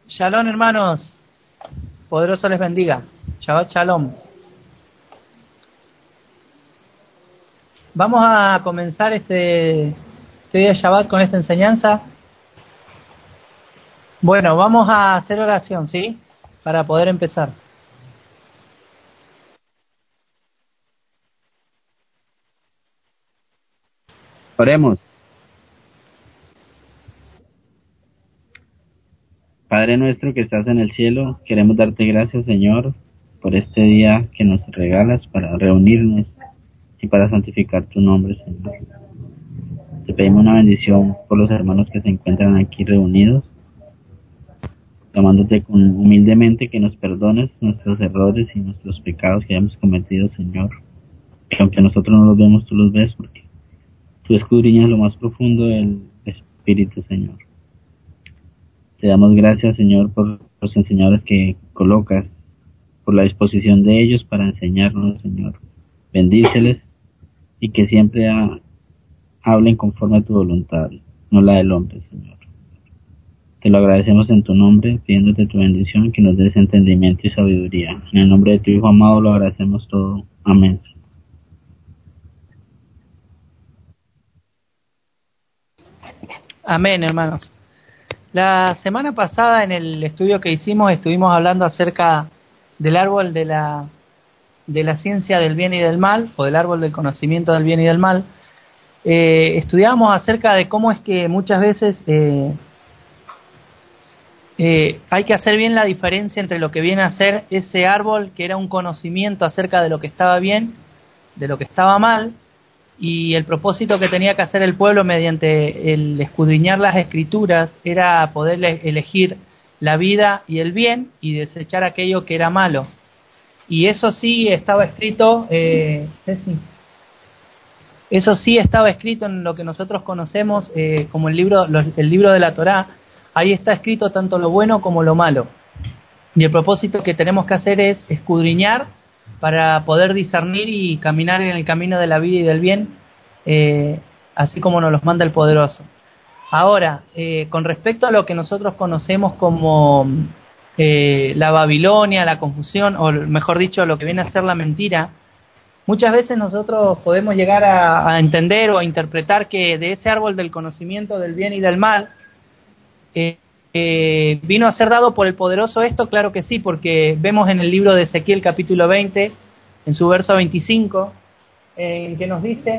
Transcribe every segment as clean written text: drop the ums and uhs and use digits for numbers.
Shalom, hermanos. Poderoso les bendiga. Shabbat Shalom. Vamos a comenzar este día de Shabbat con esta enseñanza. Bueno, vamos a hacer oración, ¿sí? Para poder empezar. Oremos. Padre nuestro que estás en el cielo, queremos darte gracias, Señor, por este día que nos regalas para reunirnos y para santificar tu nombre, Señor. Te pedimos una bendición por los hermanos que se encuentran aquí reunidos, clamándote humildemente que nos perdones nuestros errores y nuestros pecados que hayamos cometido, Señor. Que aunque nosotros no los vemos, tú los ves, porque tú escudriñas lo más profundo del Espíritu, Señor. Te damos gracias, Señor, por los enseñadores que colocas, por la disposición de ellos para enseñarnos, Señor. Bendíceles y que siempre hablen conforme a tu voluntad, no la del hombre, Señor. Te lo agradecemos en tu nombre, pidiéndote tu bendición, que nos des entendimiento y sabiduría. En el nombre de tu Hijo amado lo agradecemos todo. Amén. Amén, hermanos. La semana pasada en el estudio que hicimos estuvimos hablando acerca del árbol de la ciencia del bien y del mal, o del árbol del conocimiento del bien y del mal. Estudiábamos acerca de cómo es que muchas veces hay que hacer bien la diferencia entre lo que viene a ser ese árbol que era un conocimiento acerca de lo que estaba bien, de lo que estaba mal, y el propósito que tenía que hacer el pueblo mediante el escudriñar las escrituras era poder elegir la vida y el bien y desechar aquello que era malo. Y eso sí estaba escrito, Ceci, eso sí estaba escrito en lo que nosotros conocemos como el libro de la Torá. Ahí está escrito tanto lo bueno como lo malo. Y el propósito que tenemos que hacer es escudriñar para poder discernir y caminar en el camino de la vida y del bien, así como nos los manda el Poderoso. Ahora, con respecto a lo que nosotros conocemos como la Babilonia, la confusión, o mejor dicho, lo que viene a ser la mentira, muchas veces nosotros podemos llegar a entender o a interpretar que de ese árbol del conocimiento del bien y del mal, ¿vino a ser dado por el Poderoso esto? Claro que sí, porque vemos en el libro de Ezequiel capítulo 20, en su verso 25, que nos dice,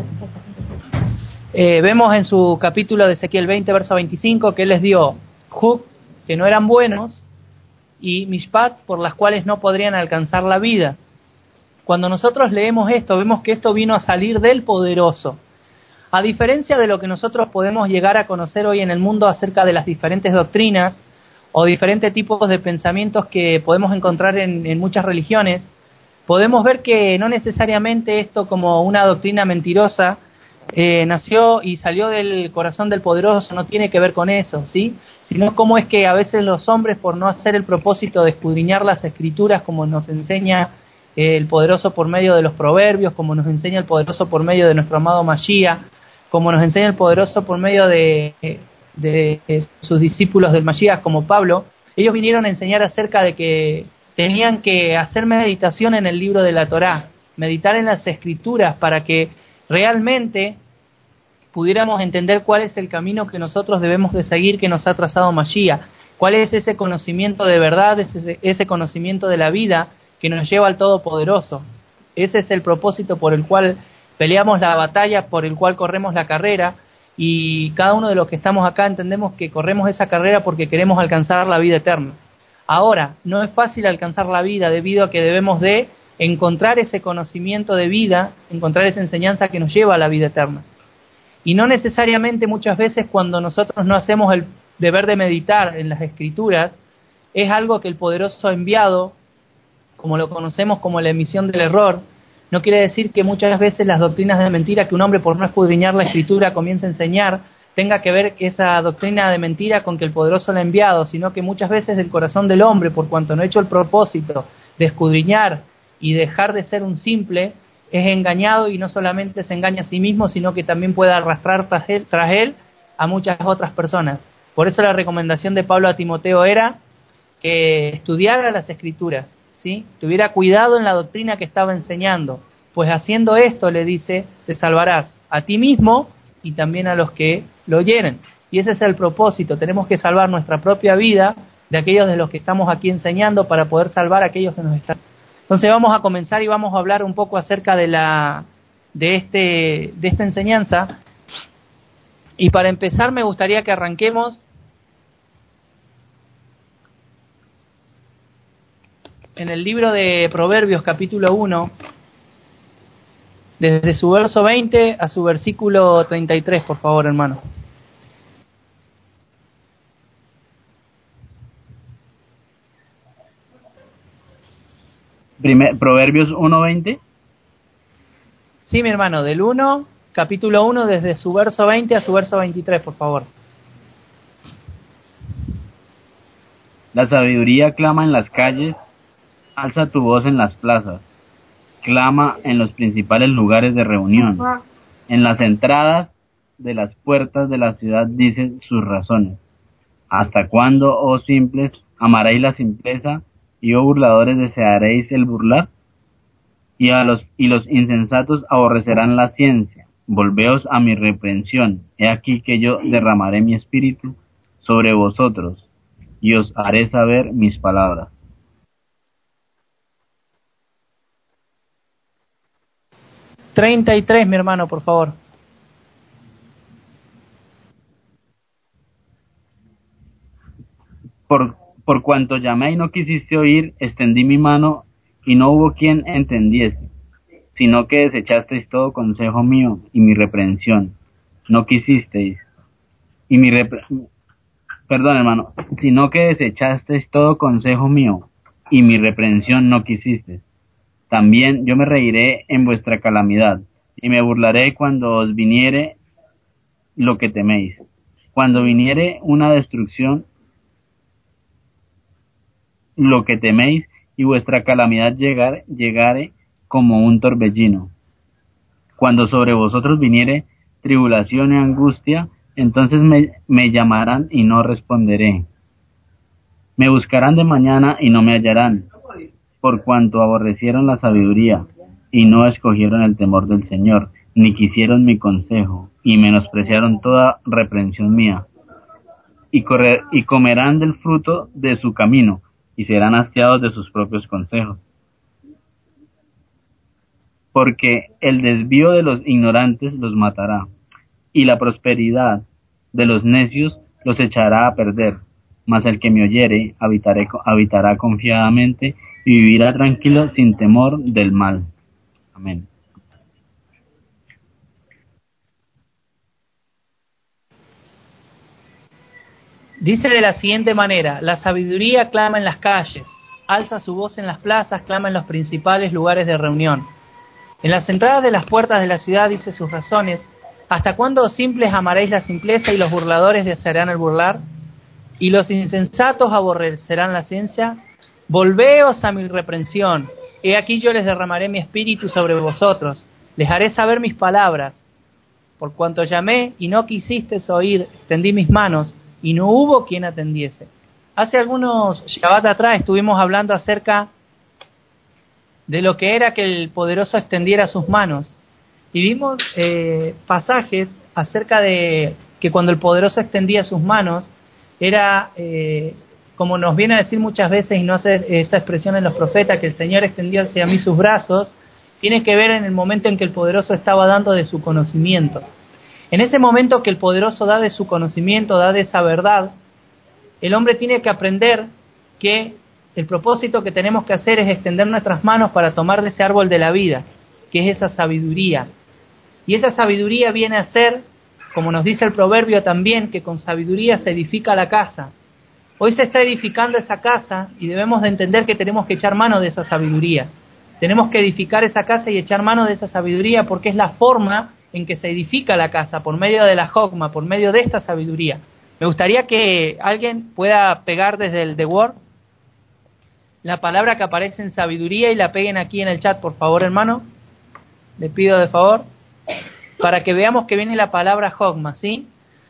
vemos en su capítulo de Ezequiel 20, verso 25, que él les dio Jub, que no eran buenos, y Mishpat, por las cuales no podrían alcanzar la vida. Cuando nosotros leemos esto, vemos que esto vino a salir del Poderoso. A diferencia de lo que nosotros podemos llegar a conocer hoy en el mundo acerca de las diferentes doctrinas o diferentes tipos de pensamientos que podemos encontrar en muchas religiones, podemos ver que no necesariamente esto como una doctrina mentirosa nació y salió del corazón del Poderoso, no tiene que ver con eso, ¿sí? Sino cómo es que a veces los hombres, por no hacer el propósito de escudriñar las Escrituras como nos enseña el Poderoso por medio de los proverbios, como nos enseña el Poderoso por medio de nuestro amado Mashiach, como nos enseña el Poderoso por medio de sus discípulos del Mashiach, como Pablo, ellos vinieron a enseñar acerca de que tenían que hacer meditación en el libro de la Torá, meditar en las Escrituras para que realmente pudiéramos entender cuál es el camino que nosotros debemos de seguir, que nos ha trazado Mashiach, cuál es ese conocimiento de verdad, ese conocimiento de la vida que nos lleva al Todopoderoso. Ese es el propósito por el cual peleamos la batalla, por el cual corremos la carrera, y cada uno de los que estamos acá entendemos que corremos esa carrera porque queremos alcanzar la vida eterna. Ahora, no es fácil alcanzar la vida debido a que debemos de encontrar ese conocimiento de vida, encontrar esa enseñanza que nos lleva a la vida eterna. Y no necesariamente muchas veces cuando nosotros no hacemos el deber de meditar en las Escrituras, es algo que el Poderoso ha enviado, como lo conocemos como la emisión del error. No quiere decir que muchas veces las doctrinas de mentira que un hombre por no escudriñar la Escritura comienza a enseñar tenga que ver esa doctrina de mentira con que el Poderoso la ha enviado, sino que muchas veces el corazón del hombre, por cuanto no ha hecho el propósito de escudriñar y dejar de ser un simple, es engañado, y no solamente se engaña a sí mismo, sino que también puede arrastrar tras él a muchas otras personas. Por eso la recomendación de Pablo a Timoteo era que estudiara las Escrituras, ¿sí? Tuviera cuidado en la doctrina que estaba enseñando, pues haciendo esto, le dice, te salvarás a ti mismo y también a los que lo oyeren. Y ese es el propósito, tenemos que salvar nuestra propia vida de aquellos de los que estamos aquí enseñando para poder salvar a aquellos que nos están. Entonces vamos a comenzar y vamos a hablar un poco acerca de esta enseñanza. Y para empezar me gustaría que arranquemos en el libro de Proverbios capítulo 1, desde su verso 20 a su versículo 33, por favor, hermano. Proverbios 1:20. Sí, mi hermano, del 1, capítulo 1, desde su verso 20 a su verso 23, por favor. La sabiduría clama en las calles, alza tu voz en las plazas, clama en los principales lugares de reunión, en las entradas de las puertas de la ciudad dice sus razones. ¿Hasta cuándo, oh simples, amaréis la simpleza, y oh burladores desearéis el burlar? Y los insensatos aborrecerán la ciencia. Volveos a mi reprensión. He aquí que yo derramaré mi espíritu sobre vosotros, y os haré saber mis palabras. $33, mi hermano, por favor. Por cuanto llamé y no quisiste oír, extendí mi mano y no hubo quien entendiese, sino que desechasteis todo consejo mío y mi reprensión. No quisisteis, y perdón, hermano, sino que desechasteis todo consejo mío y mi reprensión no quisisteis. También yo me reiré en vuestra calamidad y me burlaré cuando os viniere lo que teméis. Cuando viniere una destrucción, lo que teméis, y vuestra calamidad llegare como un torbellino. Cuando sobre vosotros viniere tribulación y angustia, entonces me llamarán y no responderé. Me buscarán de mañana y no me hallarán, por cuanto aborrecieron la sabiduría y no escogieron el temor del Señor, ni quisieron mi consejo, y menospreciaron toda reprensión mía. Y comerán del fruto de su camino, y serán hastiados de sus propios consejos. Porque el desvío de los ignorantes los matará, y la prosperidad de los necios los echará a perder. Mas el que me oyere habitará confiadamente, y vivirá tranquilo sin temor del mal. Amén. Dice de la siguiente manera: la sabiduría clama en las calles, alza su voz en las plazas, clama en los principales lugares de reunión. En las entradas de las puertas de la ciudad dice sus razones. ¿Hasta cuándo, os simples, amaréis la simpleza y los burladores desearán el burlar? ¿Y los insensatos aborrecerán la ciencia? Volveos a mi reprensión. He aquí yo les derramaré mi espíritu sobre vosotros. Les haré saber mis palabras. Por cuanto llamé y no quisistes oír, extendí mis manos y no hubo quien atendiese. Hace algunos Shabbat atrás estuvimos hablando acerca de lo que era que el poderoso extendiera sus manos. Y vimos pasajes acerca de que cuando el poderoso extendía sus manos, era, como nos viene a decir muchas veces, y no hace esa expresión en los profetas, que el Señor extendió hacia mí sus brazos, tiene que ver en el momento en que el poderoso estaba dando de su conocimiento. En ese momento que el poderoso da de su conocimiento, da de esa verdad, el hombre tiene que aprender que el propósito que tenemos que hacer es extender nuestras manos para tomar de ese árbol de la vida, que es esa sabiduría. Y esa sabiduría viene a ser, como nos dice el proverbio también, que con sabiduría se edifica la casa. Hoy se está edificando esa casa y debemos de entender que tenemos que echar mano de esa sabiduría. Tenemos que edificar esa casa y echar mano de esa sabiduría, porque es la forma en que se edifica la casa, por medio de la Jogma, por medio de esta sabiduría. Me gustaría que alguien pueda pegar desde el The Word la palabra que aparece en sabiduría y la peguen aquí en el chat, por favor, hermano. Le pido de favor, para que veamos que viene la palabra Jogma, ¿sí?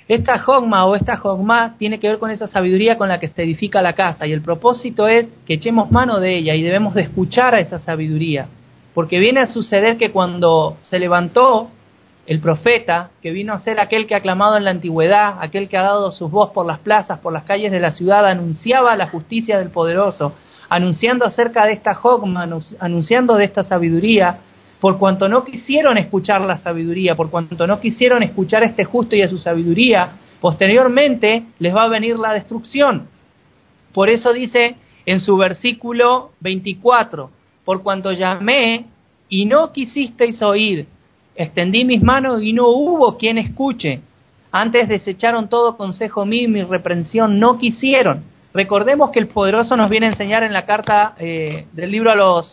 Esta jogma o esta jogma tiene que ver con esa sabiduría con la que se edifica la casa, y el propósito es que echemos mano de ella y debemos de escuchar a esa sabiduría, porque viene a suceder que cuando se levantó el profeta, que vino a ser aquel que ha clamado en la antigüedad, aquel que ha dado su voz por las plazas, por las calles de la ciudad, anunciaba la justicia del poderoso, anunciando acerca de esta jogma, anunciando de esta sabiduría. Por cuanto no quisieron escuchar la sabiduría, por cuanto no quisieron escuchar a este justo y a su sabiduría, posteriormente les va a venir la destrucción. Por eso dice en su versículo 24, por cuanto llamé y no quisisteis oír, extendí mis manos y no hubo quien escuche. Antes desecharon todo consejo mío y mi reprensión no quisieron. Recordemos que el poderoso nos viene a enseñar en la carta del libro a los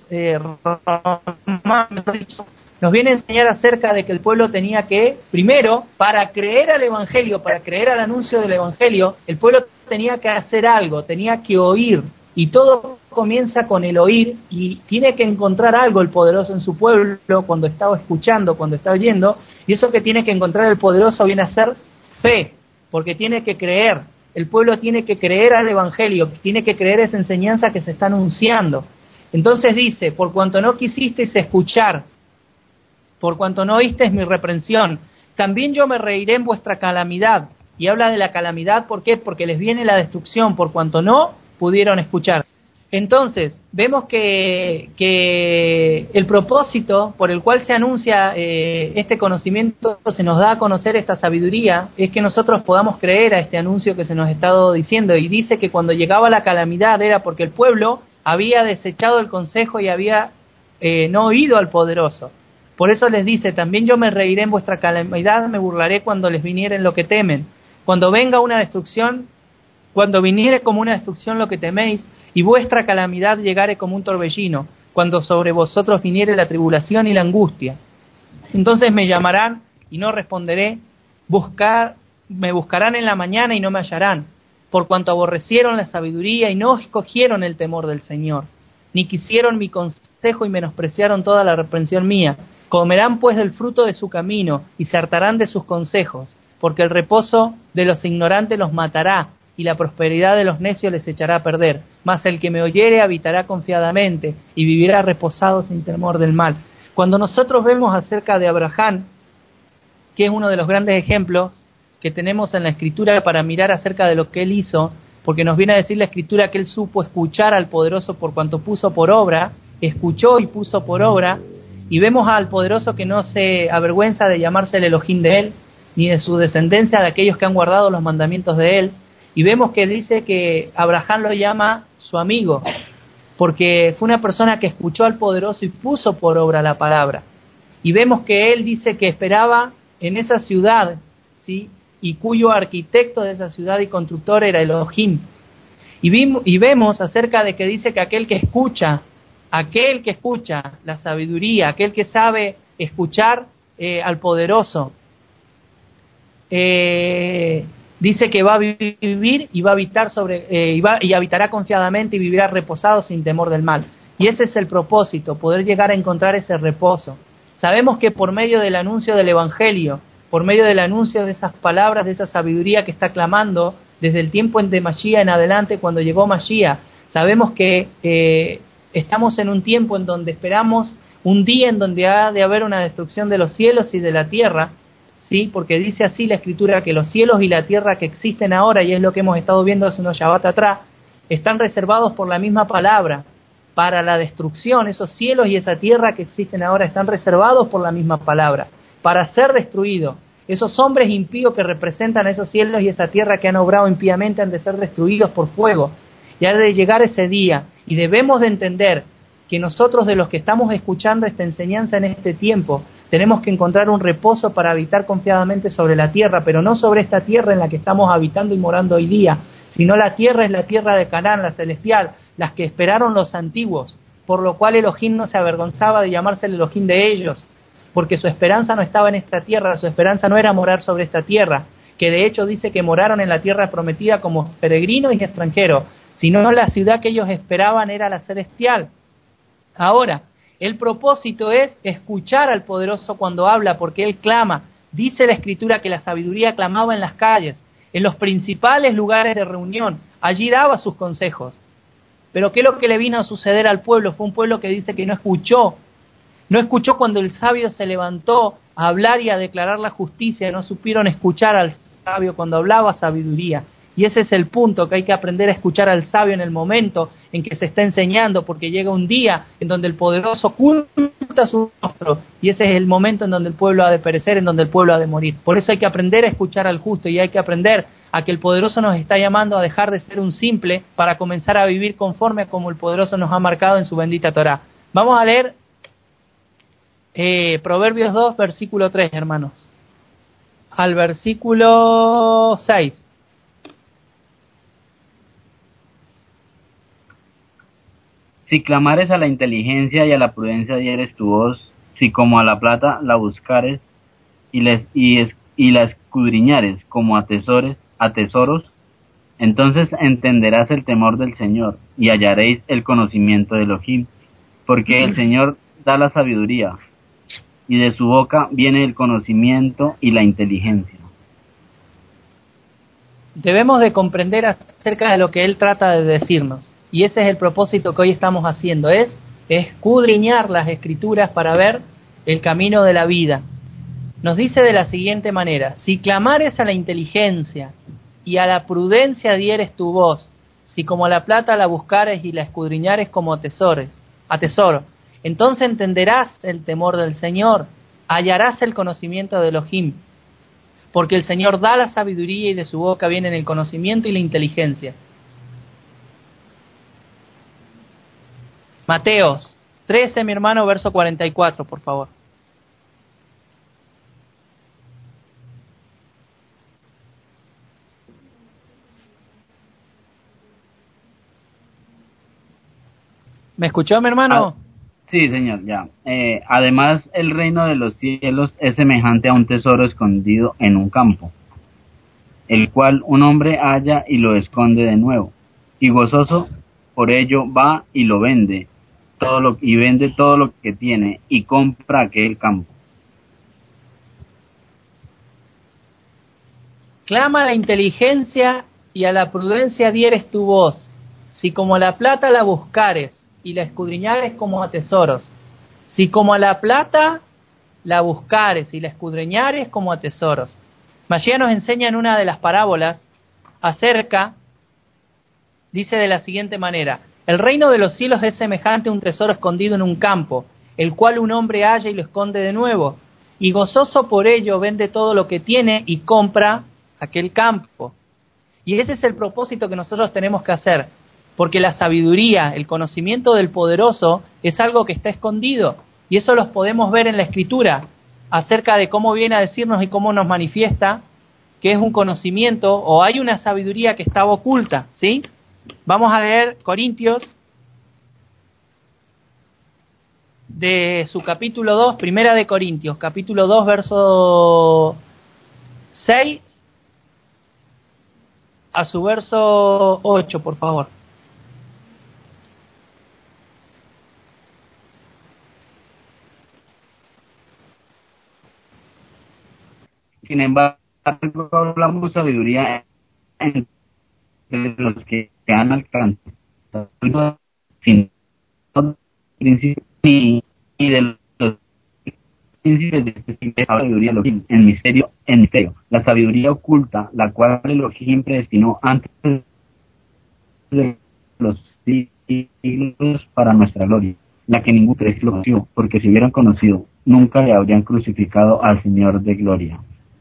Romanos, nos viene a enseñar acerca de que el pueblo tenía que, primero, para creer al Evangelio, para creer al anuncio del Evangelio, el pueblo tenía que hacer algo, tenía que oír. Y todo comienza con el oír, y tiene que encontrar algo el poderoso en su pueblo cuando está escuchando, cuando está oyendo, y eso que tiene que encontrar el poderoso viene a ser fe, porque tiene que creer. El pueblo tiene que creer al Evangelio, tiene que creer esa enseñanza que se está anunciando. Entonces dice, por cuanto no quisisteis escuchar, por cuanto no oísteis mi reprensión, también yo me reiré en vuestra calamidad. Y habla de la calamidad, ¿por qué? Porque les viene la destrucción, por cuanto no pudieron escuchar. Entonces, vemos que el propósito por el cual se anuncia este conocimiento, se nos da a conocer esta sabiduría, es que nosotros podamos creer a este anuncio que se nos ha estado diciendo. Y dice que cuando llegaba la calamidad era porque el pueblo había desechado el consejo y había no oído al poderoso. Por eso les dice, también yo me reiré en vuestra calamidad, me burlaré cuando les vinieren lo que temen. Cuando venga una destrucción, cuando viniere como una destrucción lo que teméis, y vuestra calamidad llegare como un torbellino, cuando sobre vosotros viniere la tribulación y la angustia. Entonces me llamarán y no responderé, me buscarán en la mañana y no me hallarán, por cuanto aborrecieron la sabiduría y no escogieron el temor del Señor, ni quisieron mi consejo y menospreciaron toda la reprensión mía. Comerán pues del fruto de su camino y se hartarán de sus consejos, porque el reposo de los ignorantes los matará, y la prosperidad de los necios les echará a perder. Mas el que me oyere habitará confiadamente, y vivirá reposado sin temor del mal. Cuando nosotros vemos acerca de Abraham, que es uno de los grandes ejemplos que tenemos en la Escritura para mirar acerca de lo que él hizo, porque nos viene a decir la Escritura que él supo escuchar al poderoso por cuanto puso por obra, escuchó y puso por obra, y vemos al poderoso que no se avergüenza de llamarse el Elohim de él, ni de su descendencia, de aquellos que han guardado los mandamientos de él. Y vemos que dice que Abraham lo llama su amigo, porque fue una persona que escuchó al poderoso y puso por obra la palabra. Y vemos que él dice que esperaba en esa ciudad, ¿sí? Y cuyo arquitecto de esa ciudad y constructor era Elohim. Y vemos acerca de que dice que aquel que escucha la sabiduría, aquel que sabe escuchar al poderoso, dice que va a vivir y va a habitar y habitará confiadamente y vivirá reposado sin temor del mal. Y ese es el propósito, poder llegar a encontrar ese reposo. Sabemos que por medio del anuncio del Evangelio, por medio del anuncio de esas palabras, de esa sabiduría que está clamando desde el tiempo de Mashiach en adelante, cuando llegó Mashiach, sabemos que estamos en un tiempo en donde esperamos un día en donde ha de haber una destrucción de los cielos y de la tierra, ¿sí? Porque dice así la Escritura que los cielos y la tierra que existen ahora, y es lo que hemos estado viendo hace unos Shabbat atrás, están reservados por la misma palabra para la destrucción. Esos cielos y esa tierra que existen ahora están reservados por la misma palabra para ser destruidos. Esos hombres impíos que representan a esos cielos y esa tierra que han obrado impíamente han de ser destruidos por fuego. Y ha de llegar ese día, y debemos de entender que nosotros, de los que estamos escuchando esta enseñanza en este tiempo, tenemos que encontrar un reposo para habitar confiadamente sobre la tierra, pero no sobre esta tierra en la que estamos habitando y morando hoy día, sino la tierra es la tierra de Canaán, la celestial, las que esperaron los antiguos, por lo cual Elohim no se avergonzaba de llamarse el Elohim de ellos, porque su esperanza no estaba en esta tierra, su esperanza no era morar sobre esta tierra, que de hecho dice que moraron en la tierra prometida como peregrinos y extranjeros, sino la ciudad que ellos esperaban era la celestial. Ahora, el propósito es escuchar al poderoso cuando habla, porque él clama, Dice la Escritura que la sabiduría clamaba en las calles, en los principales lugares de reunión, allí daba sus consejos. Pero ¿qué es lo que le vino a suceder al pueblo? Fue un pueblo que dice que no escuchó cuando el sabio se levantó a hablar y a declarar la justicia, no supieron escuchar al sabio cuando hablaba sabiduría. Y ese es el punto, que hay que aprender a escuchar al sabio en el momento en que se está enseñando, porque llega un día en donde el poderoso oculta su rostro, y ese es el momento en donde el pueblo ha de perecer, en donde el pueblo ha de morir. Por eso hay que aprender a escuchar al justo, y hay que aprender a que el poderoso nos está llamando a dejar de ser un simple para comenzar a vivir conforme a como el poderoso nos ha marcado en su bendita Torá. Vamos a leer Proverbios 2, versículo 3, hermanos, al versículo 6. Si clamares a la inteligencia y a la prudencia dieres tu voz, si como a la plata la buscares y la escudriñares como a tesoros, entonces entenderás el temor del Señor y hallaréis el conocimiento de Elohim, porque el Señor da la sabiduría, y de su boca viene el conocimiento y la inteligencia. Debemos de comprender acerca de lo que Él trata de decirnos. Y ese es el propósito que hoy estamos haciendo, es escudriñar las Escrituras para ver el camino de la vida. Nos dice de la siguiente manera: si clamares a la inteligencia y a la prudencia dieres tu voz, si como a la plata la buscares y la escudriñares como a tesoro, entonces entenderás el temor del Señor, hallarás el conocimiento de Elohim, porque el Señor da la sabiduría y de su boca vienen el conocimiento y la inteligencia. Mateos 13, mi hermano, verso 44, por favor. ¿Me escuchó, mi hermano? Sí, señor, ya. Además, el reino de los cielos es semejante a un tesoro escondido en un campo, el cual un hombre halla y lo esconde de nuevo, y gozoso por ello va y lo vende, vende todo lo que tiene y compra aquel campo. Clama a la inteligencia y a la prudencia dieres tu voz, si como a la plata la buscares y la escudriñares como a tesoros, si como a la plata la buscares y la escudriñares como a tesoros. Mashiach nos enseña en una de las parábolas acerca, dice de la siguiente manera: el reino de los cielos es semejante a un tesoro escondido en un campo, el cual un hombre halla y lo esconde de nuevo, y gozoso por ello vende todo lo que tiene y compra aquel campo. Y ese es el propósito que nosotros tenemos que hacer, porque la sabiduría, el conocimiento del poderoso es algo que está escondido, y eso los podemos ver en la Escritura, acerca de cómo viene a decirnos y cómo nos manifiesta que es un conocimiento o hay una sabiduría que estaba oculta, ¿sí? Vamos a leer Corintios, de su capítulo 2, primera de Corintios, capítulo 2, verso 6 a su verso 8, por favor. Sin embargo, hablamos sabiduría entre los que han alcanzado sin principio ni de los príncipes de este sabiduría Elohim, en misterio, la sabiduría oculta, la cual Elohim predestinó antes de los siglos para nuestra gloria, la que ningún lo conoció, porque si hubieran conocido, nunca le habrían crucificado al Señor de gloria.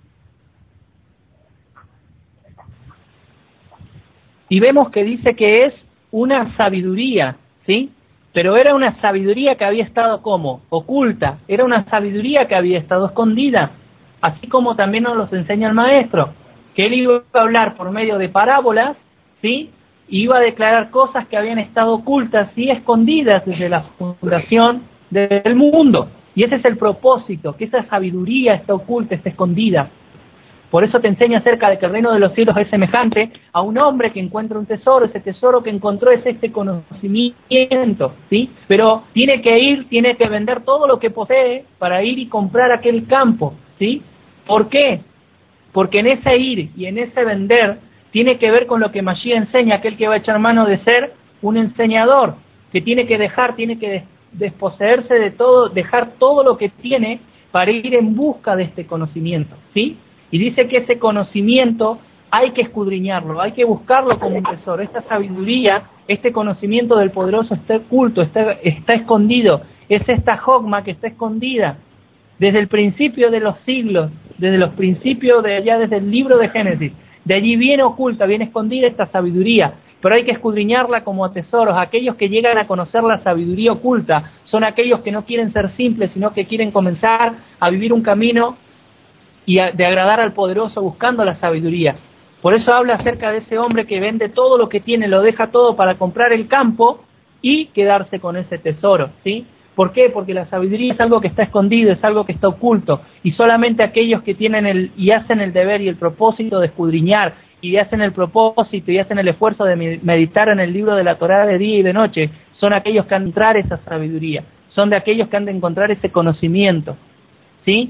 Y vemos que dice que es una sabiduría, ¿sí? Pero era una sabiduría que había estado como oculta, era una sabiduría que había estado escondida, así como también nos los enseña el maestro, que él iba a hablar por medio de parábolas, ¿sí? Y iba a declarar cosas que habían estado ocultas y escondidas desde la fundación del mundo. Y ese es el propósito, que esa sabiduría está oculta, está escondida. Por eso te enseña acerca de que el reino de los cielos es semejante a un hombre que encuentra un tesoro. Ese tesoro que encontró es este conocimiento, ¿sí? Pero tiene que vender todo lo que posee para ir y comprar aquel campo, ¿sí? ¿Por qué? Porque en ese ir y en ese vender tiene que ver con lo que Mashiach enseña, aquel que va a echar mano de ser un enseñador, que tiene que desposeerse de todo, dejar todo lo que tiene para ir en busca de este conocimiento, ¿sí? Y dice que ese conocimiento hay que escudriñarlo, hay que buscarlo como un tesoro. Esta sabiduría, este conocimiento del poderoso está oculto, está escondido. Es esta Jogma que está escondida desde el principio de los siglos, desde los principios de allá, desde el libro de Génesis. De allí viene oculta, viene escondida esta sabiduría, pero hay que escudriñarla como tesoros. Aquellos que llegan a conocer la sabiduría oculta son aquellos que no quieren ser simples, sino que quieren comenzar a vivir un camino y de agradar al poderoso buscando la sabiduría. Por eso habla acerca de ese hombre que vende todo lo que tiene, lo deja todo para comprar el campo y quedarse con ese tesoro, ¿sí? ¿Por qué? Porque la sabiduría es algo que está escondido, es algo que está oculto, y solamente aquellos que tienen y hacen el deber y el propósito de escudriñar, y hacen el propósito y hacen el esfuerzo de meditar en el libro de la Torá de día y de noche, son aquellos que han de encontrar esa sabiduría, son de aquellos que han de encontrar ese conocimiento, ¿sí?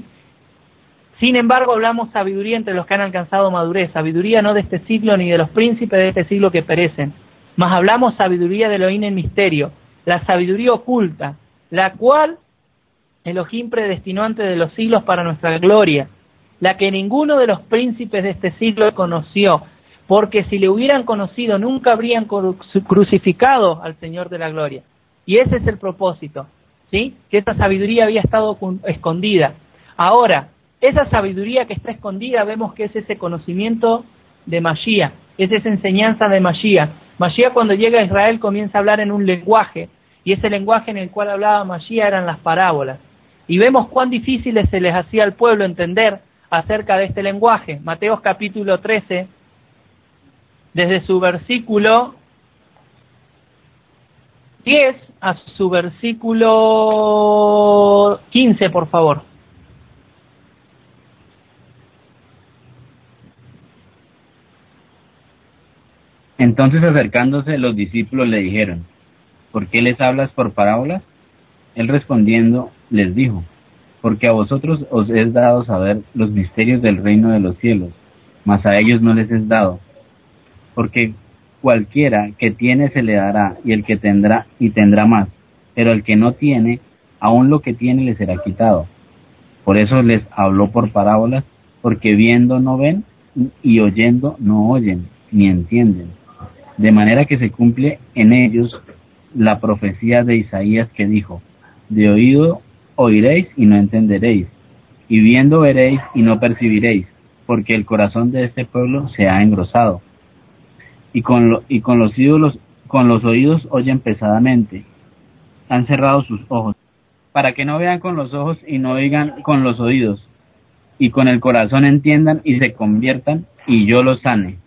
Sin embargo, hablamos sabiduría entre los que han alcanzado madurez, sabiduría no de este siglo ni de los príncipes de este siglo que perecen, mas hablamos sabiduría de Elohim en misterio, la sabiduría oculta, la cual Elohim predestinó antes de los siglos para nuestra gloria, la que ninguno de los príncipes de este siglo conoció, porque si le hubieran conocido nunca habrían crucificado al Señor de la gloria. Y ese es el propósito, ¿sí? Que esta sabiduría había estado escondida. Ahora, esa sabiduría que está escondida vemos que es ese conocimiento de Mashiach, es esa enseñanza de Mashiach. Mashiach cuando llega a Israel comienza a hablar en un lenguaje, y ese lenguaje en el cual hablaba Mashiach eran las parábolas. Y vemos cuán difíciles se les hacía al pueblo entender acerca de este lenguaje. Mateo capítulo 13, desde su versículo 10 a su versículo 15, por favor. Entonces acercándose los discípulos le dijeron: ¿por qué les hablas por parábolas? Él respondiendo les dijo: porque a vosotros os es dado saber los misterios del reino de los cielos, mas a ellos no les es dado. Porque cualquiera que tiene se le dará, y el que tendrá más, pero el que no tiene, aun lo que tiene le será quitado. Por eso les habló por parábolas, porque viendo no ven, y oyendo no oyen, ni entienden. De manera que se cumple en ellos la profecía de Isaías que dijo: de oído oiréis y no entenderéis, y viendo veréis y no percibiréis, porque el corazón de este pueblo se ha engrosado, y con los oídos oyen pesadamente, han cerrado sus ojos, para que no vean con los ojos y no oigan con los oídos, y con el corazón entiendan y se conviertan, y yo los sane.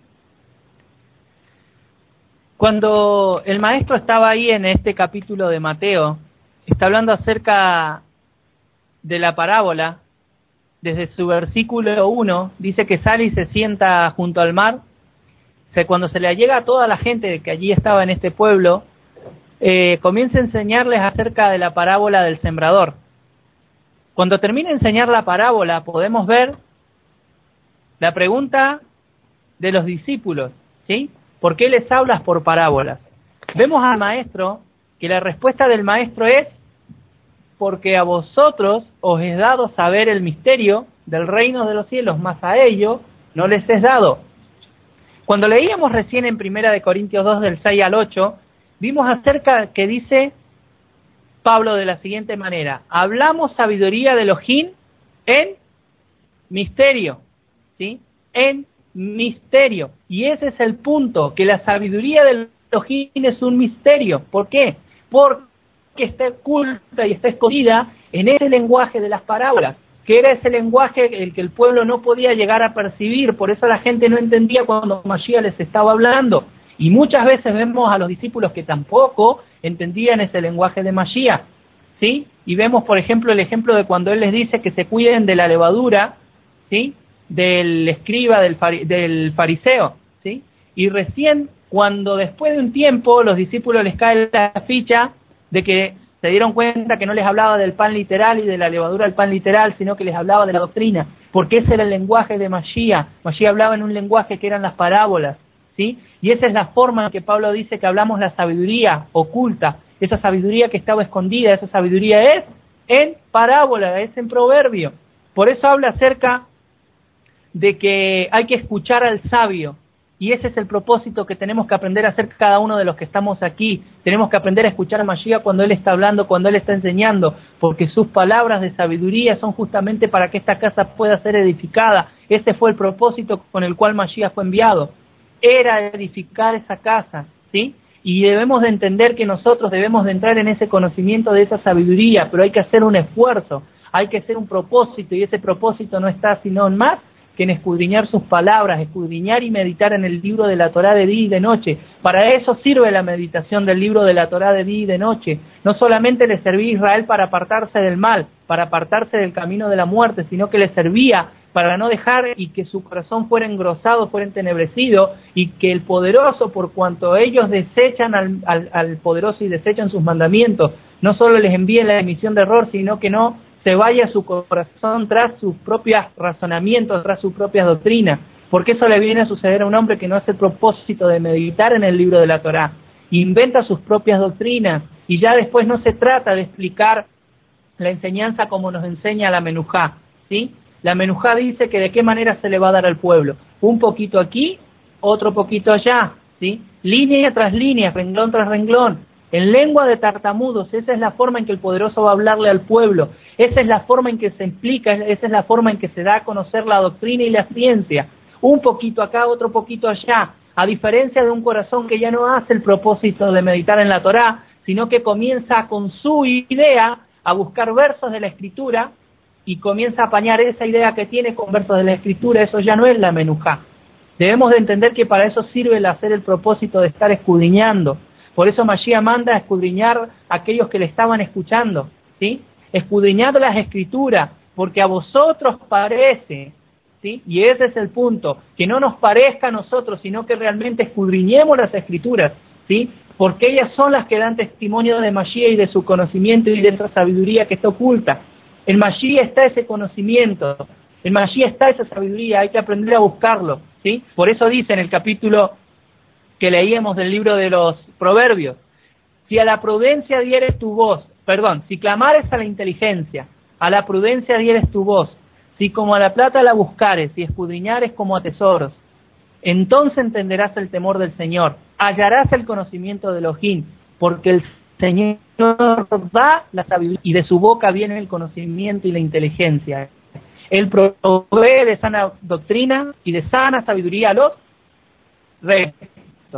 Cuando el maestro estaba ahí en este capítulo de Mateo, está hablando acerca de la parábola. Desde su versículo 1 dice que sale y se sienta junto al mar. O sea, cuando se le llega a toda la gente que allí estaba en este pueblo, comienza a enseñarles acerca de la parábola del sembrador. Cuando termina de enseñar la parábola, podemos ver la pregunta de los discípulos, ¿sí? ¿Por qué les hablas por parábolas? Vemos al maestro que la respuesta del maestro es: porque a vosotros os es dado saber el misterio del reino de los cielos, mas a ellos no les es dado. Cuando leíamos recién en 1 Corintios 2 del 6 al 8, vimos acerca que dice Pablo de la siguiente manera: hablamos sabiduría de Elohim en misterio, ¿sí? En misterio. Y ese es el punto, que la sabiduría del Elohim es un misterio. ¿Por qué? Porque está oculta y está escondida en ese lenguaje de las parábolas, que era ese lenguaje el que el pueblo no podía llegar a percibir. Por eso la gente no entendía cuando Mashiach les estaba hablando. Y muchas veces vemos a los discípulos que tampoco entendían ese lenguaje de Mashiach, ¿sí? Y vemos, por ejemplo, el ejemplo de cuando él les dice que se cuiden de la levadura, ¿sí?, del escriba, del fariseo, ¿sí? Y recién, cuando después de un tiempo los discípulos les cae la ficha de que Se dieron cuenta que no les hablaba del pan literal y de la levadura del pan literal, sino que les hablaba de la doctrina, porque ese era el lenguaje de Mashiach. Mashiach hablaba en un lenguaje que eran las parábolas, ¿sí? Y esa es la forma en que Pablo dice que hablamos la sabiduría oculta, esa sabiduría que estaba escondida, esa sabiduría es en parábola, es en proverbio. Por eso habla acerca de que hay que escuchar al sabio, y ese es el propósito que tenemos que aprender a hacer cada uno de los que estamos aquí. Tenemos que aprender a escuchar a Mashiach cuando Él está hablando, cuando Él está enseñando, porque sus palabras de sabiduría son justamente para que esta casa pueda ser edificada. Ese fue el propósito con el cual Mashiach fue enviado, era edificar esa casa, ¿sí? Y debemos de entender que nosotros debemos de entrar en ese conocimiento de esa sabiduría, pero hay que hacer un esfuerzo, hay que hacer un propósito, y ese propósito no está sino en más que en escudriñar sus palabras, escudriñar y meditar en el libro de la Torá de día y de noche. Para eso sirve la meditación del libro de la Torá de día y de noche. No solamente le servía a Israel para apartarse del mal, para apartarse del camino de la muerte, sino que le servía para no dejar y que su corazón fuera engrosado, fuera entenebrecido, y que el poderoso, por cuanto ellos desechan al poderoso y desechan sus mandamientos, no solo les envíe la emisión de error, sino que no se vaya su corazón tras sus propios razonamientos, tras sus propias doctrinas, porque eso le viene a suceder a un hombre que no hace el propósito de meditar en el libro de la Torá, inventa sus propias doctrinas, y ya después no se trata de explicar la enseñanza como nos enseña la Menujá, ¿sí? La Menujá dice que de qué manera se le va a dar al pueblo, un poquito aquí, otro poquito allá, ¿sí? Línea tras línea, renglón tras renglón, en lengua de tartamudos. Esa es la forma en que el poderoso va a hablarle al pueblo, esa es la forma en que se explica, esa es la forma en que se da a conocer la doctrina y la ciencia, un poquito acá, otro poquito allá, a diferencia de un corazón que ya no hace el propósito de meditar en la Torá, sino que comienza con su idea a buscar versos de la Escritura, y comienza a apañar esa idea que tiene con versos de la Escritura. Eso ya no es la Menujá. Debemos de entender que para eso sirve el hacer el propósito de estar escudriñando. Por eso Mashiach manda a escudriñar a aquellos que le estaban escuchando, ¿sí? Escudriñad las Escrituras, porque a vosotros parece, ¿sí? Y ese es el punto, que no nos parezca a nosotros, sino que realmente escudriñemos las Escrituras, ¿sí? Porque ellas son las que dan testimonio de Mashiach y de su conocimiento y de esa sabiduría que está oculta. En Mashiach está ese conocimiento, en Mashiach está esa sabiduría, hay que aprender a buscarlo, ¿sí? Por eso dice en el capítulo que leíamos del libro de los Proverbios, si a la prudencia dieres tu voz, si clamares a la inteligencia, a la prudencia dieres tu voz, si como a la plata la buscares y escudriñares como a tesoros, entonces entenderás el temor del Señor, hallarás el conocimiento de Elohim, porque el Señor da la sabiduría y de su boca viene el conocimiento y la inteligencia. Él provee de sana doctrina y de sana sabiduría a los rectos.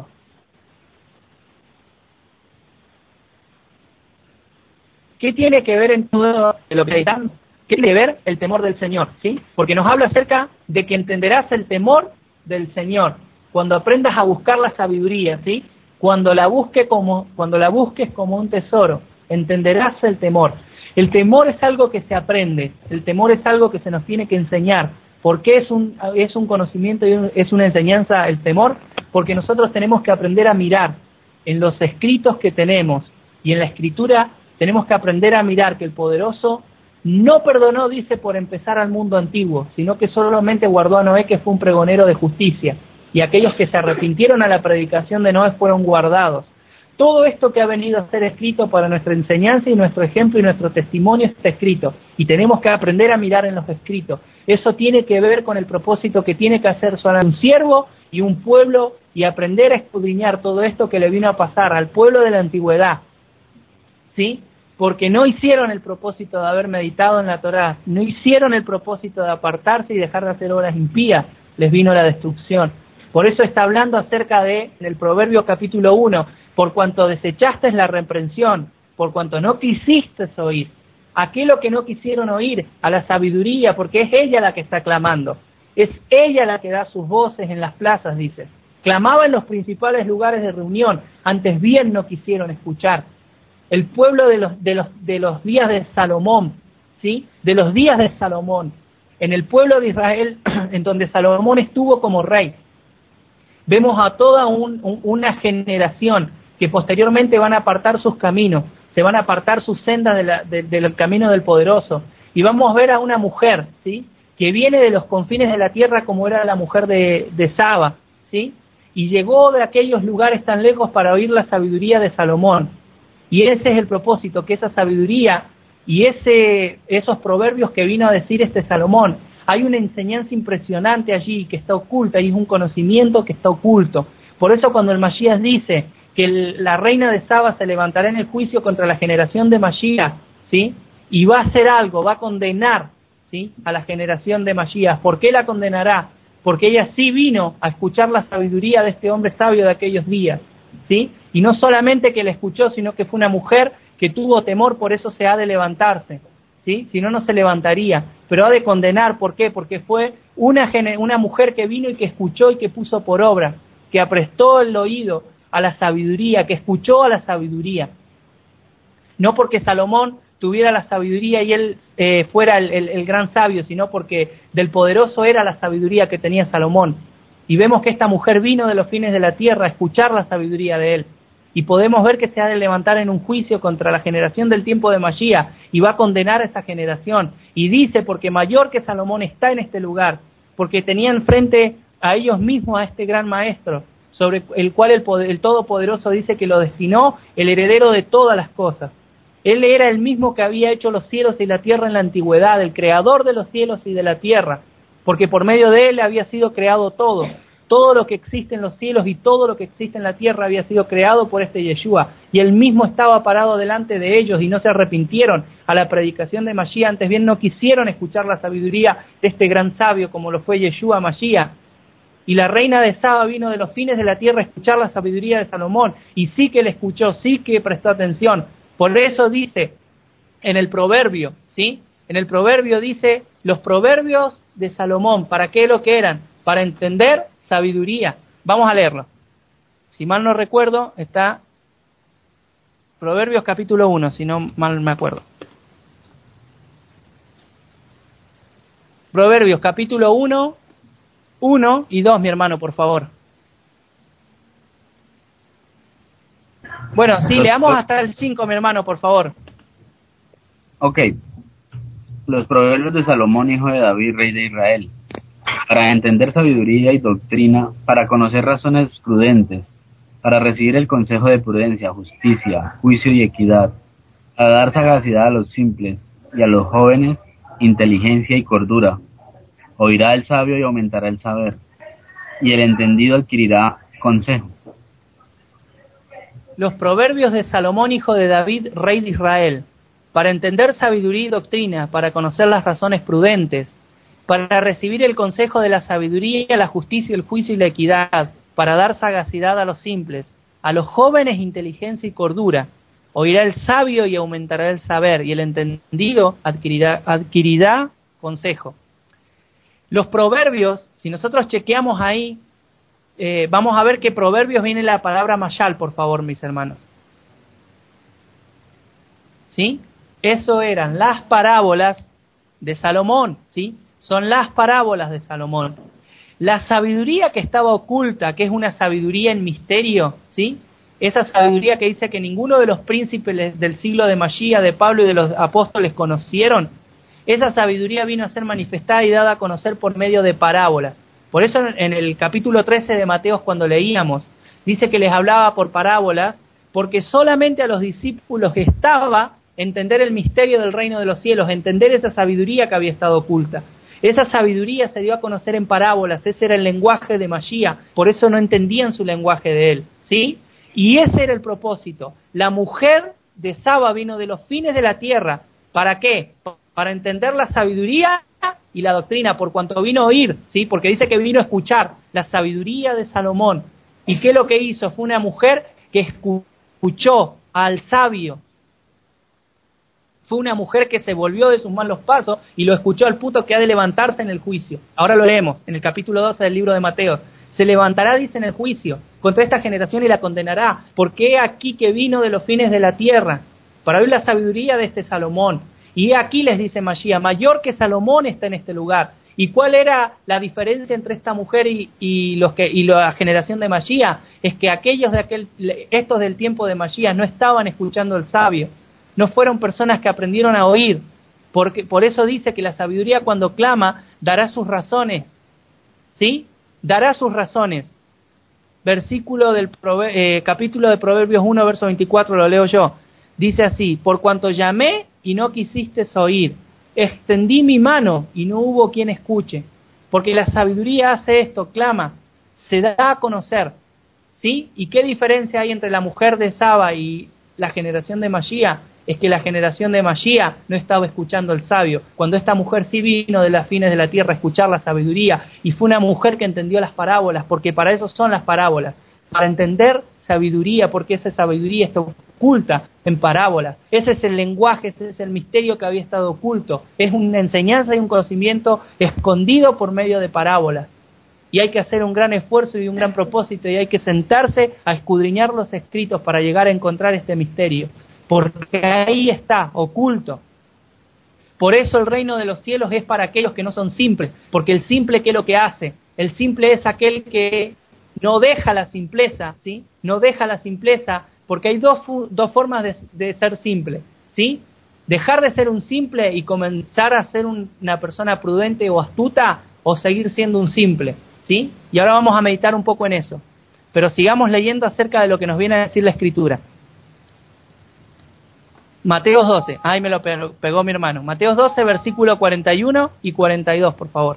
¿Qué tiene que ver en todo lo que están? ¿Qué tiene que ver el temor del Señor? ¿Sí? Porque nos habla acerca de que entenderás el temor del Señor cuando aprendas a buscar la sabiduría, ¿sí? Cuando la busques como un tesoro, entenderás el temor. El temor es algo que se aprende, el temor es algo que se nos tiene que enseñar. ¿Por qué es un conocimiento y es una enseñanza el temor? Porque nosotros tenemos que aprender a mirar en los escritos que tenemos, y en la Escritura tenemos que aprender a mirar que el poderoso no perdonó, dice, por empezar al mundo antiguo, sino que solamente guardó a Noé, que fue un pregonero de justicia, y aquellos que se arrepintieron a la predicación de Noé fueron guardados. Todo esto que ha venido a ser escrito para nuestra enseñanza y nuestro ejemplo y nuestro testimonio está escrito, y tenemos que aprender a mirar en los escritos. Eso tiene que ver con el propósito que tiene que hacer solo un siervo y un pueblo, y aprender a escudriñar todo esto que le vino a pasar al pueblo de la antigüedad, ¿sí? Porque no hicieron el propósito de haber meditado en la Torá, no hicieron el propósito de apartarse y dejar de hacer obras impías, les vino la destrucción. Por eso está hablando acerca de, en el Proverbio capítulo 1, por cuanto desechaste la reprensión, por cuanto no quisiste oír, aquello que no quisieron oír, a la sabiduría, porque es ella la que está clamando, es ella la que da sus voces en las plazas, dice. Clamaba en los principales lugares de reunión, antes bien no quisieron escuchar. El pueblo de los días de Salomón, ¿sí? De los días de Salomón, en el pueblo de Israel, en donde Salomón estuvo como rey, vemos a toda una generación que posteriormente van a apartar sus caminos, se van a apartar sus sendas del camino del poderoso. Y vamos a ver a una mujer, ¿sí?, que viene de los confines de la tierra, como era la mujer de Saba, ¿sí?, y llegó de aquellos lugares tan lejos para oír la sabiduría de Salomón. Y ese es el propósito, que esa sabiduría y esos proverbios que vino a decir Salomón, hay una enseñanza impresionante allí que está oculta, y es un conocimiento que está oculto. Por eso cuando el Mashiach dice que la reina de Saba se levantará en el juicio contra la generación de Mashiach, ¿sí?, y va a hacer algo, va a condenar, ¿sí?, a la generación de Mashiach. ¿Por qué la condenará? Porque ella sí vino a escuchar la sabiduría de este hombre sabio de aquellos días, ¿sí? Y no solamente que la escuchó, sino que fue una mujer que tuvo temor, por eso se ha de levantarse, ¿sí? Si no, no se levantaría, pero ha de condenar. ¿Por qué? Porque fue una mujer que vino y que escuchó y que puso por obra, que aprestó el oído a la sabiduría, que escuchó a la sabiduría. No porque Salomón tuviera la sabiduría y él fuera el gran sabio, sino porque del poderoso era la sabiduría que tenía Salomón. Y vemos que esta mujer vino de los fines de la tierra a escuchar la sabiduría de él. Y podemos ver que se ha de levantar en un juicio contra la generación del tiempo de Mashiach y va a condenar a esa generación. Y dice, porque mayor que Salomón está en este lugar, porque tenían frente a ellos mismos a este gran maestro, sobre el cual el Todopoderoso dice que lo destinó el heredero de todas las cosas. Él era el mismo que había hecho los cielos y la tierra en la antigüedad, el creador de los cielos y de la tierra, porque por medio de él había sido creado todo. Todo lo que existe en los cielos y todo lo que existe en la tierra había sido creado por este Yeshua, y él mismo estaba parado delante de ellos y no se arrepintieron a la predicación de Mashiach, antes bien no quisieron escuchar la sabiduría de este gran sabio como lo fue Yeshua Mashiach. Y la reina de Saba vino de los fines de la tierra a escuchar la sabiduría de Salomón, y sí que le escuchó, sí que prestó atención. Por eso dice en el proverbio, ¿sí? En el proverbio dice, los proverbios de Salomón, ¿para qué lo que eran? Para entender sabiduría. Vamos a leerlo. Si mal no recuerdo, está Proverbios capítulo 1, si no mal me acuerdo. Proverbios capítulo 1, 1 y 2, mi hermano, por favor. Bueno, sí, leamos hasta el 5, mi hermano, por favor. Ok. Los proverbios de Salomón, hijo de David, rey de Israel. Para entender sabiduría y doctrina, para conocer razones prudentes, para recibir el consejo de prudencia, justicia, juicio y equidad, para dar sagacidad a los simples y a los jóvenes, inteligencia y cordura. Oirá el sabio y aumentará el saber, y el entendido adquirirá consejo. Los proverbios de Salomón, hijo de David, rey de Israel, para entender sabiduría y doctrina, para conocer las razones prudentes, para recibir el consejo de la sabiduría, la justicia, el juicio y la equidad, para dar sagacidad a los simples, a los jóvenes inteligencia y cordura. Oirá el sabio y aumentará el saber, y el entendido adquirirá consejo. Los proverbios, si nosotros chequeamos ahí, vamos a ver que proverbios viene la palabra mashal, por favor, mis hermanos. ¿Sí? Eso eran las parábolas de Salomón, ¿sí? Son las parábolas de Salomón. La sabiduría que estaba oculta, que es una sabiduría en misterio, ¿sí? Esa sabiduría que dice que ninguno de los príncipes del siglo de Mashiach, de Pablo y de los apóstoles conocieron, esa sabiduría vino a ser manifestada y dada a conocer por medio de parábolas. Por eso en el capítulo 13 de Mateos, cuando leíamos, dice que les hablaba por parábolas, porque solamente a los discípulos estaba entender el misterio del reino de los cielos, entender esa sabiduría que había estado oculta. Esa sabiduría se dio a conocer en parábolas, ese era el lenguaje de Mashiach, por eso no entendían su lenguaje de él, ¿sí? Y ese era el propósito. La mujer de Saba vino de los fines de la tierra. ¿Para qué? Para entender la sabiduría y la doctrina, por cuanto vino a oír, ¿sí? Porque dice que vino a escuchar la sabiduría de Salomón. ¿Y qué es lo que hizo? Fue una mujer que escuchó al sabio. Fue una mujer que se volvió de sus malos pasos y lo escuchó al punto que ha de levantarse en el juicio. Ahora lo leemos en el capítulo 12 del libro de Mateos. Se levantará, dice, en el juicio contra esta generación y la condenará, porque he aquí que vino de los fines de la tierra para oír la sabiduría de este Salomón. Y aquí les dice Mashiach, mayor que Salomón está en este lugar. ¿Y cuál era la diferencia entre esta mujer y la generación de Mashiach? Es que estos del tiempo de Mashiach no estaban escuchando al sabio, no fueron personas que aprendieron a oír, porque por eso dice que la sabiduría cuando clama dará sus razones, ¿sí? Dará sus razones. Versículo del capítulo de Proverbios 1, verso 24, lo leo yo. Dice así: por cuanto llamé y no quisiste oír, extendí mi mano y no hubo quien escuche. Porque la sabiduría hace esto, clama, se da a conocer, ¿sí? ¿Y qué diferencia hay entre la mujer de Saba y la generación de Mashiach? Es que la generación de Mashiach no estaba escuchando al sabio, cuando esta mujer sí vino de las fines de la tierra a escuchar la sabiduría, y fue una mujer que entendió las parábolas, porque para eso son las parábolas, para entender sabiduría, porque esa sabiduría está oculta en parábolas. Ese es el lenguaje, ese es el misterio que había estado oculto. Es una enseñanza y un conocimiento escondido por medio de parábolas. Y hay que hacer un gran esfuerzo y un gran propósito, y hay que sentarse a escudriñar los escritos para llegar a encontrar este misterio, porque ahí está, oculto. Por eso el reino de los cielos es para aquellos que no son simples, porque el simple, ¿qué es lo que hace? El simple es aquel que no deja la simpleza, ¿sí? No deja la simpleza, porque hay dos formas de ser simple, ¿sí? Dejar de ser un simple y comenzar a ser una persona prudente o astuta, o seguir siendo un simple, ¿sí? Y ahora vamos a meditar un poco en eso. Pero sigamos leyendo acerca de lo que nos viene a decir la Escritura. Mateos 12, ahí me lo pegó mi hermano. Mateos 12, versículo 41 y 42, por favor.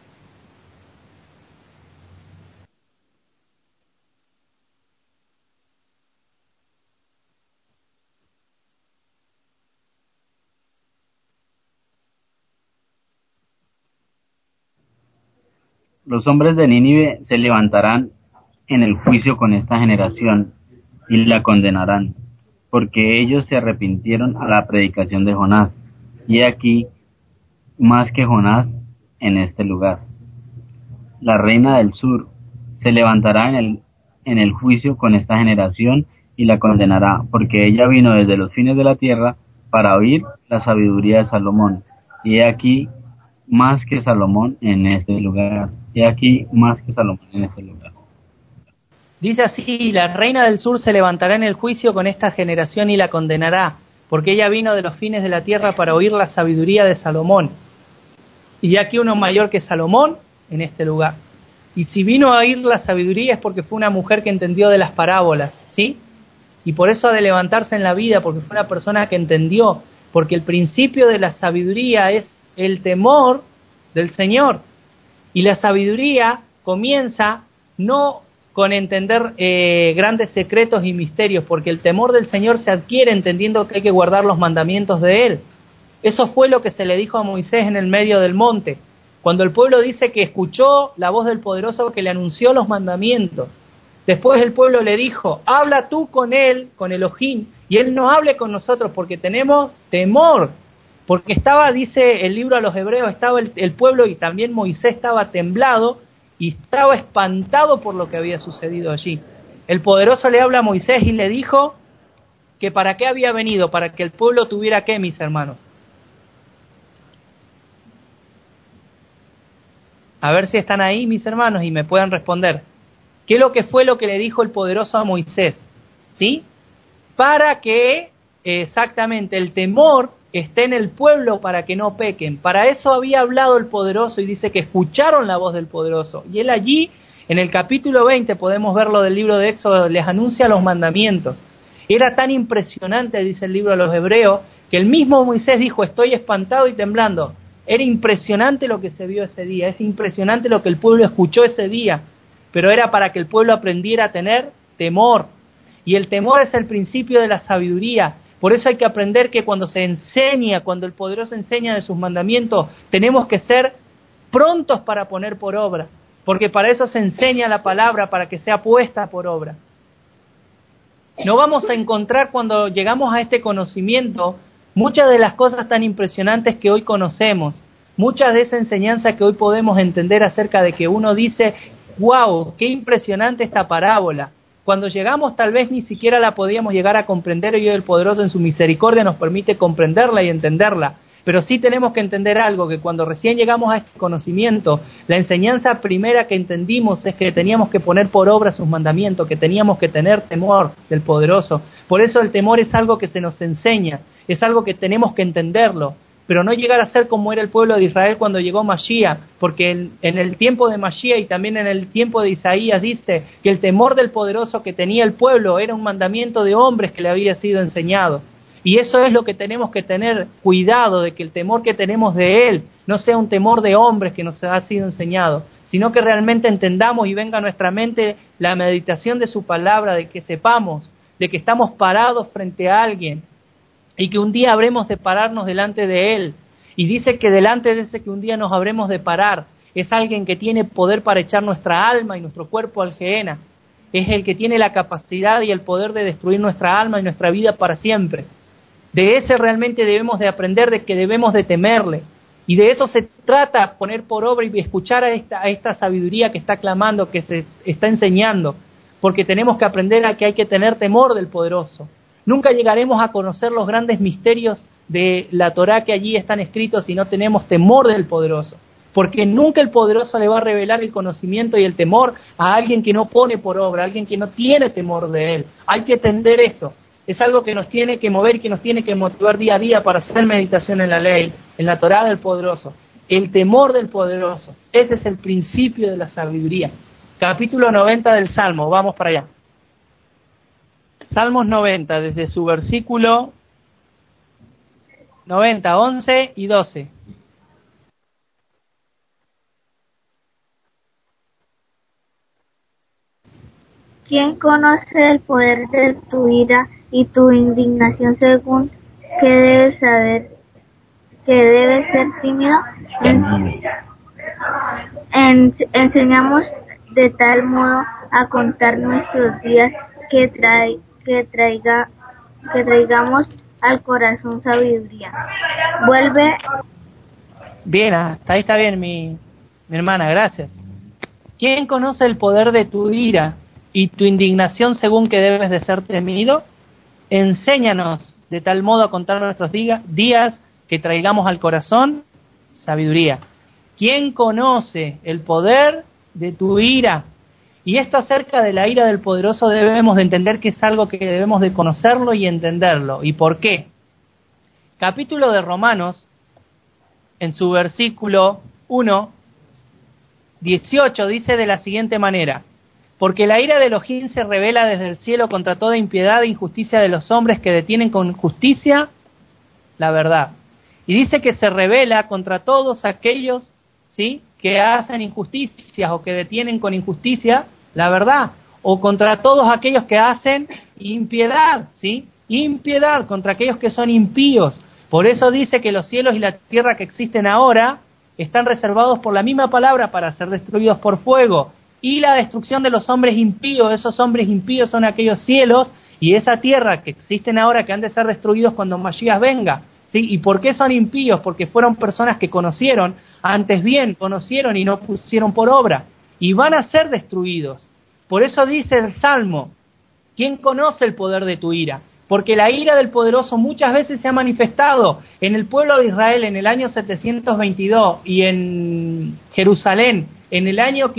Los hombres de Nínive se levantarán en el juicio con esta generación y la condenarán, porque ellos se arrepintieron a la predicación de Jonás, y aquí más que Jonás en este lugar. La reina del sur se levantará en el juicio con esta generación y la condenará, porque ella vino desde los fines de la tierra para oír la sabiduría de Salomón, y he aquí más que Salomón en este lugar. He aquí más que Salomón en este lugar. Dice así: la reina del sur se levantará en el juicio con esta generación y la condenará, porque ella vino de los fines de la tierra para oír la sabiduría de Salomón. Y aquí uno mayor que Salomón en este lugar. Y si vino a oír la sabiduría es porque fue una mujer que entendió de las parábolas, ¿sí? Y por eso ha de levantarse en la vida, porque fue una persona que entendió, porque el principio de la sabiduría es el temor del Señor. Y la sabiduría comienza no con entender grandes secretos y misterios, porque el temor del Señor se adquiere entendiendo que hay que guardar los mandamientos de Él. Eso fue lo que se le dijo a Moisés en el medio del monte, cuando el pueblo dice que escuchó la voz del Poderoso que le anunció los mandamientos. Después el pueblo le dijo: habla tú con él, con Elohim, y él no hable con nosotros porque tenemos temor. Porque estaba, dice el libro a los hebreos, estaba el pueblo y también Moisés estaba temblado y estaba espantado por lo que había sucedido allí. El Poderoso le habla a Moisés y le dijo que para qué había venido, para que el pueblo tuviera qué, mis hermanos. A ver si están ahí, mis hermanos, y me puedan responder. ¿Qué es lo que fue lo que le dijo el Poderoso a Moisés? ¿Sí? Para que exactamente el temor esté en el pueblo, para que no pequen. Para eso había hablado el Poderoso, y dice que escucharon la voz del Poderoso. Y él allí, en el capítulo 20, podemos verlo del libro de Éxodo, les anuncia los mandamientos. Era tan impresionante, dice el libro de los hebreos, que el mismo Moisés dijo: estoy espantado y temblando. Era impresionante lo que se vio ese día, es impresionante lo que el pueblo escuchó ese día, pero era para que el pueblo aprendiera a tener temor. Y el temor es el principio de la sabiduría. Por eso hay que aprender que cuando se enseña, cuando el Poderoso enseña de sus mandamientos, tenemos que ser prontos para poner por obra, porque para eso se enseña la palabra, para que sea puesta por obra. No vamos a encontrar, cuando llegamos a este conocimiento, muchas de las cosas tan impresionantes que hoy conocemos, muchas de esa enseñanza que hoy podemos entender acerca de que uno dice: wow, qué impresionante esta parábola. Cuando llegamos tal vez ni siquiera la podíamos llegar a comprender, y hoy el Poderoso en su misericordia nos permite comprenderla y entenderla. Pero sí tenemos que entender algo, que cuando recién llegamos a este conocimiento, la enseñanza primera que entendimos es que teníamos que poner por obra sus mandamientos, que teníamos que tener temor del Poderoso. Por eso el temor es algo que se nos enseña, es algo que tenemos que entenderlo, pero no llegar a ser como era el pueblo de Israel cuando llegó Mashiach, porque en el tiempo de Mashiach y también en el tiempo de Isaías dice que el temor del Poderoso que tenía el pueblo era un mandamiento de hombres que le había sido enseñado. Y eso es lo que tenemos que tener cuidado, de que el temor que tenemos de Él no sea un temor de hombres que nos ha sido enseñado, sino que realmente entendamos y venga a nuestra mente la meditación de su palabra, de que sepamos, de que estamos parados frente a alguien y que un día habremos de pararnos delante de Él. Y dice que delante de ese que un día nos habremos de parar, es alguien que tiene poder para echar nuestra alma y nuestro cuerpo al Gehenna. Es el que tiene la capacidad y el poder de destruir nuestra alma y nuestra vida para siempre. De ese realmente debemos de aprender, de que debemos de temerle. Y de eso se trata, poner por obra y escuchar a esta sabiduría que está clamando, que se está enseñando. Porque tenemos que aprender a que hay que tener temor del Poderoso. Nunca llegaremos a conocer los grandes misterios de la Torá que allí están escritos si no tenemos temor del Poderoso. Porque nunca el Poderoso le va a revelar el conocimiento y el temor a alguien que no pone por obra, a alguien que no tiene temor de Él. Hay que entender esto. Es algo que nos tiene que mover y que nos tiene que motivar día a día para hacer meditación en la ley, en la Torá del Poderoso. El temor del Poderoso. Ese es el principio de la sabiduría. Capítulo 90 del Salmo. Vamos para allá. Salmos 90, desde su versículo 90, 11 y 12. ¿Quién conoce el poder de tu ira y tu indignación según que debes saber que debes ser tímido? Enseñamos de tal modo a contar nuestros días que traigamos al corazón sabiduría. Vuelve. Bien, hasta ahí está bien mi hermana, gracias. ¿Quién conoce el poder de tu ira y tu indignación según que debes de ser temido? Enséñanos de tal modo a contar nuestros días que traigamos al corazón sabiduría. ¿Quién conoce el poder de tu ira? Y esto acerca de la ira del Poderoso debemos de entender que es algo que debemos de conocerlo y entenderlo. ¿Y por qué? Capítulo de Romanos, en su versículo 1, 18, dice de la siguiente manera: porque la ira de Elohim se revela desde el cielo contra toda impiedad e injusticia de los hombres que detienen con justicia la verdad. Y dice que se revela contra todos aquellos, ¿sí?, que hacen injusticias o que detienen con injusticia la verdad, o contra todos aquellos que hacen impiedad, ¿sí? Impiedad, contra aquellos que son impíos. Por eso dice que los cielos y la tierra que existen ahora están reservados por la misma palabra para ser destruidos por fuego. Y la destrucción de los hombres impíos, esos hombres impíos son aquellos cielos y esa tierra que existen ahora que han de ser destruidos cuando Mashiach venga. ¿Sí? ¿Y por qué son impíos? Porque fueron personas que conocieron, antes bien conocieron y no pusieron por obra, y van a ser destruidos. Por eso dice el Salmo: ¿quién conoce el poder de tu ira? Porque la ira del Poderoso muchas veces se ha manifestado en el pueblo de Israel en el año 722 y en Jerusalén en el año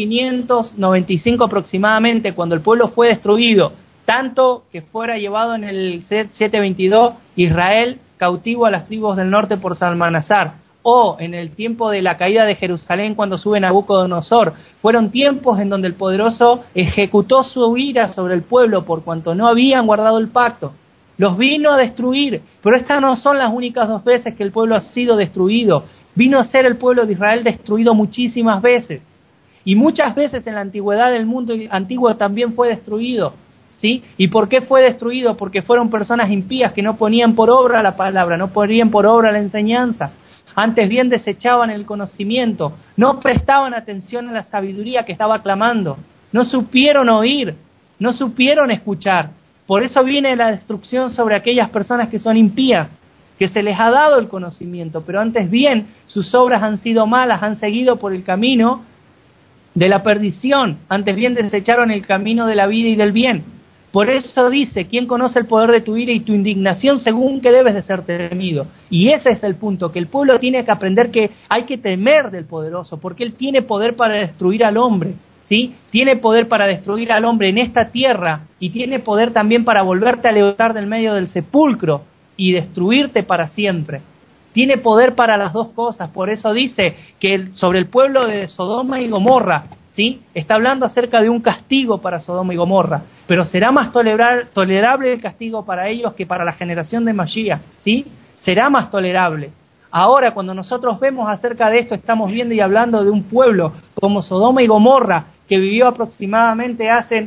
595 aproximadamente, cuando el pueblo fue destruido, tanto que fuera llevado en el 722 Israel cautivo a las tribus del norte por Salmanasar, o en el tiempo de la caída de Jerusalén cuando sube Nabucodonosor. Fueron tiempos en donde el Poderoso ejecutó su ira sobre el pueblo por cuanto no habían guardado el pacto. Los vino a destruir, pero estas no son las únicas dos veces que el pueblo ha sido destruido. Vino a ser el pueblo de Israel destruido muchísimas veces. Y muchas veces en la antigüedad del mundo antiguo también fue destruido. ¿Sí? ¿Y por qué fue destruido? Porque fueron personas impías que no ponían por obra la palabra, no ponían por obra la enseñanza. Antes bien desechaban el conocimiento, no prestaban atención a la sabiduría que estaba clamando, no supieron oír, no supieron escuchar. Por eso viene la destrucción sobre aquellas personas que son impías, que se les ha dado el conocimiento, pero antes bien sus obras han sido malas, han seguido por el camino de la perdición, antes bien desecharon el camino de la vida y del bien. Por eso dice, ¿quién conoce el poder de tu ira y tu indignación según que debes de ser temido? Y ese es el punto, que el pueblo tiene que aprender que hay que temer del poderoso, porque él tiene poder para destruir al hombre, ¿sí? Tiene poder para destruir al hombre en esta tierra y tiene poder también para volverte a levantar del medio del sepulcro y destruirte para siempre. Tiene poder para las dos cosas, por eso dice que sobre el pueblo de Sodoma y Gomorra, ¿sí? Está hablando acerca de un castigo para Sodoma y Gomorra, pero será más tolerable el castigo para ellos que para la generación de Mashiach, ¿sí? Será más tolerable. Ahora, cuando nosotros vemos acerca de esto, estamos viendo y hablando de un pueblo como Sodoma y Gomorra, que vivió aproximadamente hace,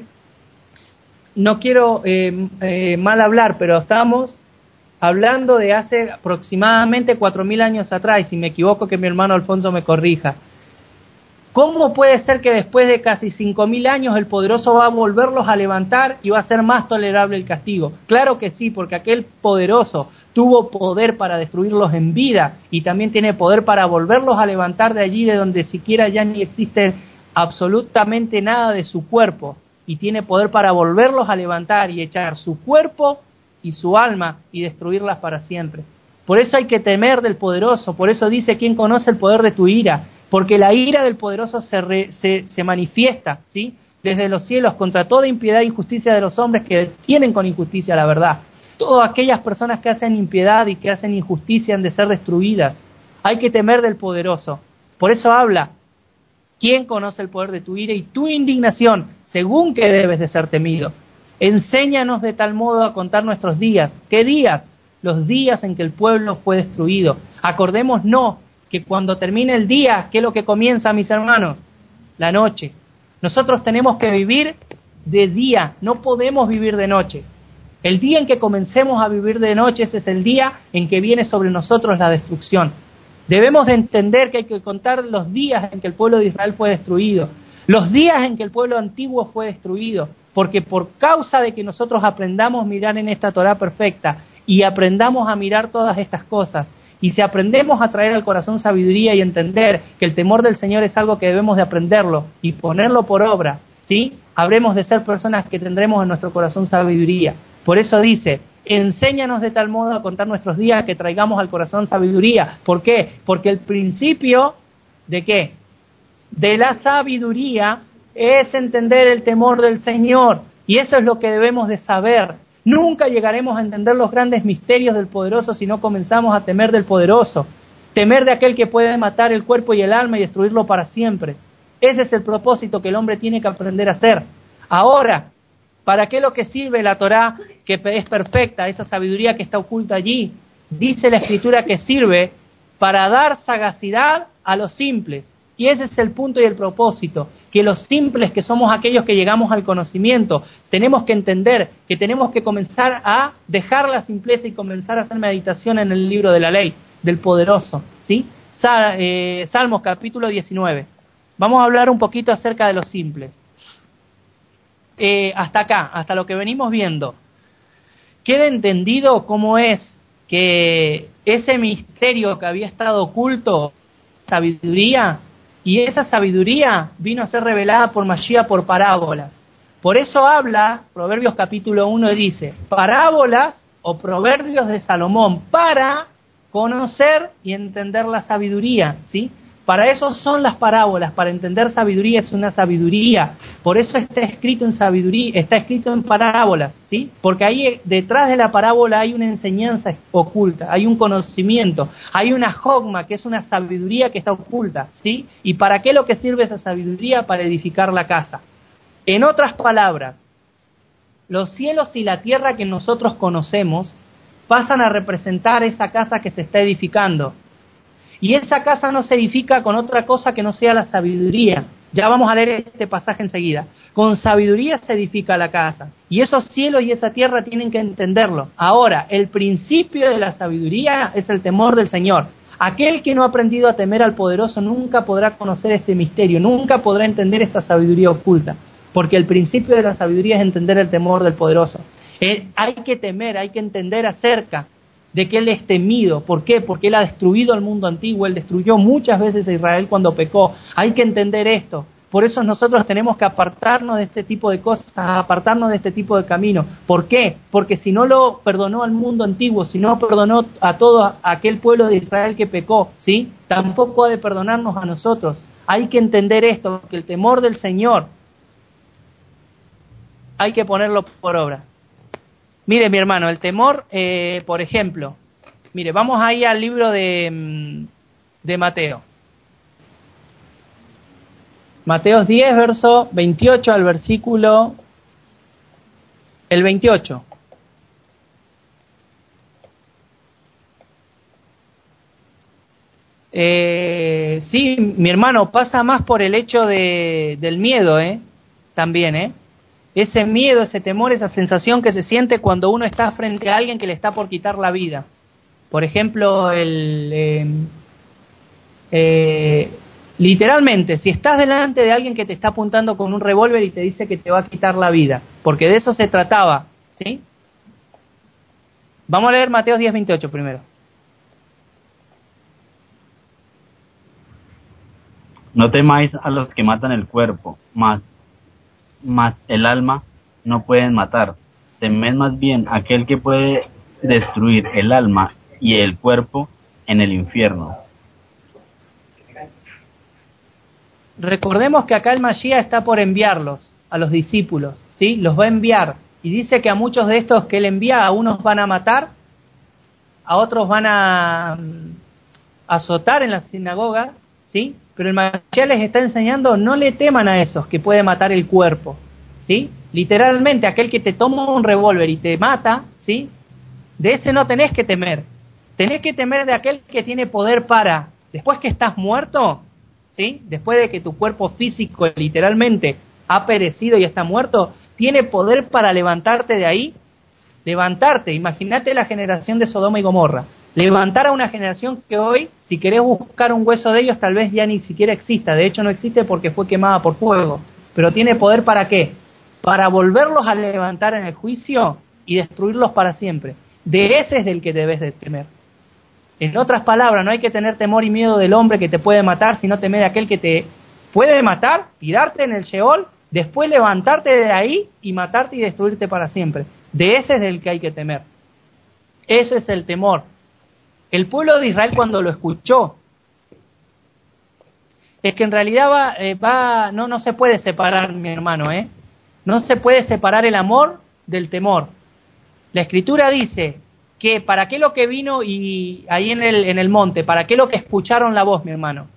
no quiero mal hablar, pero estamos hablando de hace aproximadamente 4.000 años atrás, y si me equivoco que mi hermano Alfonso me corrija. ¿Cómo puede ser que después de casi 5.000 años el poderoso va a volverlos a levantar y va a ser más tolerable el castigo? Claro que sí, porque aquel poderoso tuvo poder para destruirlos en vida y también tiene poder para volverlos a levantar de allí, de donde siquiera ya ni existe absolutamente nada de su cuerpo, y tiene poder para volverlos a levantar y echar su cuerpo y su alma y destruirlas para siempre. Por eso hay que temer del poderoso, por eso dice, ¿quién conoce el poder de tu ira? Porque la ira del poderoso se manifiesta, ¿sí? Desde los cielos contra toda impiedad e injusticia de los hombres que detienen con injusticia la verdad. Todas aquellas personas que hacen impiedad y que hacen injusticia han de ser destruidas. Hay que temer del poderoso. Por eso habla, ¿quién conoce el poder de tu ira y tu indignación, según que debes de ser temido? Enséñanos de tal modo a contar nuestros días. ¿Qué días? Los días en que el pueblo fue destruido. Acordémonos que cuando termine el día, ¿qué es lo que comienza, mis hermanos? La noche. Nosotros tenemos que vivir de día, no podemos vivir de noche. El día en que comencemos a vivir de noche, ese es el día en que viene sobre nosotros la destrucción. Debemos de entender que hay que contar los días en que el pueblo de Israel fue destruido, los días en que el pueblo antiguo fue destruido, porque por causa de que nosotros aprendamos a mirar en esta Torá perfecta y aprendamos a mirar todas estas cosas, y si aprendemos a traer al corazón sabiduría y entender que el temor del Señor es algo que debemos de aprenderlo y ponerlo por obra, ¿sí? Habremos de ser personas que tendremos en nuestro corazón sabiduría. Por eso dice, enséñanos de tal modo a contar nuestros días que traigamos al corazón sabiduría. ¿Por qué? Porque el principio, ¿de qué? De la sabiduría es entender el temor del Señor. Y eso es lo que debemos de saber. Nunca llegaremos a entender los grandes misterios del poderoso si no comenzamos a temer del poderoso. Temer de aquel que puede matar el cuerpo y el alma y destruirlo para siempre. Ese es el propósito que el hombre tiene que aprender a hacer. Ahora, ¿para qué es lo que sirve la Torá, que es perfecta, esa sabiduría que está oculta allí? Dice la Escritura que sirve para dar sagacidad a los simples. Y ese es el punto y el propósito, que los simples, que somos aquellos que llegamos al conocimiento, tenemos que entender que tenemos que comenzar a dejar la simpleza y comenzar a hacer meditación en el libro de la ley, del poderoso, ¿sí? Salmos capítulo 19. Vamos a hablar un poquito acerca de los simples. Hasta acá, hasta lo que venimos viendo. ¿Queda entendido cómo es que ese misterio que había estado oculto, sabiduría, y esa sabiduría vino a ser revelada por Mashiach por parábolas? Por eso habla, Proverbios capítulo 1 dice, parábolas o proverbios de Salomón, para conocer y entender la sabiduría, ¿sí? Para eso son las parábolas, para entender sabiduría es una sabiduría. Por eso está escrito en sabiduría, está escrito en parábolas, ¿sí? Porque ahí detrás de la parábola hay una enseñanza oculta, hay un conocimiento, hay una jogma, que es una sabiduría que está oculta, ¿sí? ¿Y para qué lo que sirve esa sabiduría? Para edificar la casa. En otras palabras, los cielos y la tierra que nosotros conocemos pasan a representar esa casa que se está edificando. Y esa casa no se edifica con otra cosa que no sea la sabiduría. Ya vamos a leer este pasaje enseguida. Con sabiduría se edifica la casa. Y esos cielos y esa tierra tienen que entenderlo. Ahora, el principio de la sabiduría es el temor del Señor. Aquel que no ha aprendido a temer al poderoso nunca podrá conocer este misterio, nunca podrá entender esta sabiduría oculta. Porque el principio de la sabiduría es entender el temor del poderoso. Hay que temer, hay que entender acerca de que Él es temido. ¿Por qué? Porque Él ha destruido al mundo antiguo, Él destruyó muchas veces a Israel cuando pecó. Hay que entender esto. Por eso nosotros tenemos que apartarnos de este tipo de cosas, apartarnos de este tipo de camino. ¿Por qué? Porque si no lo perdonó al mundo antiguo, si no perdonó a todo aquel pueblo de Israel que pecó, ¿sí? Tampoco ha de perdonarnos a nosotros. Hay que entender esto, que el temor del Señor hay que ponerlo por obra. Mire, mi hermano, el temor, por ejemplo, mire, vamos ahí al libro de Mateo. Mateo 10, verso 28 al versículo el 28. Sí, mi hermano, pasa más por el hecho del miedo, también, ese miedo, ese temor, esa sensación que se siente cuando uno está frente a alguien que le está por quitar la vida. Por ejemplo, literalmente, si estás delante de alguien que te está apuntando con un revólver y te dice que te va a quitar la vida, porque de eso se trataba, ¿sí? Vamos a leer Mateo 10:28 primero. No temáis a los que matan el cuerpo, mas el alma no pueden matar. Temed más bien a aquel que puede destruir el alma y el cuerpo en el infierno. Recordemos que acá el Mashiach está por enviarlos a los discípulos, ¿sí? Los va a enviar. Y dice que a muchos de estos que él envía, a unos van a matar, a otros van a azotar en la sinagoga, ¿sí? Pero el Mashiach les está enseñando, no le teman a esos que puede matar el cuerpo, ¿sí? Literalmente, aquel que te toma un revólver y te mata, ¿sí? De ese no tenés que temer. Tenés que temer de aquel que tiene poder para, después que estás muerto, ¿sí? Después de que tu cuerpo físico literalmente ha perecido y está muerto, tiene poder para levantarte de ahí, levantarte. Imagínate la generación de Sodoma y Gomorra. Levantar a una generación que hoy, si querés buscar un hueso de ellos, tal vez ya ni siquiera exista. De hecho, no existe porque fue quemada por fuego. Pero tiene poder ¿para qué? Para volverlos a levantar en el juicio y destruirlos para siempre. De ese es del que debes de temer. En otras palabras, no hay que tener temor y miedo del hombre que te puede matar, sino temer de aquel que te puede matar, tirarte en el Sheol, después levantarte de ahí y matarte y destruirte para siempre. De ese es del que hay que temer. Eso es el temor. El pueblo de Israel cuando lo escuchó, es que en realidad no se puede separar, mi hermano, no se puede separar el amor del temor. La Escritura dice que para qué lo que vino y ahí en el monte, para qué lo que escucharon la voz, mi hermano.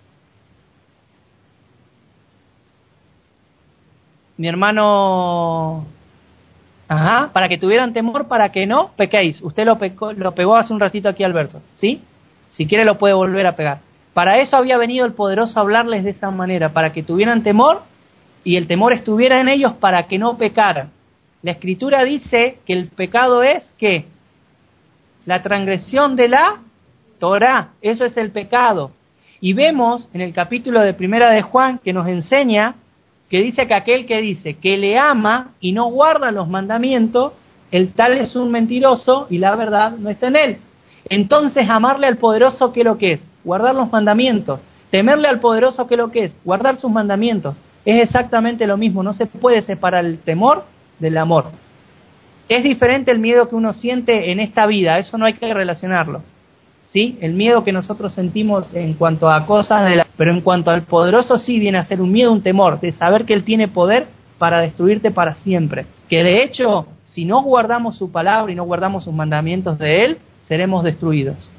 Mi hermano, para que tuvieran temor, para que no pequéis. Usted lo pegó hace un ratito aquí al verso, ¿sí? Si quiere lo puede volver a pegar. Para eso había venido el poderoso a hablarles de esa manera, para que tuvieran temor y el temor estuviera en ellos para que no pecaran. La Escritura dice que el pecado es, ¿qué? La transgresión de la Torá, eso es el pecado. Y vemos en el capítulo de Primera de Juan que nos enseña que dice que aquel que dice que le ama y no guarda los mandamientos, el tal es un mentiroso y la verdad no está en él. Entonces amarle al poderoso, ¿qué es lo que es? Guardar los mandamientos. Temerle al poderoso, ¿qué es lo que es? Guardar sus mandamientos. Es exactamente lo mismo, no se puede separar el temor del amor. Es diferente el miedo que uno siente en esta vida, eso no hay que relacionarlo, ¿sí? El miedo que nosotros sentimos en cuanto a cosas pero en cuanto al poderoso sí viene a ser un miedo, un temor, de saber que él tiene poder para destruirte para siempre. Que de hecho, si no guardamos su palabra y no guardamos sus mandamientos de él, seremos destruidos.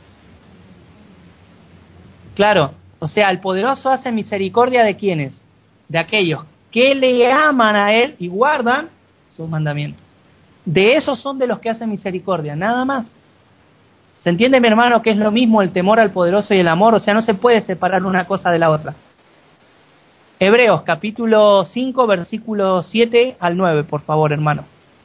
Claro, o sea, el poderoso hace misericordia de ¿quiénes? De aquellos que le aman a él y guardan sus mandamientos. De esos son de los que hacen misericordia, nada más. ¿Se entiende, mi hermano, que es lo mismo el temor al poderoso y el amor? O sea, no se puede separar una cosa de la otra. Hebreos, capítulo 5, versículos 7 al 9, por favor, hermano.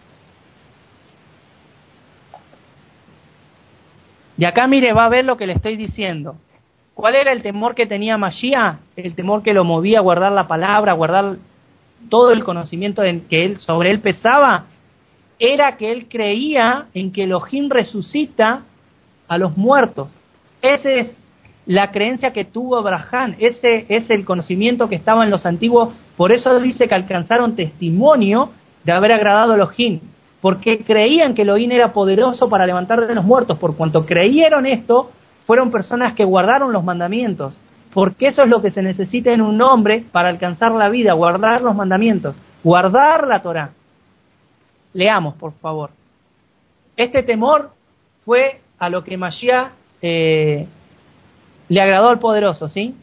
Y acá, mire, va a ver lo que le estoy diciendo. ¿Cuál era el temor que tenía Mashiach? El temor que lo movía a guardar la palabra, a guardar todo el conocimiento que sobre él pesaba. Era que él creía en que Elohim resucita a los muertos. Ese es la creencia que tuvo Abraham, ese es el conocimiento que estaba en los antiguos, por eso dice que alcanzaron testimonio de haber agradado a Elohim, porque creían que Elohim era poderoso para levantar de los muertos. Por cuanto creyeron esto, fueron personas que guardaron los mandamientos, porque eso es lo que se necesita en un hombre para alcanzar la vida, guardar los mandamientos, guardar la Torá. Leamos, por favor. Este temor fue a lo que Mashiach le agradó al poderoso, ¿sí?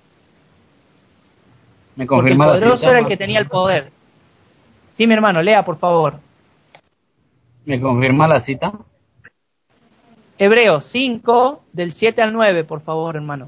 ¿Me Porque el confirma la poderoso cita? era el que tenía el poder. Sí, mi hermano, lea, por favor. ¿Me confirma la cita? Hebreos 5, del 7 al 9, por favor, hermano.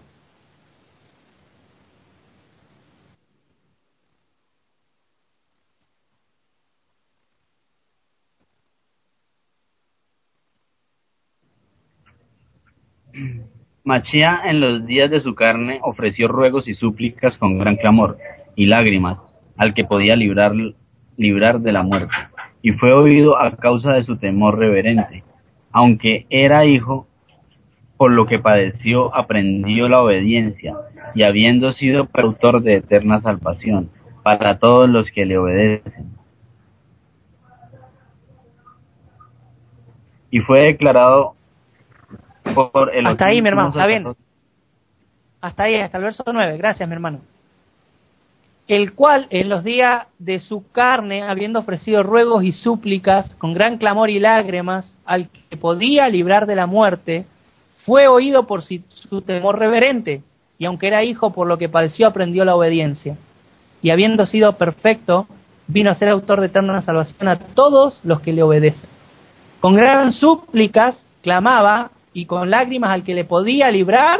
Machía en los días de su carne ofreció ruegos y súplicas con gran clamor y lágrimas al que podía librar de la muerte, y fue oído a causa de su temor reverente. Aunque era hijo, por lo que padeció aprendió la obediencia, y habiendo sido autor de eterna salvación para todos los que le obedecen. Y fue declarado por el Hasta ahí, mi hermano, sumo está bien. sacerdote. Hasta ahí, hasta el verso 9. Gracias, mi hermano. El cual, en los días de su carne, habiendo ofrecido ruegos y súplicas, con gran clamor y lágrimas, al que podía librar de la muerte, fue oído por su temor reverente, y aunque era hijo, por lo que padeció, aprendió la obediencia. Y habiendo sido perfecto, vino a ser autor de eterna salvación a todos los que le obedecen. Con gran súplicas clamaba, y con lágrimas al que le podía librar,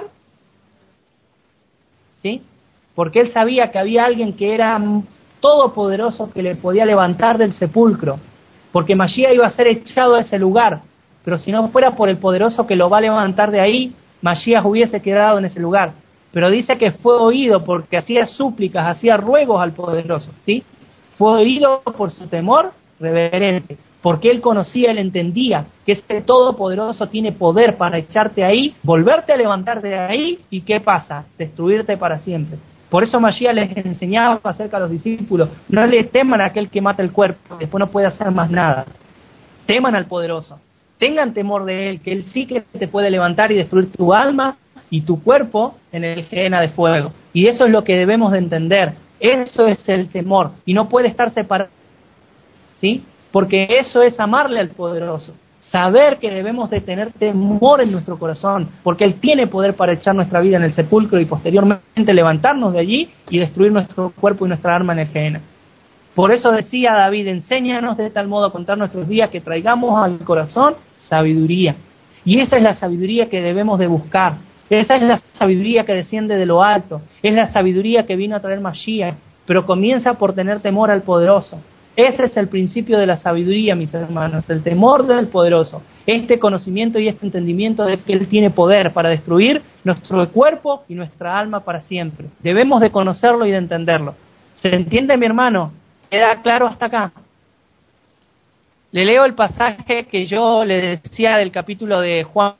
¿sí? Porque él sabía que había alguien que era todopoderoso, que le podía levantar del sepulcro, porque Mashiach iba a ser echado a ese lugar, pero si no fuera por el poderoso que lo va a levantar de ahí, Mashiach hubiese quedado en ese lugar. Pero dice que fue oído porque hacía súplicas, hacía ruegos al poderoso, ¿sí? Fue oído por su temor reverente, porque él conocía, él entendía que este todopoderoso tiene poder para echarte ahí, volverte a levantar de ahí, y ¿qué pasa? Destruirte para siempre. Por eso Mashiach les enseñaba acerca a los discípulos: no le teman a aquel que mata el cuerpo, después no puede hacer más nada. Teman al poderoso, tengan temor de él, que él sí que te puede levantar y destruir tu alma y tu cuerpo en el Gehenna de fuego. Y eso es lo que debemos de entender. Eso es el temor, y no puede estar separado, ¿sí? Porque eso es amarle al poderoso, saber que debemos de tener temor en nuestro corazón, porque Él tiene poder para echar nuestra vida en el sepulcro y posteriormente levantarnos de allí y destruir nuestro cuerpo y nuestra alma en el Gehenna. Por eso decía David: enséñanos de tal modo a contar nuestros días que traigamos al corazón sabiduría. Y esa es la sabiduría que debemos de buscar. Esa es la sabiduría que desciende de lo alto. Es la sabiduría que vino a traer Mashiach. Pero comienza por tener temor al poderoso. Ese es el principio de la sabiduría, mis hermanos, el temor del poderoso. Este conocimiento y este entendimiento de que Él tiene poder para destruir nuestro cuerpo y nuestra alma para siempre. Debemos de conocerlo y de entenderlo. ¿Se entiende, mi hermano? ¿Queda claro hasta acá? Le leo el pasaje que yo le decía del capítulo de Juan.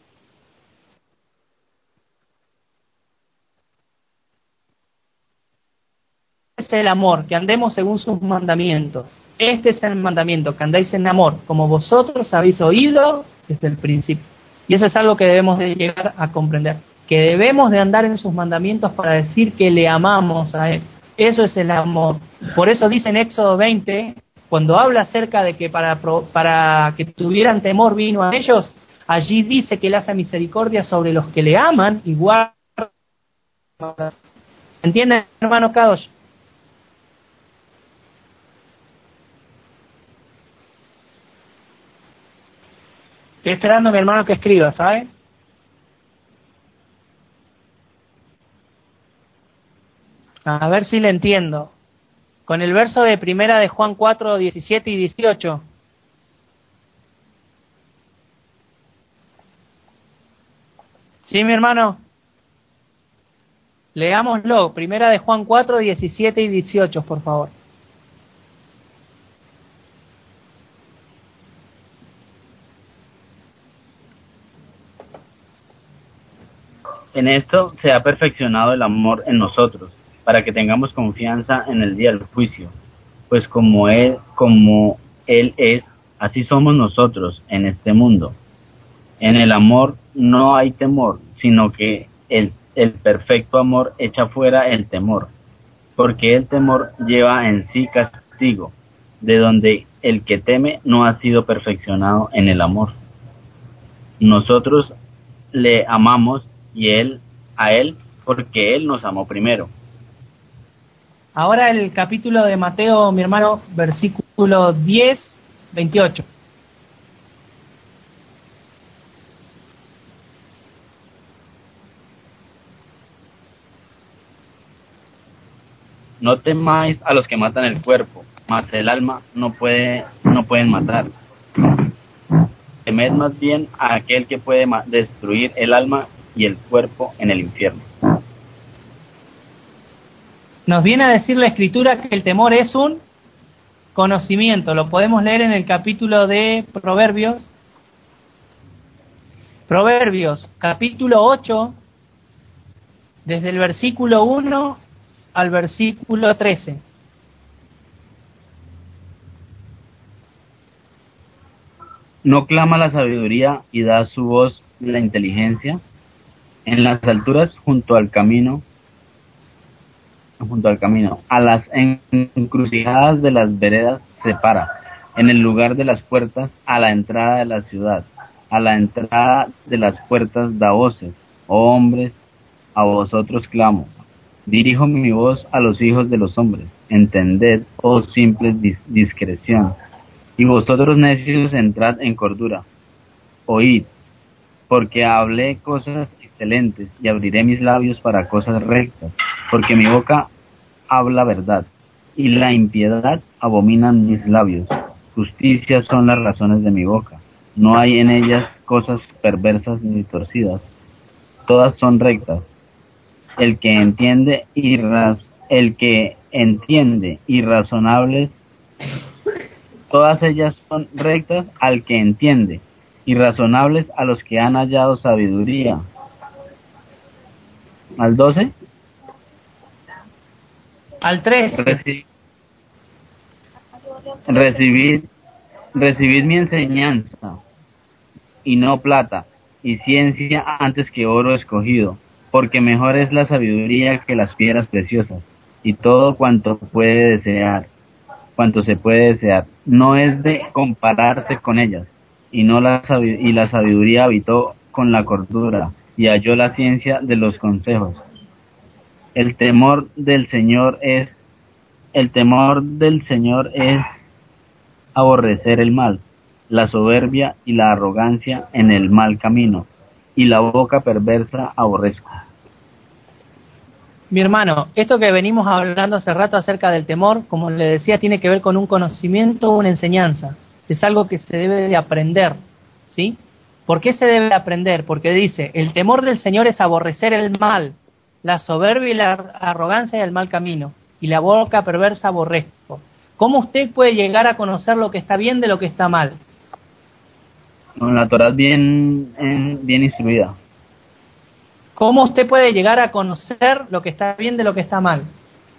Es el amor, que andemos según sus mandamientos. Este es el mandamiento, que andéis en amor, como vosotros habéis oído desde el principio. Y eso es algo que debemos de llegar a comprender, que debemos de andar en sus mandamientos para decir que le amamos a Él. Eso es el amor. Por eso dice en Éxodo 20, cuando habla acerca de que para que tuvieran temor vino a ellos, allí dice que Él hace misericordia sobre los que le aman y guardan. ¿Entienden, hermano Kadosh? Estoy esperando a mi hermano que escriba, ¿sabe? A ver si le entiendo. Con el verso de primera de Juan 4, 17 y 18. ¿Sí, mi hermano? Leámoslo. Primera de Juan 4, 17 y 18, por favor. En esto se ha perfeccionado el amor en nosotros, para que tengamos confianza en el día del juicio. Pues como Él es, así somos nosotros en este mundo. En el amor no hay temor, sino que el perfecto amor echa fuera el temor, porque el temor lleva en sí castigo, de donde el que teme no ha sido perfeccionado en el amor. Nosotros le amamos y él a él, porque él nos amó primero. Ahora el capítulo de Mateo, mi hermano, versículo 10, 28. No temáis a los que matan el cuerpo, mas el alma no pueden matar. Temed más bien a aquel que puede destruir el alma y el cuerpo en el infierno. Nos viene a decir la Escritura que el temor es un conocimiento. Lo podemos leer en el capítulo de Proverbios. Proverbios, capítulo 8, desde el versículo 1 al versículo 13. No clama la sabiduría y da su voz la inteligencia. En las alturas junto al camino, a las encrucijadas de las veredas se para, en el lugar de las puertas, a la entrada de la ciudad, a la entrada de las puertas da voces. Oh hombres, a vosotros clamo. Dirijo mi voz a los hijos de los hombres. Entended, oh simples, discreción. Y vosotros necios, entrad en cordura. Oíd, porque hablé cosas excelentes y abriré mis labios para cosas rectas, porque mi boca habla verdad y la impiedad abominan mis labios. Justicia son las razones de mi boca, no hay en ellas cosas perversas ni torcidas, todas son rectas. El que entiende y razonables, todas ellas son rectas al que entiende, y razonables a los que han hallado sabiduría. ¿Al 12? Al 13. Recibid mi enseñanza, y no plata, y ciencia antes que oro escogido, porque mejor es la sabiduría que las piedras preciosas, y todo cuanto se puede desear, no es de compararse con ellas, y la sabiduría habitó con la cordura, y halló la ciencia de los consejos. El temor del Señor es aborrecer el mal, la soberbia y la arrogancia en el mal camino, y la boca perversa aborrezco. Mi hermano, esto que venimos hablando hace rato acerca del temor, como le decía, tiene que ver con un conocimiento, una enseñanza. Es algo que se debe de aprender, ¿sí? ¿Por qué se debe de aprender? Porque dice, el temor del Señor es aborrecer el mal, la soberbia y la arrogancia y el mal camino, y la boca perversa aborrezco. ¿Cómo usted puede llegar a conocer lo que está bien de lo que está mal? Con la Torá bien instruida. ¿Cómo usted puede llegar a conocer lo que está bien de lo que está mal?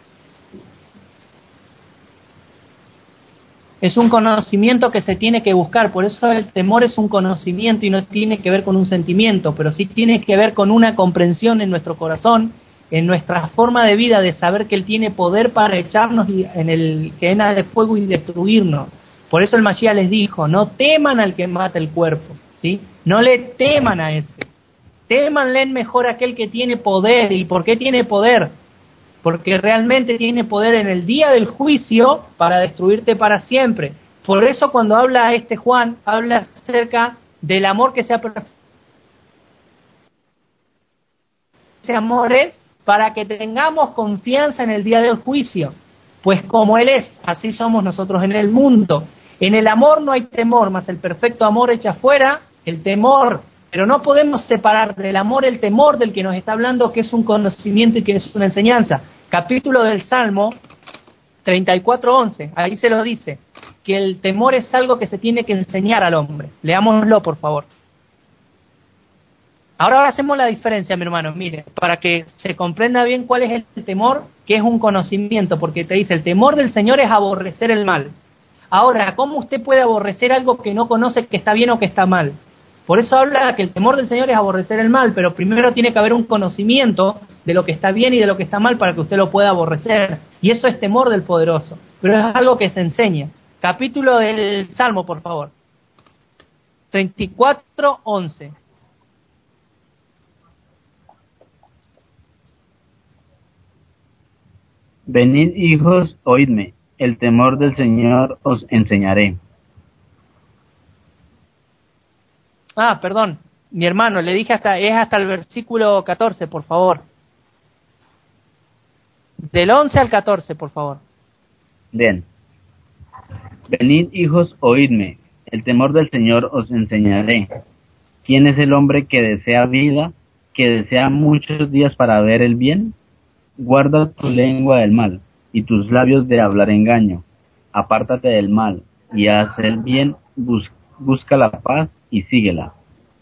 Es un conocimiento que se tiene que buscar, por eso el temor es un conocimiento y no tiene que ver con un sentimiento, pero sí tiene que ver con una comprensión en nuestro corazón, en nuestra forma de vida, de saber que Él tiene poder para echarnos en el cadena de fuego y destruirnos. Por eso el Mashiach les dijo, no teman al que mata el cuerpo, ¿sí? No le teman a ese. Témanle mejor a aquel que tiene poder. ¿Y por qué tiene poder? Porque realmente tiene poder en el día del juicio para destruirte para siempre. Por eso cuando habla Juan, habla acerca del amor que se ha perfeccionado. Ese amor es para que tengamos confianza en el día del juicio. Pues como Él es, así somos nosotros en el mundo. En el amor no hay temor, mas el perfecto amor echa fuera el temor. Pero no podemos separar del amor el temor del que nos está hablando, que es un conocimiento y que es una enseñanza. Capítulo del Salmo 34:11, ahí se lo dice, que el temor es algo que se tiene que enseñar al hombre. Leámoslo, por favor. Ahora hacemos la diferencia, mi hermano, mire, para que se comprenda bien cuál es el temor, que es un conocimiento, porque te dice, el temor del Señor es aborrecer el mal. Ahora, ¿cómo usted puede aborrecer algo que no conoce que está bien o que está mal? Por eso habla que el temor del Señor es aborrecer el mal, pero primero tiene que haber un conocimiento de lo que está bien y de lo que está mal para que usted lo pueda aborrecer. Y eso es temor del poderoso, pero es algo que se enseña. Capítulo del Salmo, por favor. 34:11. Venid, hijos, oídme, el temor del Señor os enseñaré. Perdón, mi hermano, le dije hasta el versículo 14, por favor. Del 11 al 14, por favor. Bien. Venid, hijos, oídme, el temor del Señor os enseñaré. ¿Quién es el hombre que desea vida, que desea muchos días para ver el bien? Guarda tu lengua del mal, y tus labios de hablar engaño. Apártate del mal, y haz el bien, busca la paz, y síguela.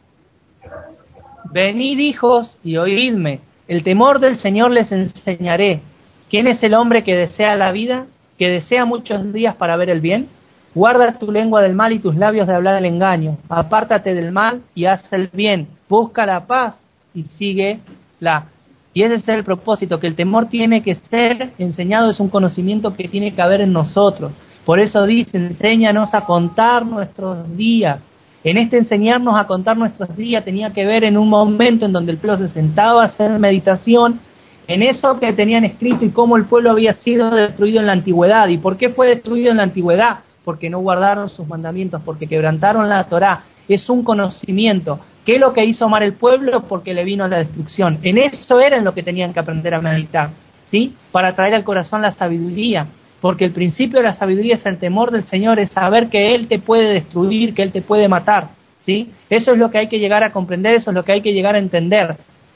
Venid, hijos, y oídme, el temor del Señor les enseñaré. ¿Quién es el hombre que desea la vida, que desea muchos días para ver el bien? Guarda tu lengua del mal y tus labios de hablar el engaño. Apártate del mal y haz el bien. Busca la paz y síguela. Y ese es el propósito, que el temor tiene que ser enseñado, es un conocimiento que tiene que haber en nosotros. Por eso dice, enséñanos a contar nuestros días. En este enseñarnos a contar nuestros días tenía que ver en un momento en donde el pueblo se sentaba a hacer meditación en eso que tenían escrito y cómo el pueblo había sido destruido en la antigüedad. ¿Y por qué fue destruido en la antigüedad? Porque no guardaron sus mandamientos, porque quebrantaron la Torá. Es un conocimiento. ¿Qué es lo que hizo mal el pueblo? Porque le vino la destrucción. En eso era en lo que tenían que aprender a meditar, ¿sí? Para traer al corazón la sabiduría. Porque el principio de la sabiduría es el temor del Señor, es saber que Él te puede destruir, que Él te puede matar, ¿sí? Eso es lo que hay que llegar a comprender, eso es lo que hay que llegar a entender.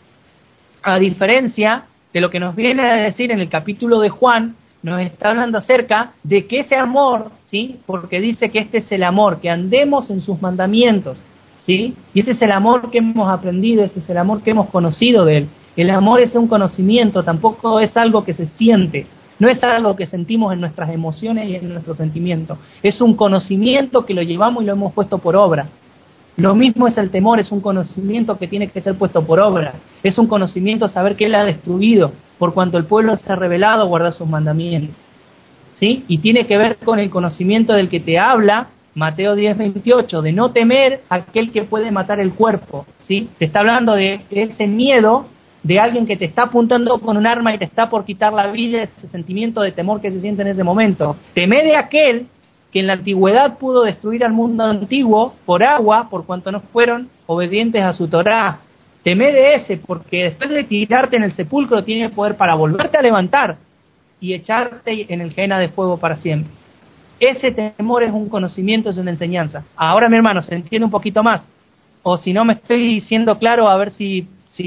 A diferencia de lo que nos viene a decir en el capítulo de Juan, nos está hablando acerca de que ese amor, ¿sí? Porque dice que este es el amor, que andemos en sus mandamientos, ¿sí? Y ese es el amor que hemos aprendido, ese es el amor que hemos conocido de Él. El amor es un conocimiento, tampoco es algo que se siente, no es algo que sentimos en nuestras emociones y en nuestros sentimientos. Es un conocimiento que lo llevamos y lo hemos puesto por obra. Lo mismo es el temor, es un conocimiento que tiene que ser puesto por obra. Es un conocimiento saber que Él ha destruido, por cuanto el pueblo se ha rebelado a guardar sus mandamientos, ¿sí? Y tiene que ver con el conocimiento del que te habla, Mateo 10:28, de no temer a aquel que puede matar el cuerpo, ¿sí? Te está hablando de ese miedo de alguien que te está apuntando con un arma y te está por quitar la vida, ese sentimiento de temor que se siente en ese momento. Teme de aquel que en la antigüedad pudo destruir al mundo antiguo por agua, por cuanto no fueron obedientes a su Torá. Temé de ese, porque después de tirarte en el sepulcro tiene poder para volverte a levantar y echarte en el Gehenna de fuego para siempre. Ese temor es un conocimiento, es una enseñanza. Ahora, mi hermano, ¿se entiende un poquito más? O si no me estoy diciendo claro, a ver si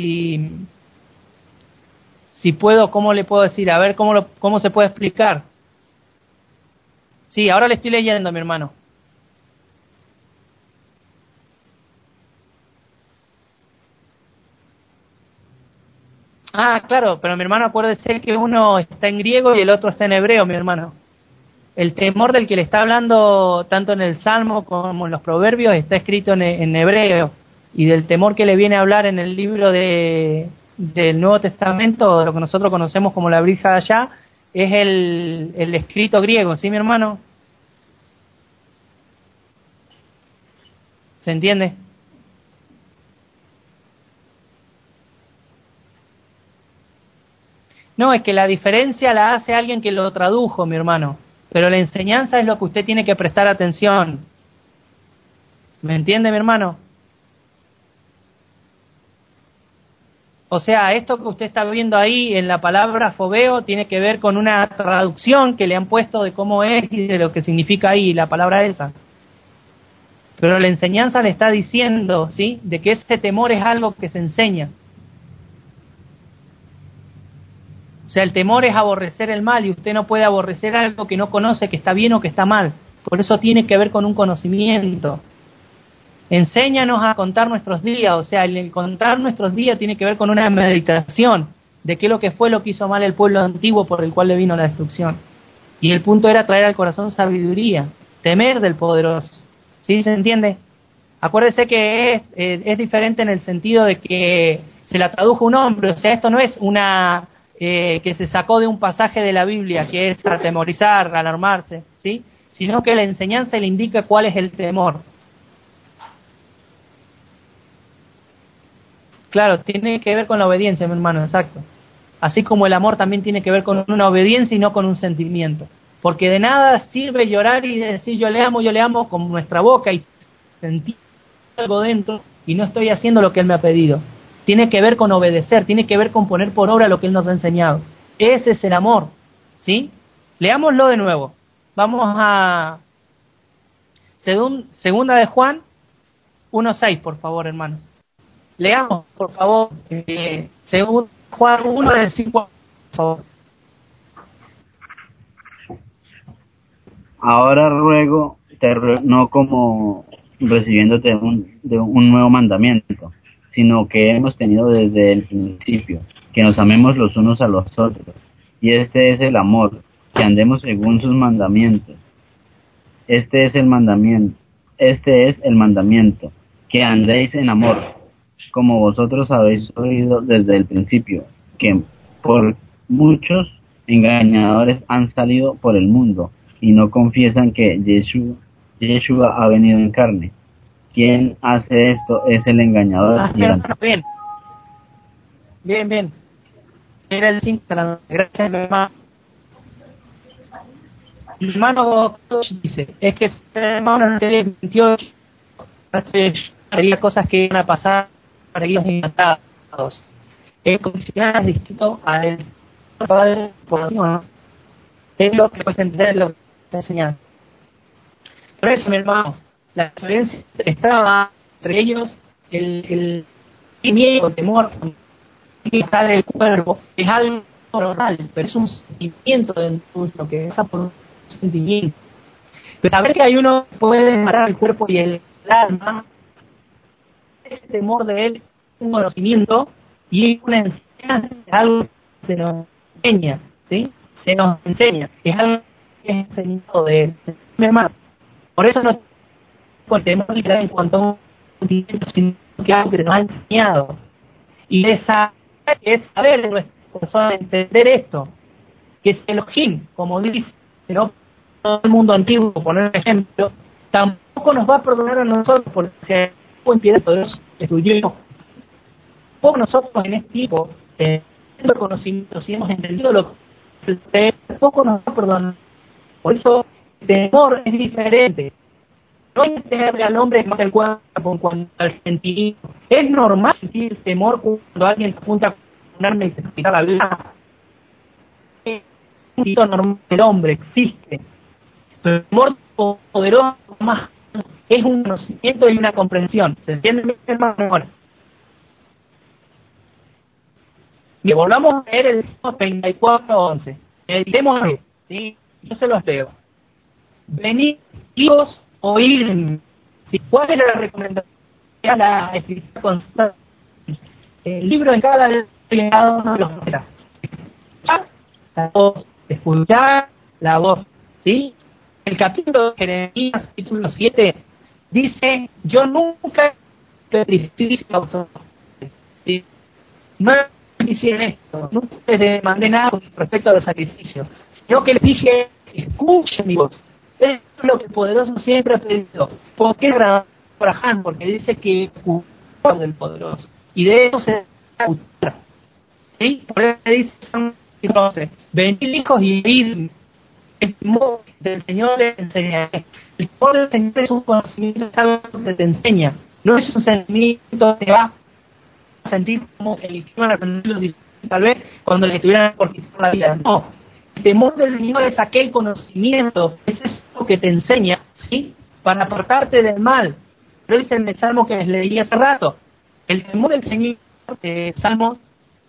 puedo, ¿cómo le puedo decir? A ver cómo se puede explicar. Sí, ahora le estoy leyendo, mi hermano. Claro, pero mi hermano, acuérdese que uno está en griego y el otro está en hebreo, mi hermano. El temor del que le está hablando tanto en el Salmo como en los Proverbios está escrito en hebreo. Y del temor que le viene a hablar en el libro del Nuevo Testamento, de lo que nosotros conocemos como la Brija de allá, es el escrito griego, ¿sí, mi hermano? ¿Se entiende? No, es que la diferencia la hace alguien que lo tradujo, mi hermano. Pero la enseñanza es lo que usted tiene que prestar atención. ¿Me entiende, mi hermano? O sea, esto que usted está viendo ahí en la palabra fobeo tiene que ver con una traducción que le han puesto de cómo es y de lo que significa ahí la palabra esa. Pero la enseñanza le está diciendo, ¿sí?, de que ese temor es algo que se enseña. O sea, el temor es aborrecer el mal y usted no puede aborrecer algo que no conoce, que está bien o que está mal. Por eso tiene que ver con un conocimiento. Enséñanos a contar nuestros días, o sea, el contar nuestros días tiene que ver con una meditación de qué es lo que fue lo que hizo mal el pueblo antiguo por el cual le vino la destrucción. Y el punto era traer al corazón sabiduría, temer del poderoso. ¿Sí se entiende? Acuérdese que es diferente en el sentido de que se la tradujo un hombre, o sea, esto no es una que se sacó de un pasaje de la Biblia, que es atemorizar, alarmarse, ¿sí? Sino que la enseñanza le indica cuál es el temor. Claro, tiene que ver con la obediencia, mi hermano, exacto. Así como el amor también tiene que ver con una obediencia y no con un sentimiento. Porque de nada sirve llorar y decir yo le amo con nuestra boca y sentir algo dentro y no estoy haciendo lo que Él me ha pedido. Tiene que ver con obedecer, tiene que ver con poner por obra lo que Él nos ha enseñado. Ese es el amor, ¿sí? Leámoslo de nuevo. Vamos a segunda de Juan 1:6, por favor, hermanos. Leamos, por favor, según Juan 1 del 5, por favor. Ahora ruego, no como recibiéndote de un nuevo mandamiento, sino que hemos tenido desde el principio, que nos amemos los unos a los otros. Y este es el amor, que andemos según sus mandamientos. Este es el mandamiento, que andéis en amor, como vosotros habéis oído desde el principio, que por muchos engañadores han salido por el mundo y no confiesan que Yeshua ha venido en carne. Quien hace esto es el engañador. Bien. Era el 5, gracias, mi hermano. Mi hermano dice, es que hermano en el 28 haría cosas que iban a pasar para ellos encantados. El condicional es distinto al padre por ¿no? Es lo que puedes entender lo que está enseñando. Por eso, mi hermano, la diferencia estaba entre ellos el miedo, el temor que está del cuerpo, es algo normal, pero es un sentimiento dentro de lo que pasa por un sentimiento. Pero saber que hay uno que puede matar el cuerpo y el alma, ese temor de él, un conocimiento y una enseñanza, es algo que se nos enseña, ¿sí? Se nos enseña, es algo que es enseñado de él, mi hermano. Por eso no tenemos que creer en cuanto a un sentimiento, sino que algo que nos ha enseñado. Y esa es saber en nuestra persona entender esto, que es Elohim, como dice, ¿no? Todo el mundo antiguo, por poner un ejemplo, tampoco nos va a perdonar a nosotros porque en piedad poderoso destruyó. Tampoco nosotros en este tipo de conocimiento, si hemos entendido lo que tampoco nos va a perdonar. Por eso el temor es diferente. No hay que tenerle al hombre más el cuerpo cuando al sentimiento. Es normal sentir temor cuando alguien se apunta con un arma y se quita la vida. Es un sentido normal del hombre, existe. Pero el temor poderoso más es un conocimiento y una comprensión. ¿Se entiende, mi hermano? Bien, volvamos a leer el 34:11. Meditemos, ¿sí? Yo se los leo. Venid, Dios, oídme. ¿Cuál es la recomendación? La escritura constante. El libro en cada legado de los profetas. La voz, escuchar la voz, ¿sí? El capítulo de Jeremías, capítulo 7, dice, yo nunca sacrificio, ¿sí? No hicieron esto, nunca les demandé nada con respecto a los sacrificios, sino que les dije, escuchen mi voz. Es lo que el poderoso siempre ha pedido. ¿Por qué Abraham? Porque dice que escuchó del poderoso. Y de eso se escucha. ¿Sí? Por eso dice entonces, venid hijos y oíd. El temor del Señor les enseñaré. El temor del Señor es un conocimiento, es algo que te enseña. No es un sentimiento que va a sentir como el que iban a sentir tal vez cuando les estuvieran por quitar la vida. No. El temor del Señor es aquel conocimiento, es eso que te enseña, ¿sí? Para apartarte del mal. Pero dice en el Salmo que les leí hace rato. El temor del Señor, Salmos,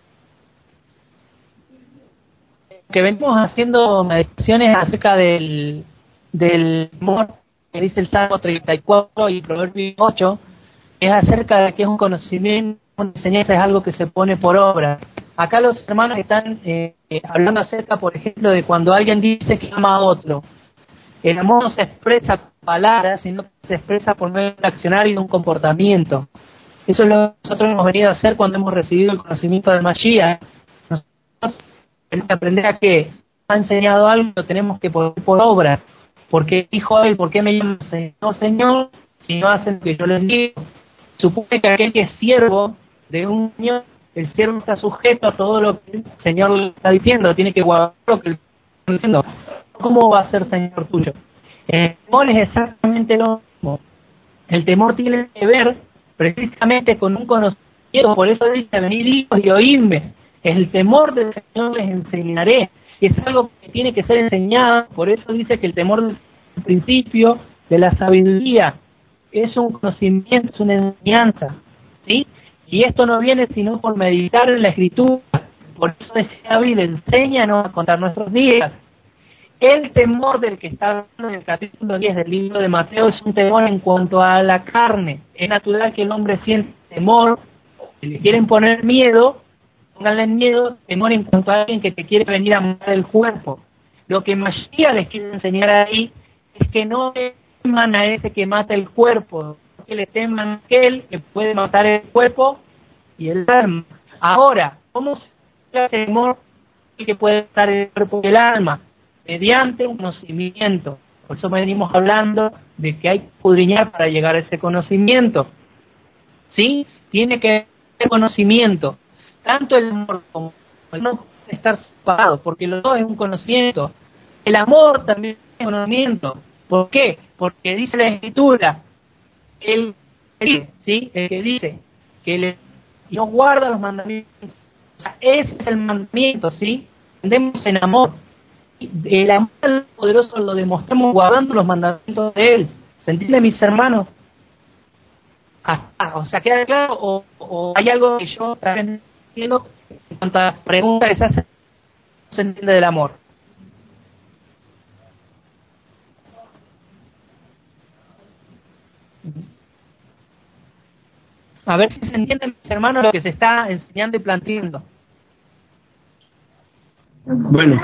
que venimos haciendo meditaciones acerca del temor, que dice el Salmo 34 y Proverbio 8, es acerca de que es un conocimiento, una enseñanza es algo que se pone por obra. Acá los hermanos están hablando acerca, por ejemplo, de cuando alguien dice que ama a otro. El amor no se expresa por palabras, sino que se expresa por medio de un accionario y de un comportamiento. Eso es lo que nosotros hemos venido a hacer cuando hemos recibido el conocimiento del Mashiach. Nosotros tenemos que aprender a que ha enseñado algo, lo tenemos que poner por obra. Porque dijo él, ¿por qué me llaman Señor? No, Señor, si no hacen lo que yo les digo. Supone que aquel que es siervo de un Señor, el siervo está sujeto a todo lo que el Señor le está diciendo, tiene que guardar lo que él está diciendo. ¿Cómo va a ser Señor tuyo? El temor es exactamente lo mismo. El temor tiene que ver precisamente con un conocimiento, por eso dice, venid hijos y oídme. El temor del Señor les enseñaré. Y es algo que tiene que ser enseñado, por eso dice que el temor del principio de la sabiduría es un conocimiento, es una enseñanza, ¿sí? Y esto no viene sino por meditar en la Escritura. Por eso decía David, enséñanos a contar nuestros días. El temor del que está hablando en el capítulo 10 del libro de Mateo es un temor en cuanto a la carne. Es natural que el hombre siente temor, si le quieren poner miedo, pónganle miedo, temor en cuanto a alguien que te quiere venir a matar el cuerpo. Lo que Mashiach les quiere enseñar ahí es que no teman a ese que mata el cuerpo, que le teman a aquel que puede matar el cuerpo y el alma. Ahora, ¿cómo se hace temor que puede matar el cuerpo y el alma? Mediante un conocimiento. Por eso venimos hablando de que hay que escudriñar para llegar a ese conocimiento. ¿Sí? Tiene que haber conocimiento. Tanto el amor como el no pueden estar separados, porque los dos es un conocimiento. El amor también es un conocimiento. ¿Por qué? Porque dice la Escritura, el que dice que no guarda los mandamientos. O sea, ese es el mandamiento, ¿sí? Andemos en amor. El amor del poderoso lo demostramos guardando los mandamientos de Él. ¿Se entiende, mis hermanos? O sea, ¿queda claro? ¿O hay algo que yo también entiendo en cuanto a las preguntas que se hacen? No se entiende del amor. A ver si se entiende, mis hermanos, lo que se está enseñando y planteando. Bueno,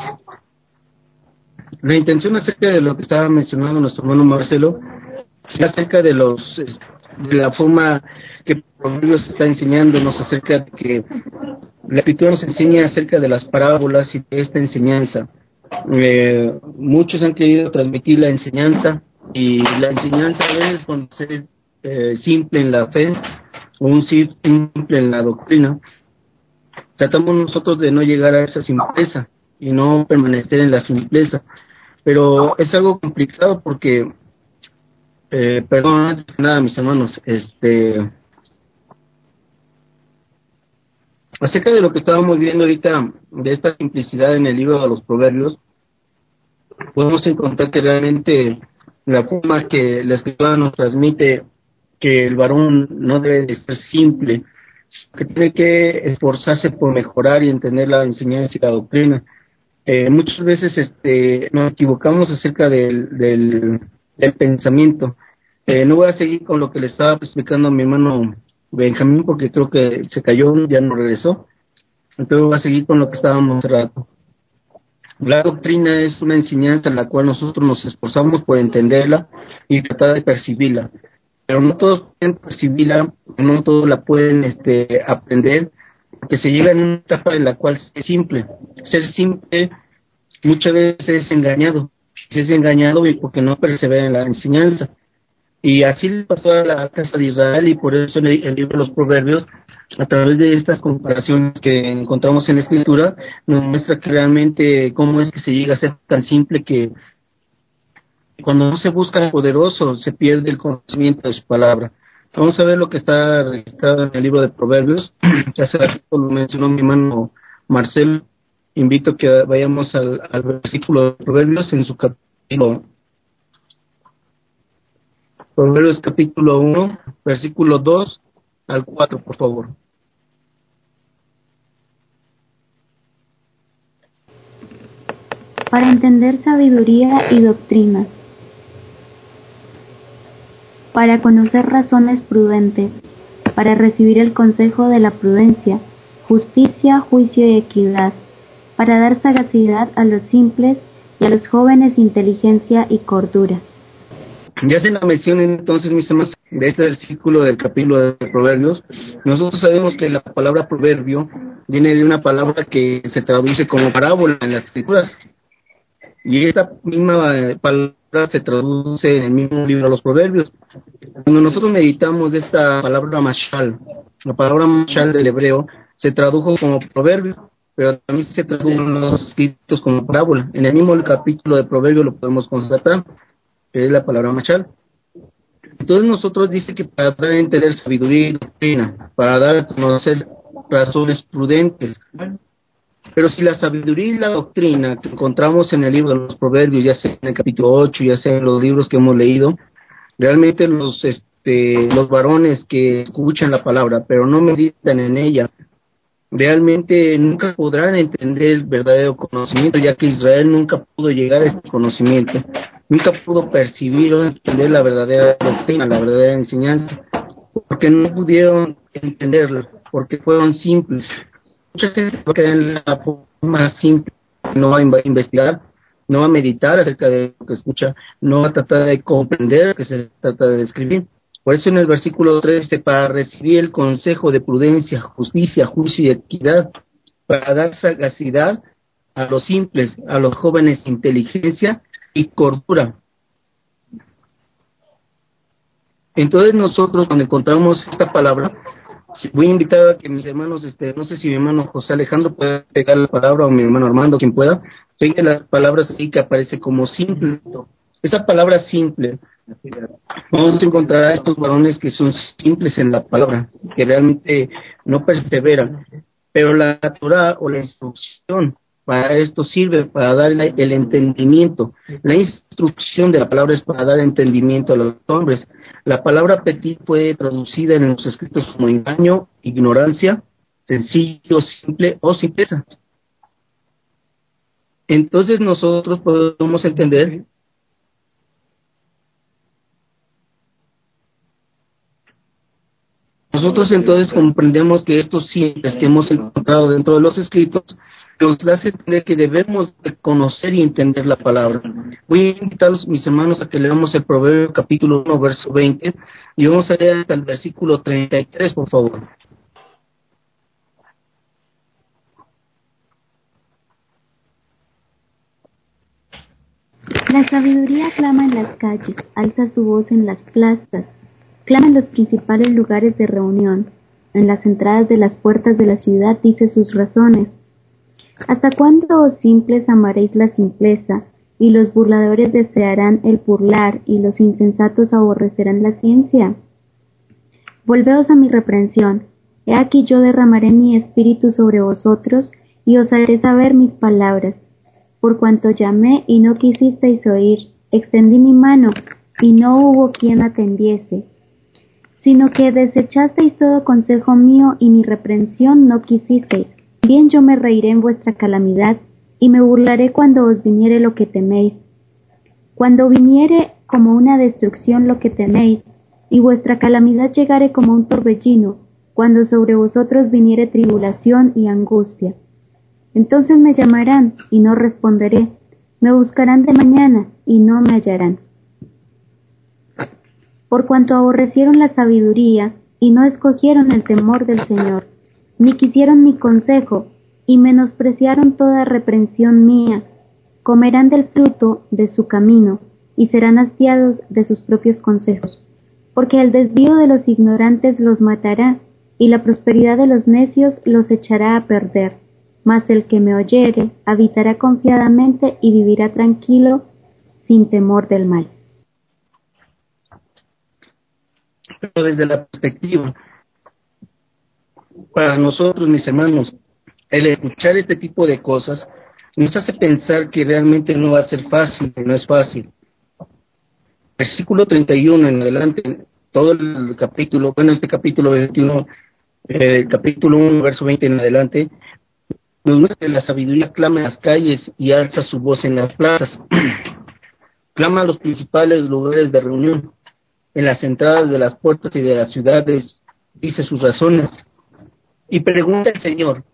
la intención acerca de lo que estaba mencionando nuestro hermano Marcelo es acerca de de la forma que Proverbios está enseñándonos acerca de que la Escritura nos enseña acerca de las parábolas y de esta enseñanza. Muchos han querido transmitir la enseñanza, y la enseñanza a veces cuando se simple en la fe o un simple en la doctrina. Tratamos nosotros de no llegar a esa simpleza y no permanecer en la simpleza, pero es algo complicado porque perdón, antes que nada, mis hermanos, acerca de lo que estábamos viendo ahorita, de esta simplicidad en el libro de los Proverbios, podemos encontrar que realmente la forma que la Escritura nos transmite que el varón no debe de ser simple, que tiene que esforzarse por mejorar y entender la enseñanza y la doctrina. Muchas veces nos equivocamos acerca del pensamiento. No voy a seguir con lo que le estaba explicando a mi hermano Benjamín porque creo que se cayó, ya no regresó. Entonces voy a seguir con lo que estábamos hace rato. La doctrina es una enseñanza en la cual nosotros nos esforzamos por entenderla y tratar de percibirla. Pero no todos pueden percibirla, no todos la pueden aprender, porque se llega en una etapa en la cual es simple. Ser simple muchas veces es engañado. Se es engañado porque no persevera en la enseñanza. Y así le pasó a la casa de Israel, y por eso en el libro de los Proverbios, a través de estas comparaciones que encontramos en la Escritura, nos muestra que realmente cómo es que se llega a ser tan simple que cuando no se busca al poderoso se pierde el conocimiento de su palabra. Vamos a ver lo que está registrado en el libro de Proverbios. Hace ratito lo mencionó mi hermano Marcelo. Invito a que vayamos al versículo de Proverbios en su capítulo. Proverbios capítulo 1, versículo 2 al 4, por favor. Para entender sabiduría y doctrina. para conocer razones prudentes, para recibir el consejo de la prudencia, justicia, juicio y equidad, para dar sagacidad a los simples y a los jóvenes inteligencia y cordura. Ya se la mención entonces, mis hermanos, de este versículo del capítulo de Proverbios. Nosotros sabemos que la palabra proverbio viene de una palabra que se traduce como parábola en las escrituras. Y esta misma palabra se traduce en el mismo libro de los Proverbios. Cuando nosotros meditamos de esta palabra mashal, la palabra mashal del hebreo se tradujo como proverbio, pero también se tradujo en los escritos como parábola. En el mismo capítulo de Proverbios lo podemos constatar, que es la palabra mashal. Entonces nosotros dice que para dar a entender sabiduría y doctrina, para dar a conocer razones prudentes. Pero si la sabiduría y la doctrina que encontramos en el libro de los Proverbios, ya sea en el capítulo 8, ya sea en los libros que hemos leído, realmente los varones que escuchan la palabra, pero no meditan en ella, realmente nunca podrán entender el verdadero conocimiento, ya que Israel nunca pudo llegar a este conocimiento, nunca pudo percibir o entender la verdadera doctrina, la verdadera enseñanza, porque no pudieron entenderlo, porque fueron simples. Mucha gente va a quedar en la forma simple, no va a investigar, no va a meditar acerca de lo que escucha, no va a tratar de comprender lo que se trata de describir. Por eso en el versículo 3 dice, para recibir el consejo de prudencia, justicia, juicio y equidad, para dar sagacidad a los simples, a los jóvenes, inteligencia y cordura. Entonces nosotros cuando encontramos esta palabra, voy a invitar a que mis hermanos, no sé si mi hermano José Alejandro puede pegar la palabra, o mi hermano Armando, quien pueda, pegue las palabras ahí que aparece como simple. Esa palabra simple, vamos a encontrar a estos varones que son simples en la palabra, que realmente no perseveran, pero la Torah o la instrucción para esto sirve, para dar el entendimiento. La instrucción de la palabra es para dar entendimiento a los hombres. La palabra petit fue traducida en los escritos como engaño, ignorancia, sencillo, simple o simpleza. Entonces nosotros podemos entender comprendemos que estos simples que hemos encontrado dentro de los escritos nos hace entender que debemos de conocer y entender la palabra. Voy a invitar a mis hermanos a que leamos el Proverbio capítulo 1, verso 20, y vamos a leer hasta el versículo 33, por favor. La sabiduría clama en las calles, alza su voz en las plazas, clama en los principales lugares de reunión, en las entradas de las puertas de la ciudad dice sus razones. ¿Hasta cuándo, oh simples, amaréis la simpleza, y los burladores desearán el burlar, y los insensatos aborrecerán la ciencia? Volveos a mi reprensión, he aquí yo derramaré mi espíritu sobre vosotros, y os haré saber mis palabras. Por cuanto llamé y no quisisteis oír, extendí mi mano, y no hubo quien atendiese. Sino que desechasteis todo consejo mío, y mi reprensión no quisisteis. Bien yo me reiré en vuestra calamidad, y me burlaré cuando os viniere lo que teméis. Cuando viniere como una destrucción lo que teméis, y vuestra calamidad llegare como un torbellino, cuando sobre vosotros viniere tribulación y angustia. Entonces me llamarán, y no responderé, me buscarán de mañana, y no me hallarán. Por cuanto aborrecieron la sabiduría, y no escogieron el temor del Señor, ni quisieron mi consejo, y menospreciaron toda reprensión mía, comerán del fruto de su camino, y serán hastiados de sus propios consejos. Porque el desvío de los ignorantes los matará, y la prosperidad de los necios los echará a perder. Mas el que me oyere habitará confiadamente y vivirá tranquilo, sin temor del mal. Pero desde la perspectiva, para nosotros, mis hermanos, el escuchar este tipo de cosas nos hace pensar que realmente no va a ser fácil, no es fácil. Versículo 31 en adelante, todo el capítulo, este capítulo 21, capítulo 1, verso 20 en adelante, nos muestra que la sabiduría clama en las calles y alza su voz en las plazas. Clama a los principales lugares de reunión. en las entradas de las puertas y de las ciudades, dice sus razones. Y pregunta el Señor.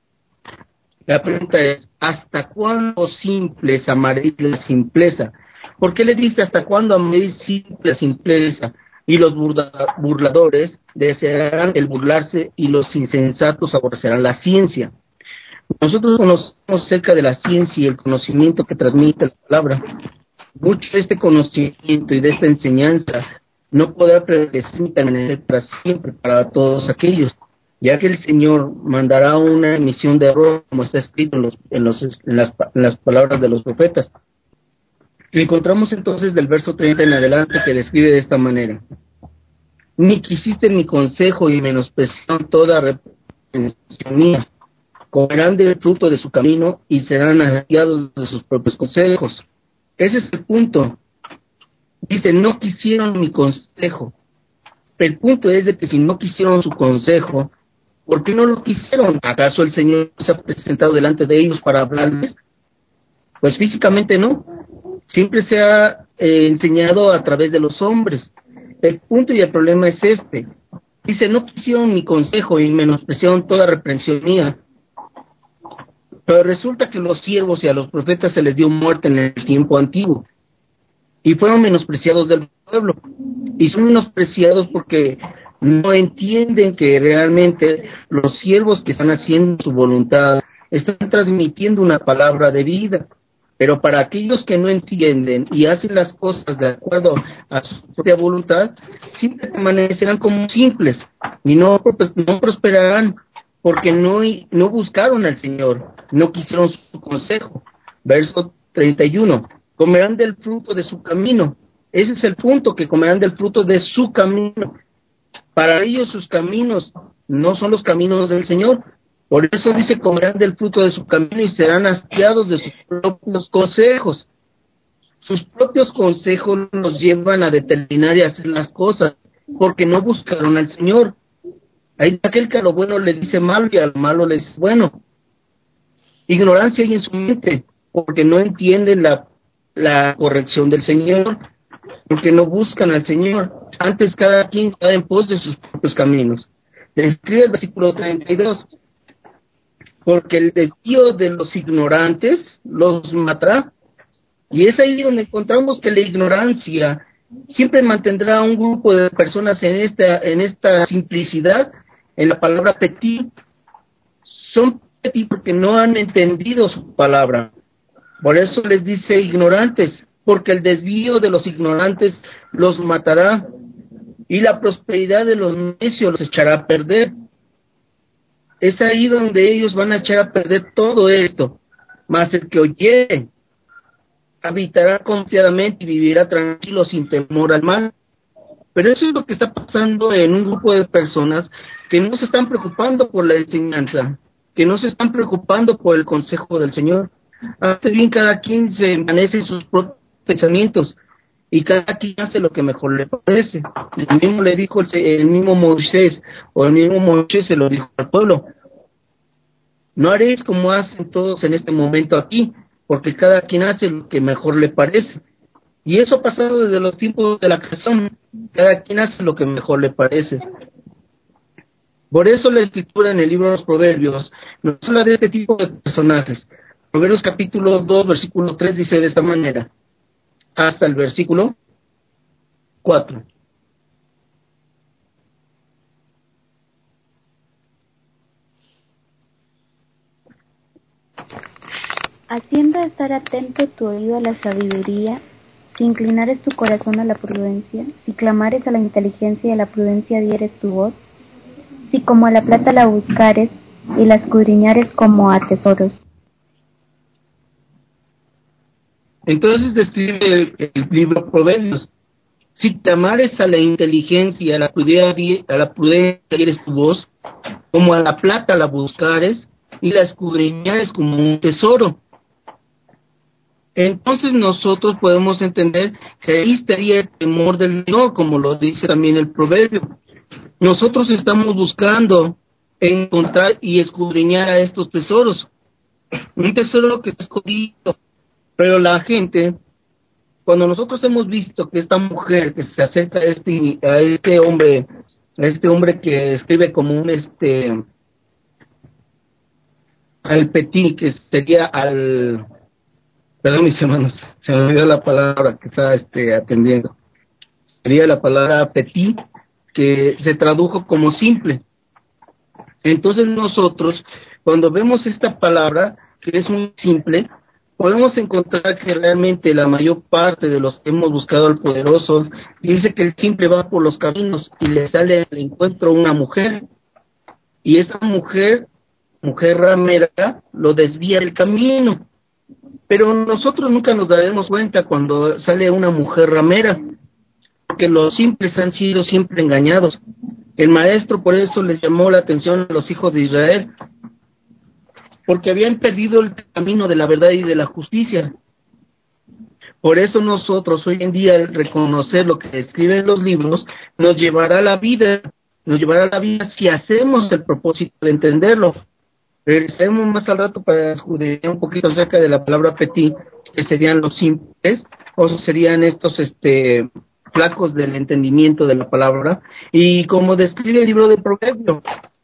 La pregunta es, ¿hasta cuándo simples amaréis la simpleza? ¿Por qué le dice hasta cuándo amaréis simple simpleza? Y los burladores desearán el burlarse y los insensatos aborrecerán la ciencia. Nosotros conocemos acerca de la ciencia y el conocimiento que transmite la palabra. Mucho de este conocimiento y de esta enseñanza no podrá prevalecer ni permanecer para siempre para todos aquellos, ya que el Señor mandará una emisión de error, como está escrito en las palabras de los profetas. Y encontramos entonces del verso 30 en adelante que describe de esta manera: ni quisiste mi consejo y menospreciaron toda reprensión mía. Comerán del fruto de su camino y serán hastiados de sus propios consejos. Ese es el punto. Dice, no quisieron mi consejo. El punto es de que si no quisieron su consejo, ¿por qué no lo quisieron? ¿Acaso el Señor se ha presentado delante de ellos para hablarles? Pues físicamente no. Siempre se ha enseñado a través de los hombres. El punto y el problema es este. Dice, no quisieron mi consejo y menospreciaron toda reprensión mía. Pero resulta que los siervos y a los profetas se les dio muerte en el tiempo antiguo. Y fueron menospreciados del pueblo. Y son menospreciados porque no entienden que realmente los siervos que están haciendo su voluntad están transmitiendo una palabra de vida. Pero para aquellos que no entienden y hacen las cosas de acuerdo a su propia voluntad, siempre permanecerán como simples y no prosperarán, porque no buscaron al Señor, no quisieron su consejo. Verso 31, comerán del fruto de su camino. Ese es el punto, que comerán del fruto de su camino. Para ellos sus caminos no son los caminos del Señor. Por eso dice, comerán del fruto de su camino y serán hastiados de sus propios consejos. Sus propios consejos los llevan a determinar y hacer las cosas, porque no buscaron al Señor. Hay aquel que a lo bueno le dice malo y a lo malo le dice bueno. Ignorancia hay en su mente, porque no entienden la corrección del Señor, porque no buscan al Señor. Antes cada quien va en pos de sus propios caminos. Describe el versículo 32. Porque el desvío de los ignorantes los matará. Y es ahí donde encontramos que la ignorancia siempre mantendrá a un grupo de personas en esta simplicidad, en la palabra petit. Son petit porque no han entendido su palabra. Por eso les dice ignorantes, porque el desvío de los ignorantes los matará, y la prosperidad de los necios los echará a perder. Es ahí donde ellos van a echar a perder todo esto. Mas el que oyere habitará confiadamente y vivirá tranquilo sin temor al mal. Pero eso es lo que está pasando en un grupo de personas que no se están preocupando por la enseñanza, que no se están preocupando por el consejo del Señor. Antes bien, cada quien se envanece en sus propios pensamientos y cada quien hace lo que mejor le parece. El mismo le dijo el mismo Moisés, o el mismo Moisés se lo dijo al pueblo: no haréis como hacen todos en este momento aquí, porque cada quien hace lo que mejor le parece. Y eso ha pasado desde los tiempos de la creación. Cada quien hace lo que mejor le parece. Por eso la Escritura en el libro de los Proverbios nos habla de este tipo de personajes. Proverbios capítulo 2, versículo 3 dice de esta manera, hasta el versículo 4. Haciendo estar atento tu oído a la sabiduría, si inclinares tu corazón a la prudencia, si clamares a la inteligencia y a la prudencia dieres tu voz, si como a la plata la buscares y la escudriñares como a tesoros. Entonces describe el libro Proverbios: si clamares a la inteligencia y a la prudencia dieres tu voz, como a la plata la buscares y la escudriñares como un tesoro. Entonces nosotros podemos entender que ahí estaría el temor del Señor, como lo dice también el proverbio. Nosotros estamos buscando encontrar y escudriñar a estos tesoros. Un tesoro que está escondido, pero la gente cuando nosotros hemos visto que esta mujer que se acerca a este hombre que escribe como un al petit, que sería al, perdón mis hermanos, se me olvidó la palabra que estaba atendiendo, sería la palabra petit, que se tradujo como simple. Entonces nosotros, cuando vemos esta palabra, que es un simple, podemos encontrar que realmente la mayor parte de los que hemos buscado al poderoso, dice que el simple va por los caminos y le sale al encuentro una mujer, y esta mujer ramera, lo desvía del camino. Pero nosotros nunca nos daremos cuenta cuando sale una mujer ramera, porque los simples han sido siempre engañados. El maestro por eso les llamó la atención a los hijos de Israel, porque habían perdido el camino de la verdad y de la justicia. Por eso nosotros hoy en día, al reconocer lo que escriben los libros, nos llevará a la vida si hacemos el propósito de entenderlo. Regresemos más al rato para escudriñar un poquito acerca de la palabra petit, que serían los simples, o serían estos flacos del entendimiento de la palabra, y como describe el libro de Proverbios,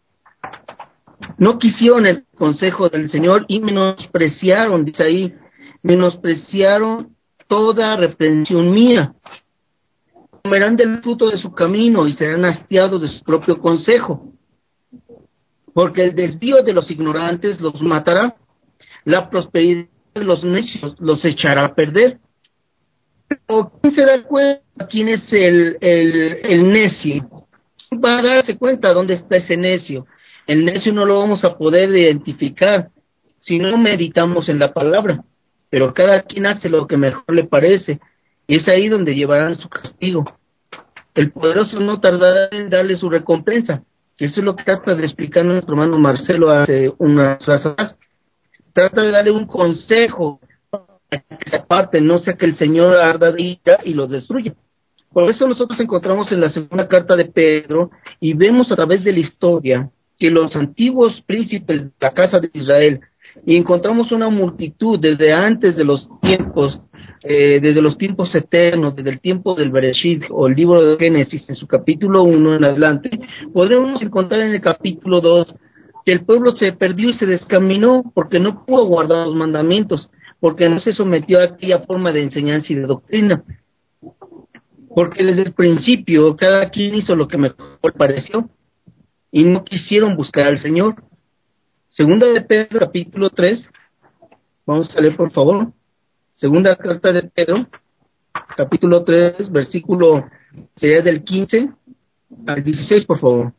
no quisieron el consejo del Señor y menospreciaron, dice ahí, menospreciaron toda reprensión mía. Comerán del fruto de su camino y serán hastiados de su propio consejo. Porque el desvío de los ignorantes los matará, la prosperidad de los necios los echará a perder. Pero ¿quién se da cuenta quién es el necio? ¿Quién va a darse cuenta dónde está ese necio? El necio no lo vamos a poder identificar si no meditamos en la palabra, pero cada quien hace lo que mejor le parece, y es ahí donde llevarán su castigo. El poderoso no tardará en darle su recompensa, que eso es lo que trata de explicar nuestro hermano Marcelo hace unas horas atrás. Trata de darle un consejo para que se aparten, no sea que el Señor arda de ira y los destruya. Por eso nosotros encontramos en la segunda carta de Pedro y vemos a través de la historia que los antiguos príncipes de la casa de Israel, y encontramos una multitud desde antes de los tiempos, desde los tiempos eternos, desde el tiempo del Bereshit o el libro de Génesis, en su capítulo 1 en adelante, podremos encontrar en el capítulo 2 que el pueblo se perdió y se descaminó porque no pudo guardar los mandamientos, porque no se sometió a aquella forma de enseñanza y de doctrina. Porque desde el principio cada quien hizo lo que mejor pareció y no quisieron buscar al Señor. Segunda de Pedro, capítulo 3, vamos a leer por favor. Segunda carta de Pedro, capítulo 3, versículo sería del 15 al 16, por favor.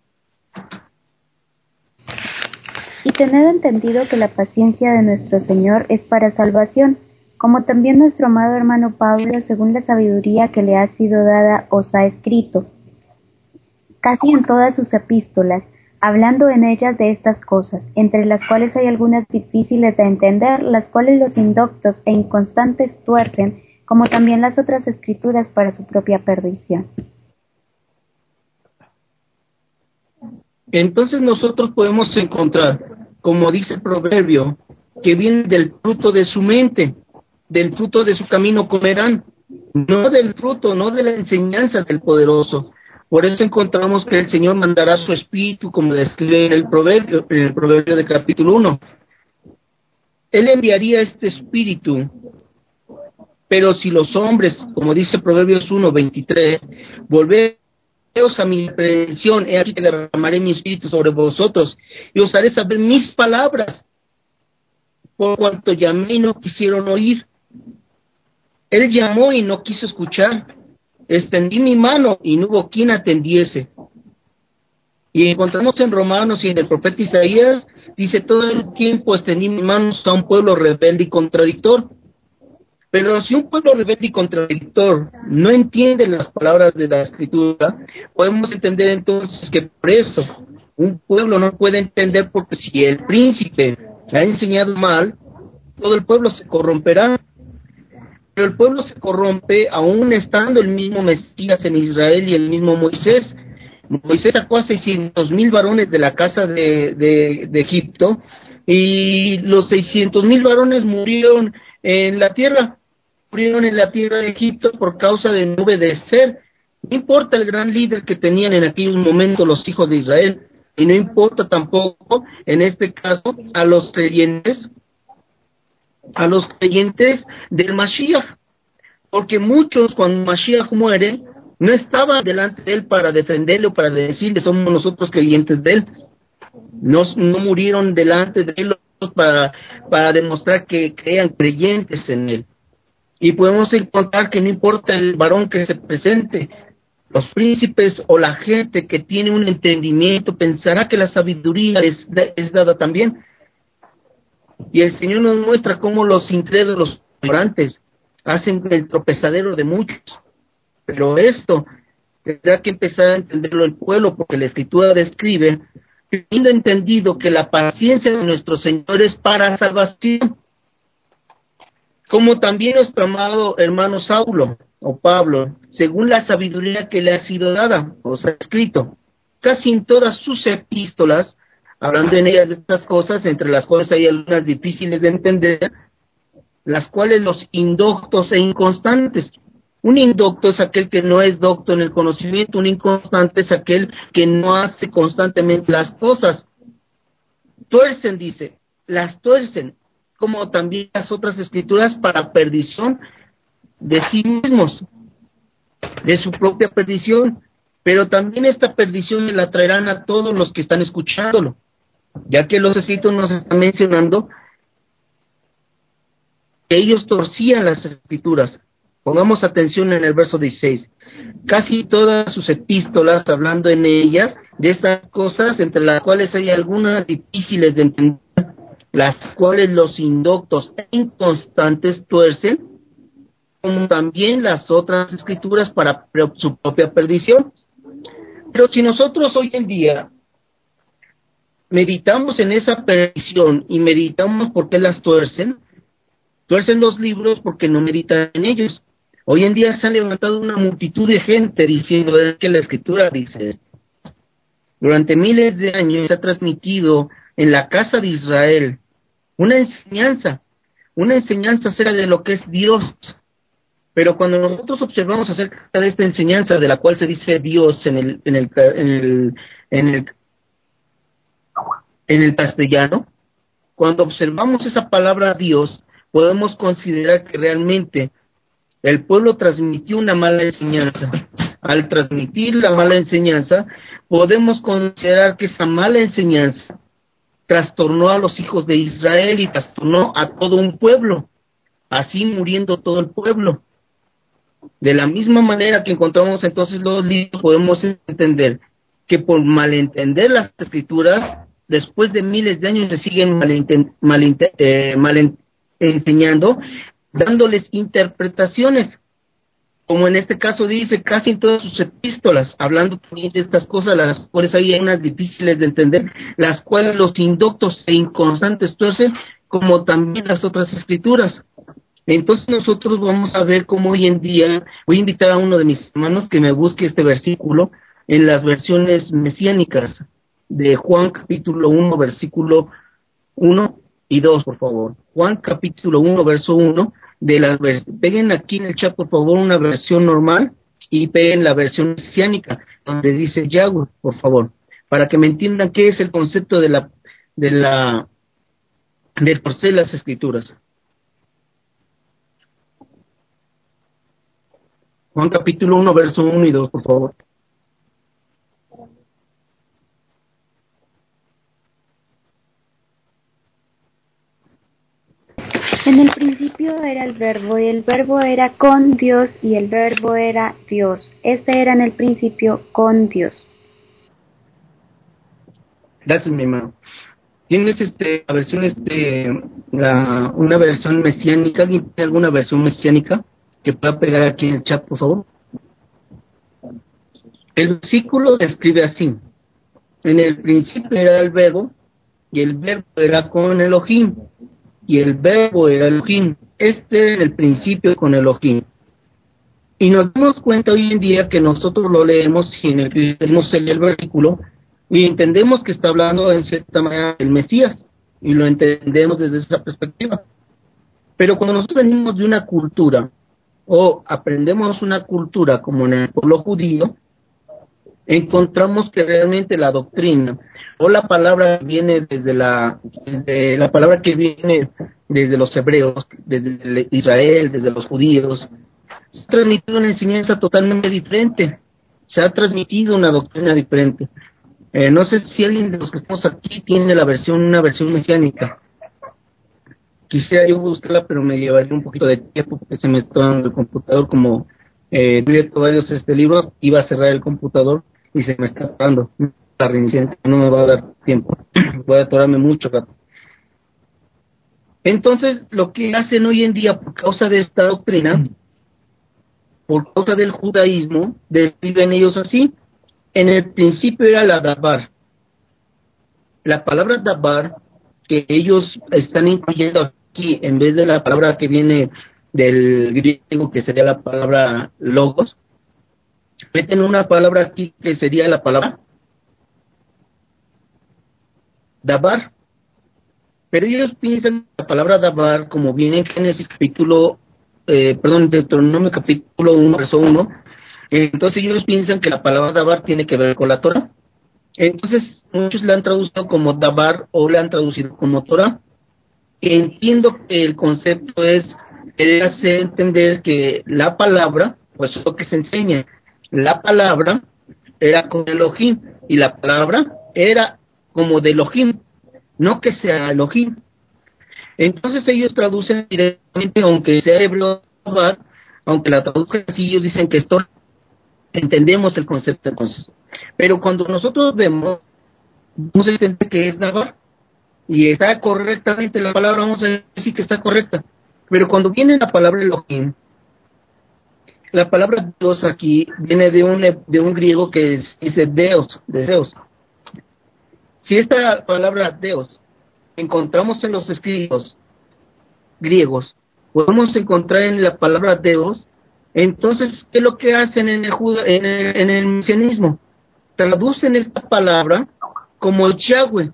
Y tened entendido que la paciencia de nuestro Señor es para salvación, como también nuestro amado hermano Pablo, según la sabiduría que le ha sido dada, os ha escrito, casi en todas sus epístolas, hablando en ellas de estas cosas, entre las cuales hay algunas difíciles de entender, las cuales los indoctos e inconstantes tuercen, como también las otras escrituras para su propia perdición. Entonces nosotros podemos encontrar, como dice el proverbio, que viene del fruto de su mente, del fruto de su camino comerán, no del fruto, no de la enseñanza del poderoso. Por eso encontramos que el Señor mandará su espíritu, como describe en el proverbio de capítulo 1. Él enviaría este espíritu, pero si los hombres, como dice Proverbios 1:23, volveos a mi redención, he aquí que derramaré mi espíritu sobre vosotros, y os haré saber mis palabras, por cuanto llamé y no quisieron oír. Él llamó y no quiso escuchar. Extendí mi mano y no hubo quien atendiese. Y encontramos en Romanos y en el profeta Isaías, dice, todo el tiempo extendí mis manos a un pueblo rebelde y contradictor. Pero si un pueblo rebelde y contradictor no entiende las palabras de la Escritura, podemos entender entonces que por eso un pueblo no puede entender, porque si el príncipe ha enseñado mal, todo el pueblo se corromperá. Pero el pueblo se corrompe aún estando el mismo Mesías en Israel y el mismo Moisés. Moisés sacó a 600,000 varones de la casa de Egipto, y los 600,000 varones murieron en la tierra. murieron en la tierra de Egipto por causa de no obedecer. No importa el gran líder que tenían en aquellos momentos los hijos de Israel, y no importa tampoco, en este caso, a los creyentes del Mashiach, porque muchos cuando Mashiach muere, no estaban delante de él para defenderle o para decirle somos nosotros creyentes de él. No murieron delante de él para demostrar que crean creyentes en él. Y podemos encontrar que no importa el varón que se presente, los príncipes o la gente que tiene un entendimiento pensará que la sabiduría es dada también. Y el Señor nos muestra cómo los incrédulos, los ignorantes, hacen el tropezadero de muchos. Pero esto tendrá que empezar a entenderlo el pueblo, porque la Escritura describe, teniendo entendido que la paciencia de nuestro Señor es para salvación, como también nuestro amado hermano Saulo o Pablo, según la sabiduría que le ha sido dada, os ha escrito, casi en todas sus epístolas, hablando en ellas de estas cosas, entre las cuales hay algunas difíciles de entender, las cuales los indoctos e inconstantes. Un indocto es aquel que no es docto en el conocimiento, un inconstante es aquel que no hace constantemente las cosas. Tuercen, dice, las tuercen, como también las otras escrituras, para perdición de sí mismos, de su propia perdición, pero también esta perdición la traerán a todos los que están escuchándolo, ya que los escritos nos están mencionando que ellos torcían las escrituras. Pongamos atención en el verso 16. Casi todas sus epístolas, hablando en ellas de estas cosas, entre las cuales hay algunas difíciles de entender, las cuales los indoctos e inconstantes tuercen, como también las otras escrituras para su propia perdición. Pero si nosotros hoy en día meditamos en esa perdición y meditamos por qué las tuercen los libros porque no meditan en ellos. Hoy en día se han levantado una multitud de gente diciendo que la Escritura dice. Durante miles de años se ha transmitido en la casa de Israel una enseñanza acerca de lo que es Dios. Pero cuando nosotros observamos acerca de esta enseñanza de la cual se dice Dios en el castellano, cuando observamos esa palabra Dios, podemos considerar que realmente el pueblo transmitió una mala enseñanza. Al transmitir la mala enseñanza, podemos considerar que esa mala enseñanza trastornó a los hijos de Israel y trastornó a todo un pueblo, así muriendo todo el pueblo. De la misma manera que encontramos entonces los libros, podemos entender que por malentender las escrituras, después de miles de años se siguen enseñando, dándoles interpretaciones, como en este caso dice, casi en todas sus epístolas, hablando también de estas cosas, las cuales hay unas difíciles de entender, las cuales los indoctos e inconstantes tuercen, como también las otras escrituras. Entonces nosotros vamos a ver cómo hoy en día, voy a invitar a uno de mis hermanos que me busque este versículo en las versiones mesiánicas de Juan capítulo 1, versículo 1 y 2, por favor. Juan capítulo 1, verso 1, peguen aquí en el chat, por favor, una versión normal y peguen la versión mesiánica, donde dice Yahweh, por favor, para que me entiendan qué es el concepto del torcer las escrituras. Juan capítulo 1, verso 1 y 2, por favor. En el principio era el Verbo, y el Verbo era con Dios, y el Verbo era Dios. Este era en el principio con Dios. Gracias, mi hermano. ¿Tienes una versión mesiánica? ¿Alguien tiene alguna versión mesiánica que pueda pegar aquí en el chat, por favor? El versículo describe así: en el principio era el Verbo, y el Verbo era con Elohim, y el Verbo era Elohim. Este era el principio con Elohim. Y nos damos cuenta hoy en día que nosotros lo leemos y en el versículo y entendemos que está hablando en cierta manera del Mesías, y lo entendemos desde esa perspectiva. Pero cuando nosotros venimos de una cultura o aprendemos una cultura como en el pueblo judío, encontramos que realmente la doctrina o la palabra viene desde la palabra que viene desde los hebreos, desde Israel, desde los judíos, se ha transmitido una enseñanza totalmente diferente, se ha transmitido una doctrina diferente. No sé si alguien de los que estamos aquí tiene una versión mesiánica. Quisiera yo buscarla, pero me llevaría un poquito de tiempo porque se me está dando el computador. Como he abierto varios libros, iba a cerrar el computador y se me está dando la reiniciante, no me va a dar tiempo. Voy a atorarme mucho rato. Entonces, lo que hacen hoy en día por causa de esta doctrina, por causa del judaísmo, describen ellos así. En el principio era la dabar. La palabra dabar que ellos están incluyendo aquí, en vez de la palabra que viene del griego, que sería la palabra logos, meten una palabra aquí que sería la palabra dabar. Pero ellos piensan la palabra dabar, como viene en Génesis Deuteronomio capítulo 1, verso 1, entonces ellos piensan que la palabra dabar tiene que ver con la Torah. Entonces muchos la han traducido como dabar o la han traducido como Torah. Entiendo que el concepto es querer hacer entender que la palabra, pues es lo que se enseña, la palabra era con Elohim y la palabra era como de Elohim, no que sea Elohim. Entonces ellos traducen directamente, aunque sea hebreo, aunque la traduzcan así, ellos dicen que esto entendemos el concepto entonces. Pero cuando nosotros vamos a entender que es Dabar, y está correctamente la palabra, vamos a decir que está correcta. Pero cuando viene la palabra Elohim, la palabra Dios aquí viene de un griego que dice Deus, de Zeus. Si esta palabra Deus encontramos en los escritos griegos, podemos encontrar en la palabra Deus, entonces, ¿qué es lo que hacen en el mesianismo? Traducen esta palabra como Yahweh.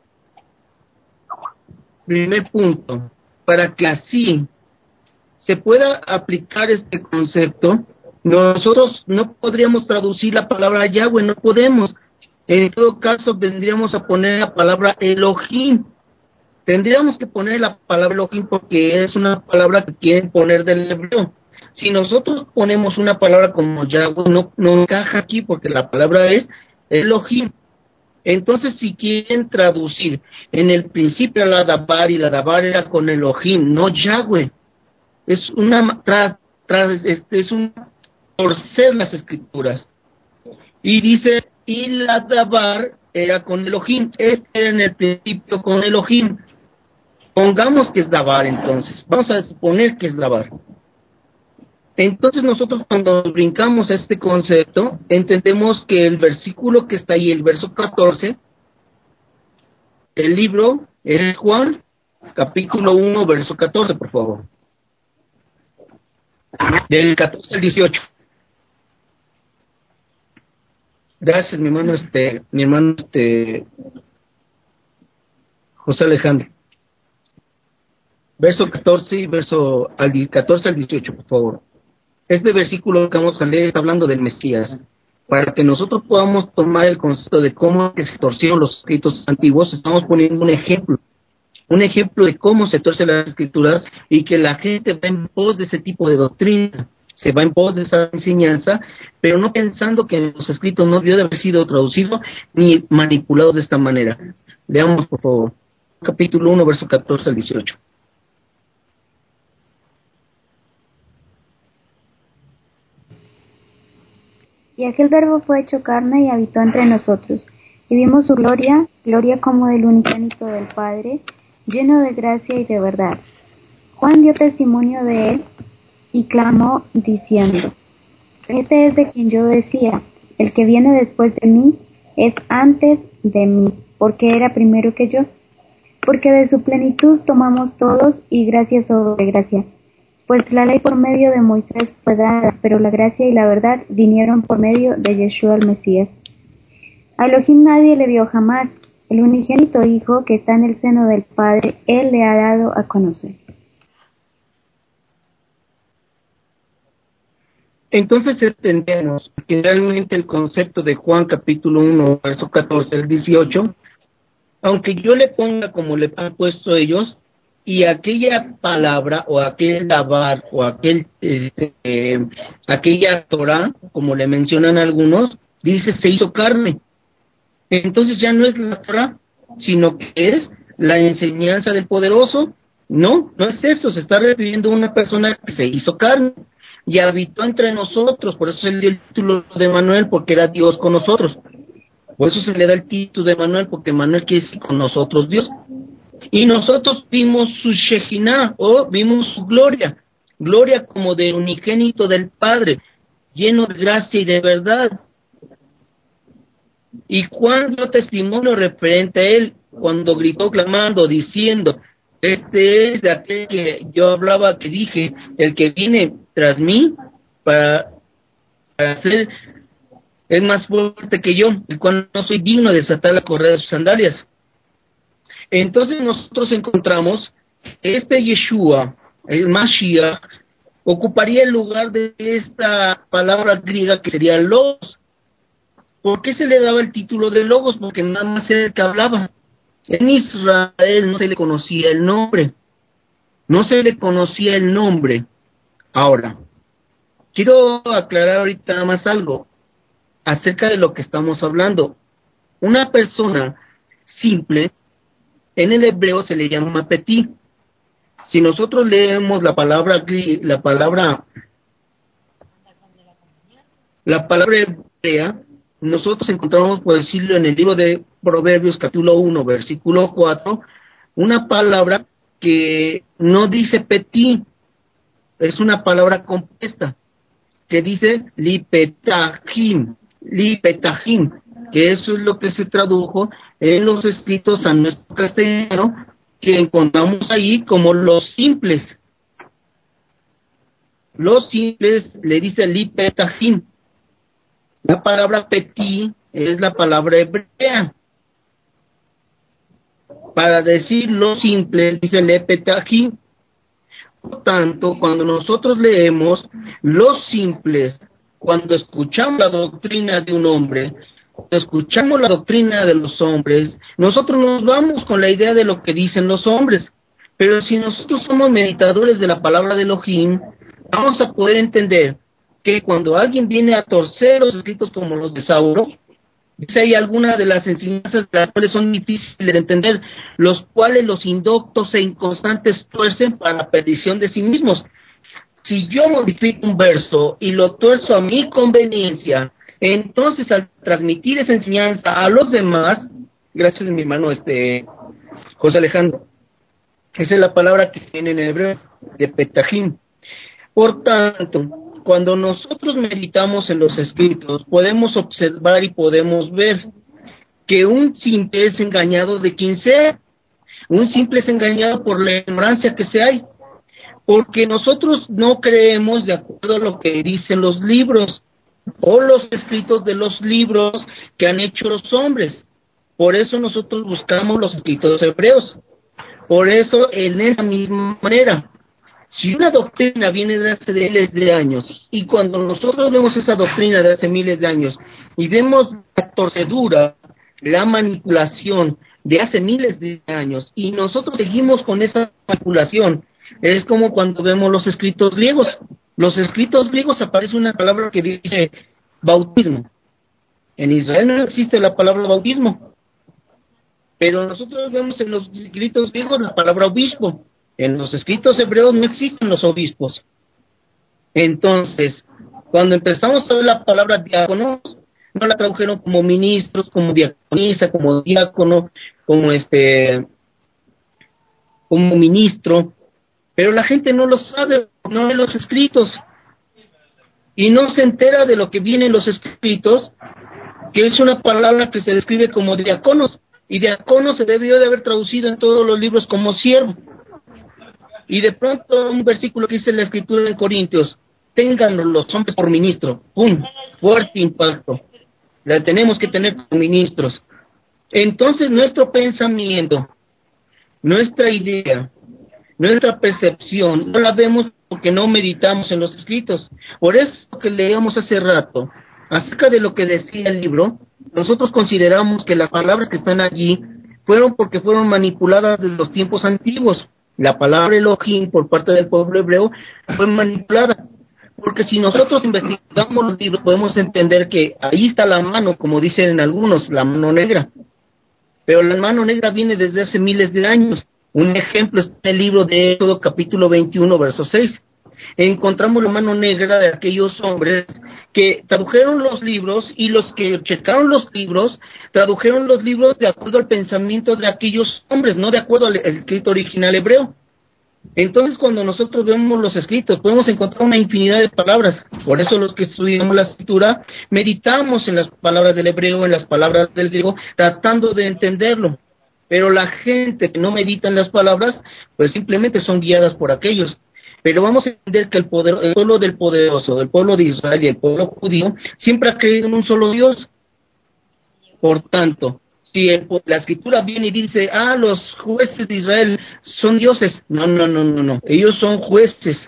Primer punto, para que así se pueda aplicar este concepto, nosotros no podríamos traducir la palabra Yahweh, no podemos. En todo caso, vendríamos a poner la palabra Elohim. Tendríamos que poner la palabra Elohim porque es una palabra que quieren poner del hebreo. Si nosotros ponemos una palabra como Yahweh, no encaja aquí porque la palabra es Elohim. Entonces, si quieren traducir, en el principio la Dabar, y la Dabar era con Elohim, no Yahweh. Es una torcer las escrituras. Y dice, y la Dabar era con Elohim. Este era en el principio con Elohim. Pongamos que es Dabar entonces. Vamos a suponer que es Dabar. Entonces nosotros cuando brincamos a este concepto, entendemos que el versículo que está ahí, el verso 14, el libro es Juan, capítulo 1, verso 14, por favor. Del 14 al 18. Gracias, mi hermano José Alejandro. Verso 14 y verso 14 al 18, por favor. Este versículo que vamos a leer está hablando del Mesías. Para que nosotros podamos tomar el concepto de cómo se torcieron los escritos antiguos, estamos poniendo un ejemplo de cómo se torcen las escrituras y que la gente va en pos de ese tipo de doctrina, se va en pos de esa enseñanza, pero no pensando que los escritos no debió de haber sido traducido ni manipulado de esta manera. Leamos, por favor, capítulo 1, verso 14 al 18. Y aquel Verbo fue hecho carne y habitó entre nosotros, y vimos su gloria, gloria como del unigénito del Padre, lleno de gracia y de verdad. Juan dio testimonio de él y clamó diciendo: Este es de quien yo decía, el que viene después de mí es antes de mí, porque era primero que yo. Porque de su plenitud tomamos todos y gracia sobre gracia. Pues la ley por medio de Moisés fue dada, pero la gracia y la verdad vinieron por medio de Yeshua el Mesías. A Elohim nadie le vio jamás, el unigénito Hijo que está en el seno del Padre, Él le ha dado a conocer. Entonces entendemos que realmente el concepto de Juan capítulo 1, verso 14 al 18, aunque yo le ponga como le han puesto ellos, y aquella palabra o aquel lavar o aquella Torah, como le mencionan algunos, dice se hizo carne. Entonces ya no es la Torah, sino que es la enseñanza del poderoso. No es eso, se está refiriendo a una persona que se hizo carne y habitó entre nosotros, por eso se le dio el título de Emmanuel, porque era Dios con nosotros. Por eso se le da el título de Emmanuel, porque Emmanuel quiere decir con nosotros Dios. Y nosotros vimos su Shekinah, o vimos su gloria, gloria como del unigénito del Padre, lleno de gracia y de verdad. Y Juan dio testimonio referente a él, cuando gritó clamando, diciendo, este es de aquel que yo hablaba, que dije, el que viene tras mí para ser, es más fuerte que yo, el cual no soy digno de desatar la correa de sus sandalias. Entonces nosotros encontramos que este Yeshua, el Mashiach, ocuparía el lugar de esta palabra griega que sería logos. ¿Por qué se le daba el título de logos? Porque nada más era el que hablaba. En Israel no se le conocía el nombre. No se le conocía el nombre. Ahora, quiero aclarar ahorita nada más algo acerca de lo que estamos hablando. Una persona simple, en el hebreo se le llama petit. Si nosotros leemos la palabra hebrea, nosotros encontramos, por decirlo, en el libro de Proverbios, capítulo 1, versículo 4, una palabra que no dice petit, es una palabra compuesta, que dice lipetajim, que eso es lo que se tradujo en los escritos a nuestro castellano, que encontramos ahí como los simples. Los simples le dice lipetajim. La palabra petit es la palabra hebrea. Para decir los simples dice lepetahim. Por tanto, cuando nosotros leemos los simples, cuando escuchamos la doctrina de un hombre, cuando escuchamos la doctrina de los hombres, nosotros nos vamos con la idea de lo que dicen los hombres. Pero si nosotros somos meditadores de la palabra de Elohim, vamos a poder entender que cuando alguien viene a torcer los escritos como los de Sauro, dice ahí algunas de las enseñanzas de las cuales son difíciles de entender, los cuales los indoctos e inconstantes tuercen para la perdición de sí mismos. Si yo modifico un verso y lo tuerzo a mi conveniencia, entonces al transmitir esa enseñanza a los demás, gracias a mi hermano José Alejandro, esa es la palabra que tiene en hebreo, de petajim. Por tanto, cuando nosotros meditamos en los escritos, podemos observar y podemos ver que un simple es engañado de quien sea. Un simple es engañado por la ignorancia que se hay. Porque nosotros no creemos de acuerdo a lo que dicen los libros o los escritos de los libros que han hecho los hombres. Por eso nosotros buscamos los escritos hebreos. Por eso, en esa misma manera, si una doctrina viene de hace miles de años, y cuando nosotros vemos esa doctrina de hace miles de años, y vemos la torcedura, la manipulación de hace miles de años, y nosotros seguimos con esa manipulación, es como cuando vemos los escritos griegos. Los escritos griegos aparece una palabra que dice bautismo. En Israel no existe la palabra bautismo, pero nosotros vemos en los escritos griegos la palabra obispo. En los escritos hebreos no existen los obispos. Entonces, cuando empezamos a ver la palabra diáconos, no la tradujeron como ministros, como diaconisa, como diácono, como como ministro, pero la gente no lo sabe, no lee los escritos y no se entera de lo que viene en los escritos, que es una palabra que se describe como diáconos, y diácono se debió de haber traducido en todos los libros como siervo. Y de pronto un versículo que dice en la escritura en Corintios, ténganlo los hombres por ministro, ¡pum!, fuerte impacto, la tenemos que tener como ministros. Entonces nuestro pensamiento, nuestra idea, Nuestra percepción no la vemos porque no meditamos en los escritos. Por eso que leíamos hace rato, acerca de lo que decía el libro, nosotros consideramos que las palabras que están allí fueron porque fueron manipuladas desde los tiempos antiguos. La palabra Elohim por parte del pueblo hebreo fue manipulada. Porque si nosotros investigamos los libros, podemos entender que ahí está la mano, como dicen algunos, la mano negra. Pero la mano negra viene desde hace miles de años. Un ejemplo es en el libro de Éxodo, capítulo 21, verso 6. Encontramos la mano negra de aquellos hombres que tradujeron los libros, y los que checaron los libros, tradujeron los libros de acuerdo al pensamiento de aquellos hombres, no de acuerdo al escrito original hebreo. Entonces, cuando nosotros vemos los escritos, podemos encontrar una infinidad de palabras. Por eso los que estudiamos la escritura, meditamos en las palabras del hebreo, en las palabras del griego, tratando de entenderlo. Pero la gente que no medita en las palabras, pues simplemente son guiadas por aquellos. Pero vamos a entender que el pueblo del poderoso, el pueblo de Israel y el pueblo judío, siempre ha creído en un solo Dios. Por tanto, si la escritura viene y dice, los jueces de Israel son dioses, no, ellos son jueces.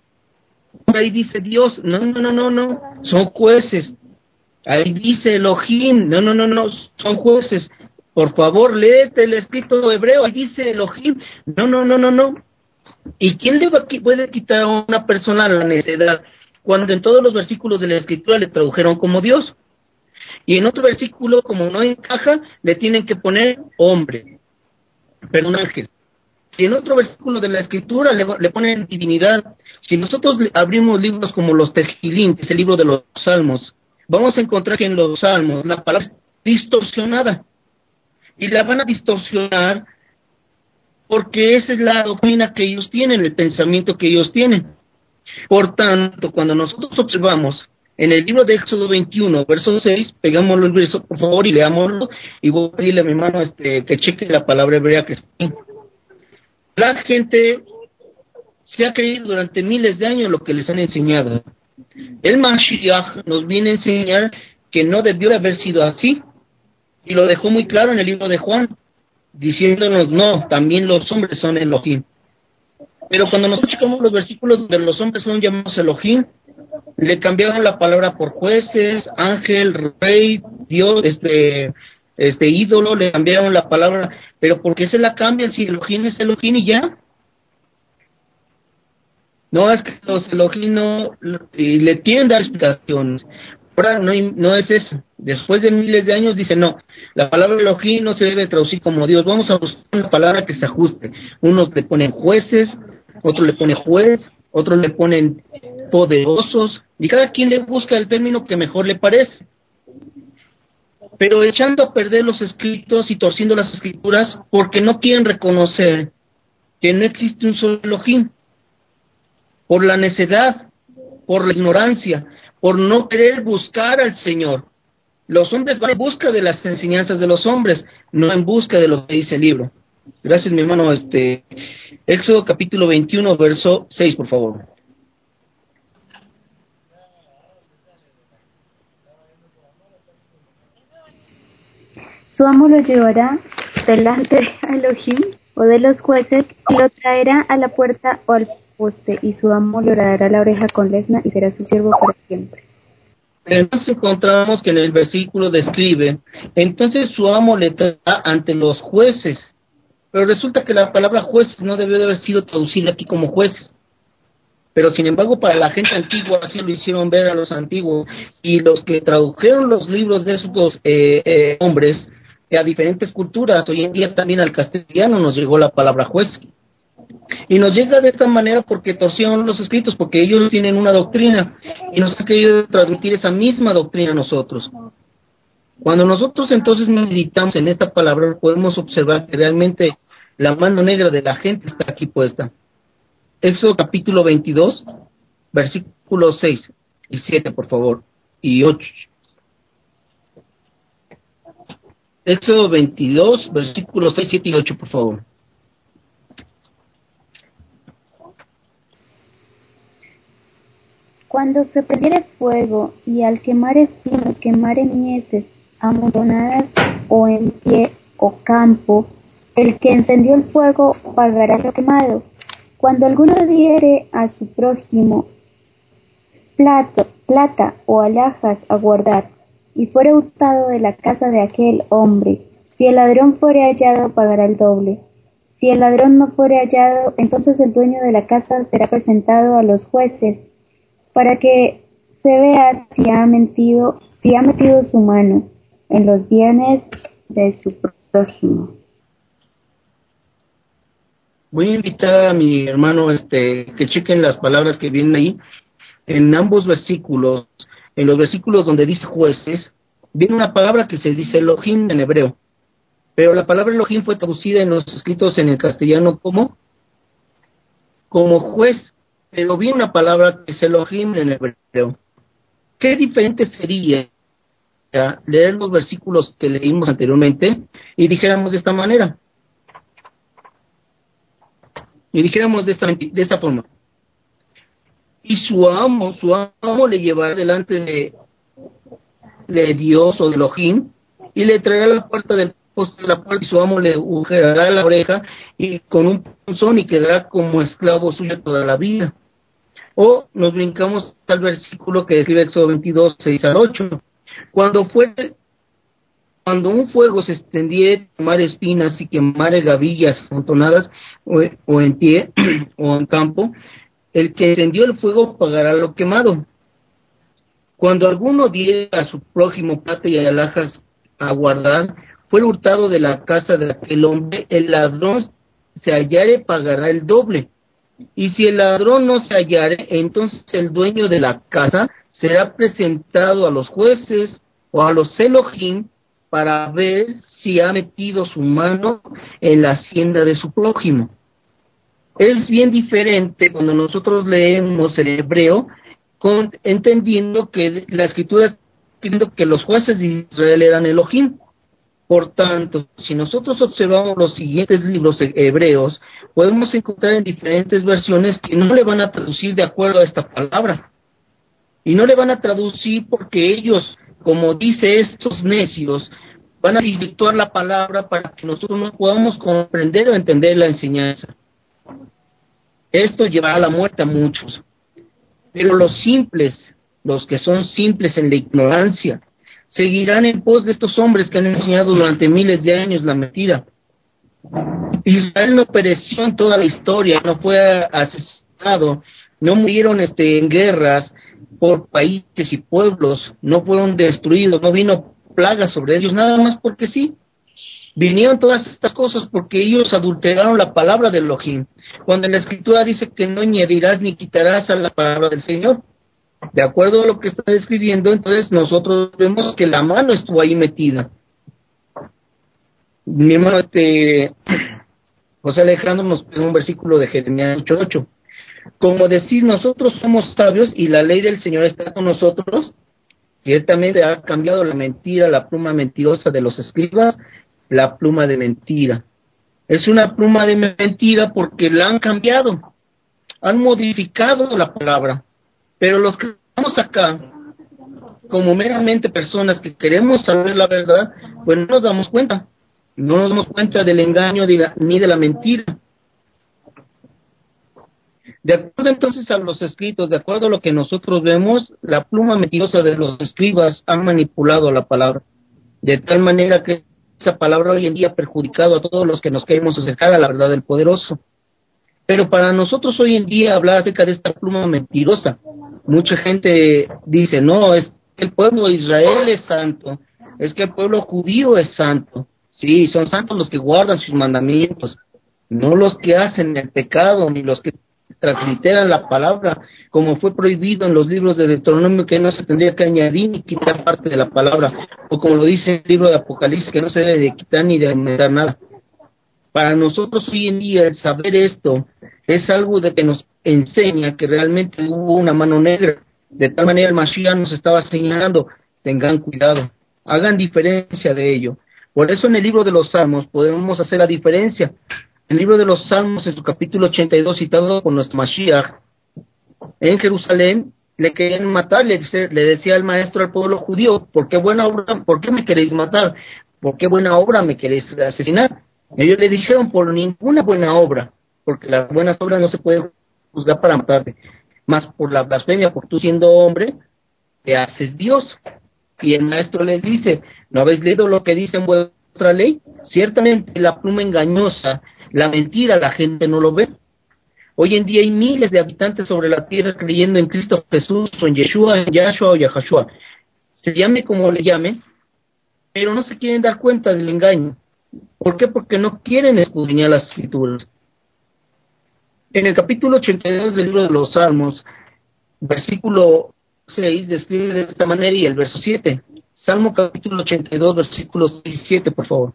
Ahí dice Dios, no, son jueces. Ahí dice Elohim, no, son jueces. Por favor, léete el escrito hebreo, ahí dice Elohim, no. ¿Y quién puede quitar a una persona la necedad cuando en todos los versículos de la escritura le tradujeron como Dios? Y en otro versículo, como no encaja, le tienen que poner hombre, perdón, ángel. Y en otro versículo de la escritura le ponen divinidad. Si nosotros abrimos libros como los Tejilín, que es el libro de los Salmos, vamos a encontrar que en los Salmos la palabra es distorsionada. Y la van a distorsionar porque esa es la doctrina que ellos tienen, el pensamiento que ellos tienen. Por tanto, cuando nosotros observamos en el libro de Éxodo 21, verso 6, pegámoslo el verso, por favor, y leámoslo, y voy a pedirle a mi hermano que cheque la palabra hebrea que está ahí. La gente se ha creído durante miles de años lo que les han enseñado. El Mashiach nos viene a enseñar que no debió de haber sido así, y lo dejó muy claro en el libro de Juan, diciéndonos, no, también los hombres son Elohim. Pero cuando nosotros checamos los versículos donde los hombres son llamados Elohim, le cambiaron la palabra por jueces, ángel, rey, Dios, ídolo, le cambiaron la palabra. Pero ¿por qué se la cambian si Elohim es Elohim y ya? No, es que los Elohim no, y le tienen que dar explicaciones. Ahora no es eso. Después de miles de años dice, no, la palabra Elohim no se debe traducir como Dios. Vamos a buscar una palabra que se ajuste. Unos le ponen jueces, otros le ponen juez, otros le ponen poderosos, y cada quien le busca el término que mejor le parece. Pero echando a perder los escritos y torciendo las escrituras porque no quieren reconocer que no existe un solo Elohim. Por la necedad, por la ignorancia, por no querer buscar al Señor. Los hombres van en busca de las enseñanzas de los hombres, no en busca de lo que dice el libro. Gracias, mi hermano. Éxodo capítulo 21, verso 6, por favor. Su amo lo llevará delante de Elohim o de los jueces y lo traerá a la puerta o al poste, y su amo le horadará la oreja con lesna y será su siervo para siempre. Entonces encontramos que en el versículo describe, entonces su amo le traerá ante los jueces, pero resulta que la palabra jueces no debió de haber sido traducida aquí como jueces. Pero sin embargo para la gente antigua así lo hicieron ver a los antiguos, y los que tradujeron los libros de esos hombres a diferentes culturas, hoy en día también al castellano nos llegó la palabra juez, y nos llega de esta manera porque torcieron los escritos, porque ellos tienen una doctrina y nos han querido transmitir esa misma doctrina a nosotros. Cuando nosotros entonces meditamos en esta palabra, podemos observar que realmente la mano negra de la gente está aquí puesta. Éxodo capítulo 22, versículos 6 y 7, por favor, y 8. Éxodo 22, versículos 6, 7 y 8, por favor. Cuando se prendiere fuego y al quemar espinos quemare mieses amontonadas o en pie o campo, el que encendió el fuego pagará lo quemado, Cuando alguno diere a su prójimo plata o alhajas a guardar, y fuere hurtado de la casa de aquel hombre, si el ladrón fuere hallado, pagará el doble. Si el ladrón no fuere hallado, entonces el dueño de la casa será presentado a los jueces, para que se vea si ha metido su mano en los bienes de su prójimo. Voy a invitar a mi hermano que chequen las palabras que vienen ahí. En ambos versículos, en los versículos donde dice jueces, viene una palabra que se dice Elohim en hebreo. Pero la palabra Elohim fue traducida en los escritos en el castellano como juez, pero viene una palabra que es Elohim en hebreo. ¿Qué diferente sería leer los versículos que leímos anteriormente y dijéramos de esta manera? Y dijéramos de esta forma: y su amo le llevará delante de Dios o de Elohim, y le traerá a la puerta del poste de la puerta, y su amo le agujerará la oreja y con un punzón, y quedará como esclavo suyo toda la vida. O nos brincamos al versículo que describe Éxodo 22, 6 al 8. Cuando un fuego se extendiere, quemar espinas y quemare gavillas amontonadas o en pie o en campo, el que encendió el fuego pagará lo quemado. Cuando alguno diera a su prójimo plata y alhajas a guardar, fue hurtado de la casa de aquel hombre, el ladrón se hallare, pagará el doble. Y si el ladrón no se hallare, entonces el dueño de la casa será presentado a los jueces o a los Elohim para ver si ha metido su mano en la hacienda de su prójimo. Es bien diferente cuando nosotros leemos el hebreo, entendiendo que la escritura está escribiendo que los jueces de Israel eran Elohim. Por tanto, si nosotros observamos los siguientes libros hebreos, podemos encontrar en diferentes versiones que no le van a traducir de acuerdo a esta palabra. Y no le van a traducir porque ellos, como dice estos necios, van a desvirtuar la palabra para que nosotros no podamos comprender o entender la enseñanza. Esto llevará a la muerte a muchos. Pero los simples, los que son simples en la ignorancia, seguirán en pos de estos hombres que han enseñado durante miles de años la mentira. Israel no pereció en toda la historia, no fue asesinado, no murieron en guerras por países y pueblos, no fueron destruidos, no vino plagas sobre ellos, nada más porque sí. Vinieron todas estas cosas porque ellos adulteraron la palabra de Elohim, cuando en la escritura dice que no añadirás ni quitarás a la palabra del Señor. De acuerdo a lo que está describiendo, entonces nosotros vemos que la mano estuvo ahí metida. Mi hermano José Alejandro nos pone un versículo de Jeremías 8:8. Como decís, nosotros somos sabios y la ley del Señor está con nosotros. Ciertamente ha cambiado la mentira, la pluma mentirosa de los escribas, la pluma de mentira. Es una pluma de mentira porque la han cambiado, han modificado la palabra. Pero los que estamos acá, como meramente personas que queremos saber la verdad, pues no nos damos cuenta. No nos damos cuenta del engaño ni de la mentira. De acuerdo entonces a los escritos, de acuerdo a lo que nosotros vemos, la pluma mentirosa de los escribas ha manipulado la palabra, de tal manera que esa palabra hoy en día ha perjudicado a todos los que nos queremos acercar a la verdad del poderoso. Pero para nosotros hoy en día hablar acerca de esta pluma mentirosa, mucha gente dice, no, es que el pueblo de Israel es santo, es que el pueblo judío es santo. Sí, son santos los que guardan sus mandamientos, no los que hacen el pecado, ni los que transliteran la palabra, como fue prohibido en los libros de Deuteronomio, que no se tendría que añadir ni quitar parte de la palabra, o como lo dice el libro de Apocalipsis, que no se debe de quitar ni de aumentar nada. Para nosotros hoy en día el saber esto es algo de que nos enseña que realmente hubo una mano negra. De tal manera el Mashiach nos estaba señalando, tengan cuidado, hagan diferencia de ello. Por eso en el libro de los Salmos podemos hacer la diferencia. En el libro de los Salmos, en su capítulo 82, citado por nuestro Mashiach, en Jerusalén le querían matar, le decía el maestro al pueblo judío, ¿por qué me queréis matar? ¿Por qué buena obra me queréis asesinar? Ellos le dijeron, por ninguna buena obra, porque las buenas obras no se pueden juzgar para matarte, más por la blasfemia, por tú siendo hombre, te haces Dios. Y el maestro les dice, ¿no habéis leído lo que dice en vuestra ley? Ciertamente la pluma engañosa, la mentira, la gente no lo ve. Hoy en día hay miles de habitantes sobre la tierra creyendo en Cristo Jesús, o en Yeshua, en Yahshua o Yahashua. Se llame como le llame, pero no se quieren dar cuenta del engaño. ¿Por qué? Porque no quieren escudriñar las escrituras. En el capítulo 82 del libro de los Salmos, versículo 6, describe de esta manera, y el verso 7. Salmo capítulo 82, versículos 6 y 7, por favor.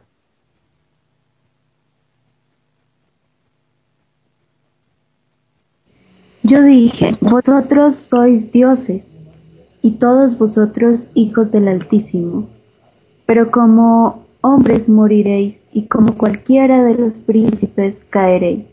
Yo dije, vosotros sois dioses, y todos vosotros hijos del Altísimo. Pero como hombres moriréis, y como cualquiera de los príncipes caeréis.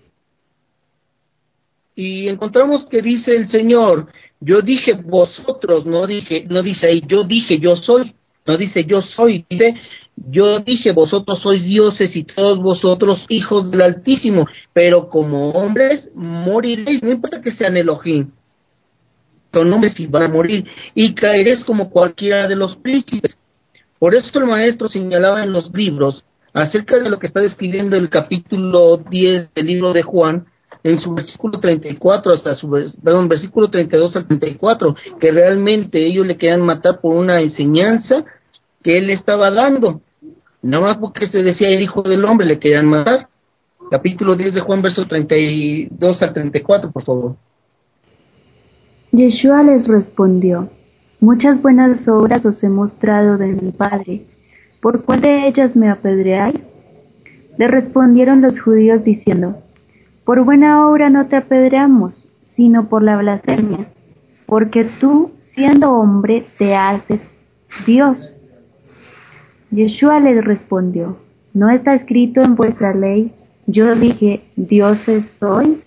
Y encontramos que dice el Señor, yo dije vosotros, no dice ahí, yo dije yo soy, no dice yo soy, dice yo dije vosotros sois dioses y todos vosotros hijos del Altísimo, pero como hombres moriréis, no importa que sean Elohim, son hombres y van a morir, y caeréis como cualquiera de los príncipes. Por eso el maestro señalaba en los libros, acerca de lo que está describiendo el capítulo 10 del libro de Juan, en su versículo 34 hasta versículo 32 al 34, que realmente ellos le querían matar por una enseñanza que él estaba dando. Nada más porque se decía el Hijo del Hombre, le querían matar. Capítulo 10 de Juan, verso 32 al 34, por favor. Yeshua les respondió, muchas buenas obras os he mostrado de mi Padre, ¿por cuál de ellas me apedreáis? Le respondieron los judíos diciendo, por buena obra no te apedreamos, sino por la blasfemia, porque tú, siendo hombre, te haces Dios. Yeshua les respondió, ¿no está escrito en vuestra ley, yo dije, dioses soy?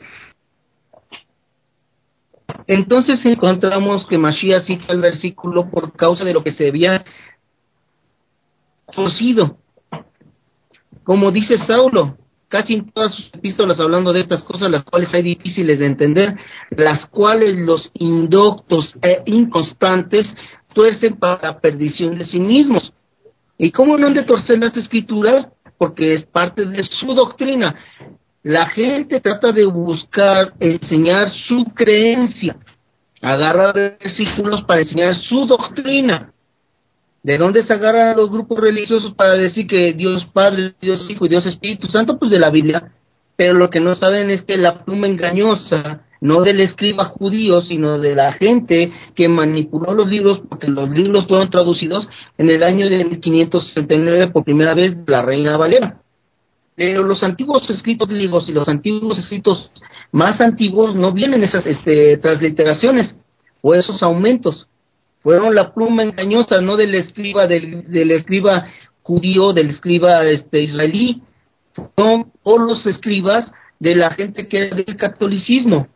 Entonces encontramos que Mashiach cita el versículo por causa de lo que se había torcido. Como dice Saulo, casi en todas sus epístolas hablando de estas cosas, las cuales hay difíciles de entender, las cuales los indoctos e inconstantes tuercen para la perdición de sí mismos. ¿Y cómo no han de torcer las escrituras? Porque es parte de su doctrina. La gente trata de buscar enseñar su creencia, agarrar versículos para enseñar su doctrina. ¿De dónde se agarran los grupos religiosos para decir que Dios Padre, Dios Hijo y Dios Espíritu Santo? Pues de la Biblia. Pero lo que no saben es que la pluma engañosa, no del escriba judío, sino de la gente que manipuló los libros, porque los libros fueron traducidos en el año de 1569 por primera vez de la Reina Valera. Pero los antiguos escritos griegos y los antiguos escritos más antiguos no vienen esas transliteraciones o esos aumentos. Fueron la pluma engañosa, no del escriba del escriba judío, del escriba israelí, no, o los escribas de la gente que era del catolicismo.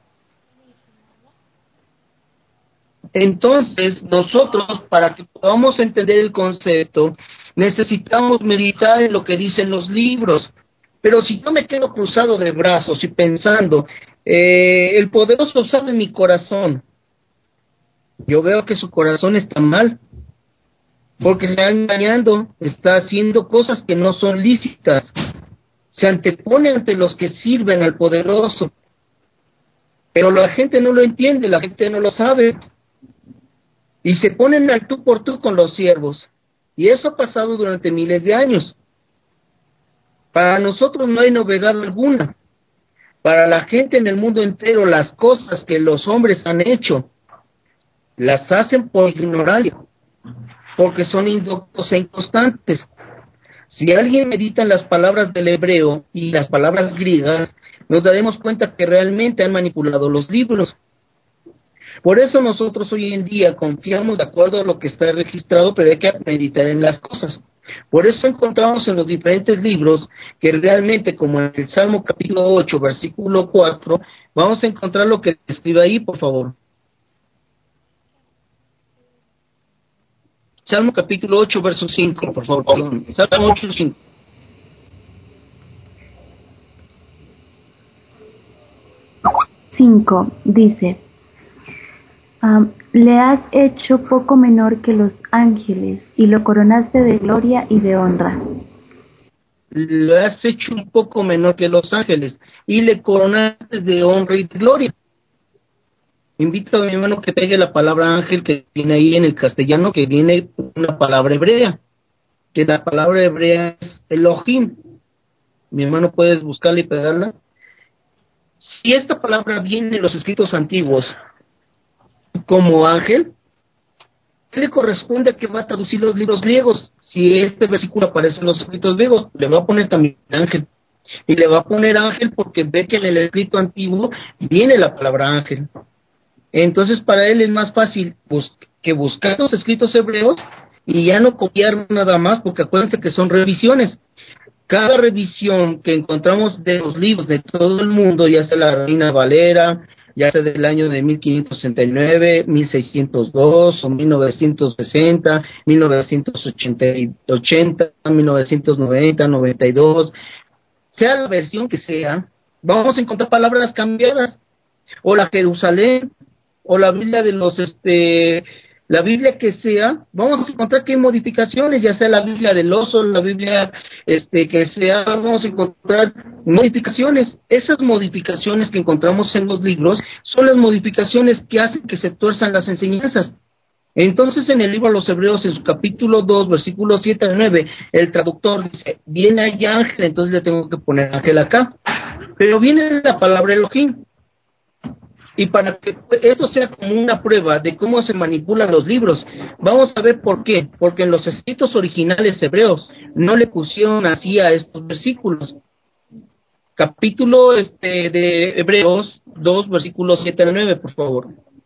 Entonces, nosotros, para que podamos entender el concepto, necesitamos meditar en lo que dicen los libros. Pero si yo me quedo cruzado de brazos y pensando, el poderoso sabe mi corazón, yo veo que su corazón está mal, porque se está engañando, está haciendo cosas que no son lícitas, se antepone ante los que sirven al poderoso, pero la gente no lo entiende, la gente no lo sabe, y se ponen al tú por tú con los siervos, y eso ha pasado durante miles de años. Para nosotros no hay novedad alguna. Para la gente en el mundo entero, las cosas que los hombres han hecho, las hacen por ignorancia, porque son indoctos e inconstantes. Si alguien medita en las palabras del hebreo y las palabras griegas, nos daremos cuenta que realmente han manipulado los libros. Por eso nosotros hoy en día confiamos de acuerdo a lo que está registrado, pero hay que meditar en las cosas. Por eso encontramos en los diferentes libros que realmente, como en el Salmo capítulo 8, versículo 4, vamos a encontrar lo que escribe ahí, por favor. Salmo capítulo 8, verso 5, por favor, perdón. Salmo 8, 5. 5 dice, le has hecho poco menor que los ángeles y lo coronaste de gloria y de honra. Lo has hecho un poco menor que los ángeles y le coronaste de honra y de gloria. Invito a mi hermano que pegue la palabra ángel que viene ahí en el castellano, que viene una palabra hebrea, que la palabra hebrea es Elohim. Mi hermano, ¿puedes buscarla y pegarla? Si esta palabra viene en los escritos antiguos como ángel, ¿qué le corresponde a que va a traducir los libros griegos? Si este versículo aparece en los escritos griegos, le va a poner también ángel. Y le va a poner ángel porque ve que en el escrito antiguo viene la palabra ángel. Entonces para él es más fácil que buscar los escritos hebreos y ya no copiar nada más, porque acuérdense que son revisiones. Cada revisión que encontramos de los libros de todo el mundo, ya sea la Reina Valera, ya sea del año de 1569, 1602 o 1960, 1980, 1990, 92, sea la versión que sea, vamos a encontrar palabras cambiadas, o la Jerusalén, o la Biblia de los la Biblia que sea, vamos a encontrar que hay modificaciones, ya sea la Biblia del oso, la Biblia que sea, vamos a encontrar modificaciones. Esas modificaciones que encontramos en los libros son las modificaciones que hacen que se tuerzan las enseñanzas. Entonces en el libro de los Hebreos, en su capítulo 2, versículos 7 al 9, el traductor dice, viene ahí ángel, entonces le tengo que poner ángel acá, pero viene la palabra Elohim. Y para que esto sea como una prueba de cómo se manipulan los libros, vamos a ver por qué. Porque en los escritos originales hebreos no le pusieron así a estos versículos. Capítulo de Hebreos 2, versículos 7 al 9, por favor.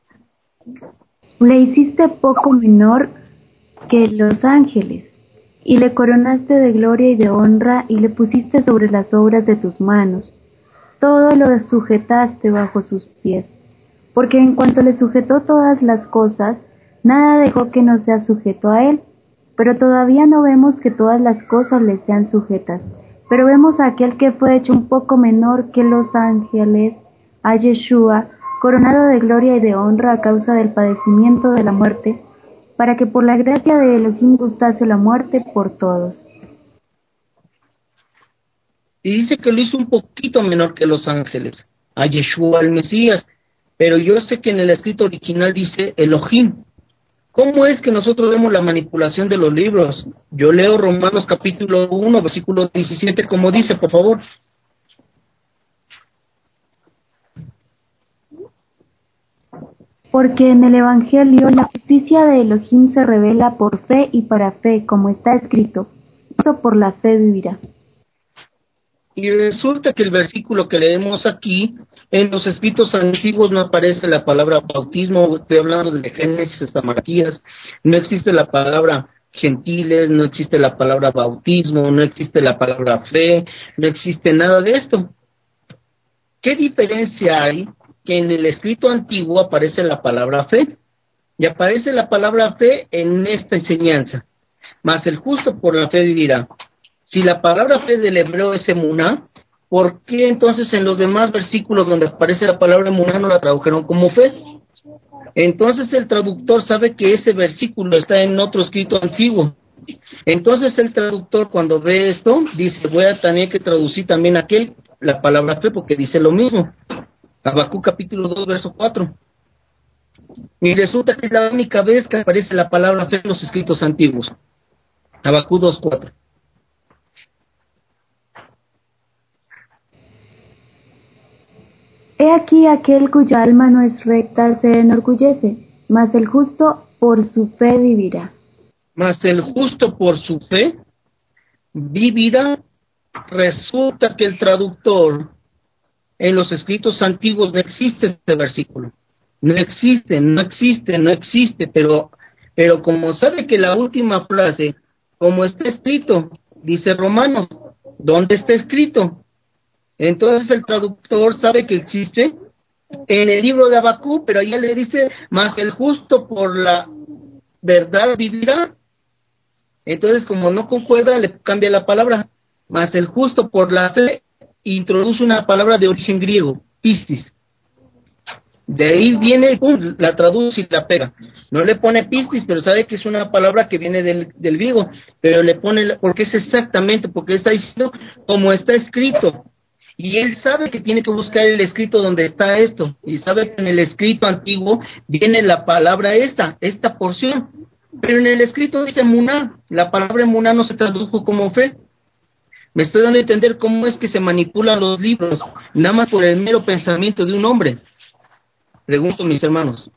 Le hiciste poco menor que los ángeles, y le coronaste de gloria y de honra, y le pusiste sobre las obras de tus manos. Todo lo sujetaste bajo sus pies. Porque en cuanto le sujetó todas las cosas, nada dejó que no sea sujeto a él. Pero todavía no vemos que todas las cosas le sean sujetas. Pero vemos a aquel que fue hecho un poco menor que los ángeles, a Yeshua, coronado de gloria y de honra a causa del padecimiento de la muerte, para que por la gracia de Elohim gustase la muerte por todos. Y dice que lo hizo un poquito menor que los ángeles, a Yeshua el Mesías. Pero yo sé que en el escrito original dice Elohim. ¿Cómo es que nosotros vemos la manipulación de los libros? Yo leo Romanos capítulo 1, versículo 17, como dice, por favor. Porque en el Evangelio la justicia de Elohim se revela por fe y para fe, como está escrito, "Justo por la fe vivirá". Y resulta que el versículo que leemos aquí, en los escritos antiguos no aparece la palabra bautismo. Estoy hablando de Génesis hasta Malaquías. No existe la palabra gentiles, no existe la palabra bautismo, no existe la palabra fe, no existe nada de esto. ¿Qué diferencia hay que en el escrito antiguo aparece la palabra fe? Y aparece la palabra fe en esta enseñanza. Mas el justo por la fe vivirá. Si la palabra fe del hebreo es emuná, ¿por qué entonces en los demás versículos donde aparece la palabra emuná no la tradujeron como fe? Entonces el traductor sabe que ese versículo está en otro escrito antiguo. Entonces el traductor, cuando ve esto, dice, voy a tener que traducir también la palabra fe, porque dice lo mismo. Habacuc capítulo 2, verso 4. Y resulta que es la única vez que aparece la palabra fe en los escritos antiguos. Habacuc 2, 4. He aquí aquel cuya alma no es recta se enorgullece, mas el justo por su fe vivirá. Mas el justo por su fe vivirá. Resulta que el traductor en los escritos antiguos no existe este versículo. No existe, no existe, no existe, pero como sabe que la última frase, como está escrito, dice Romanos, ¿dónde está escrito? Entonces el traductor sabe que existe en el libro de Habacuc, pero allá le dice, mas el justo por la verdad vivirá. Entonces, como no concuerda, le cambia la palabra, mas el justo por la fe introduce una palabra de origen griego, pistis. De ahí viene, pum, la traduce y la pega. No le pone pistis, pero sabe que es una palabra que viene del griego, pero le pone, porque es exactamente, porque está diciendo como está escrito. Y él sabe que tiene que buscar el escrito donde está esto, y sabe que en el escrito antiguo viene la palabra esta porción, pero en el escrito dice muná, la palabra muná no se tradujo como fe. Me estoy dando a entender cómo es que se manipulan los libros, nada más por el mero pensamiento de un hombre. Pregunto, mis hermanos.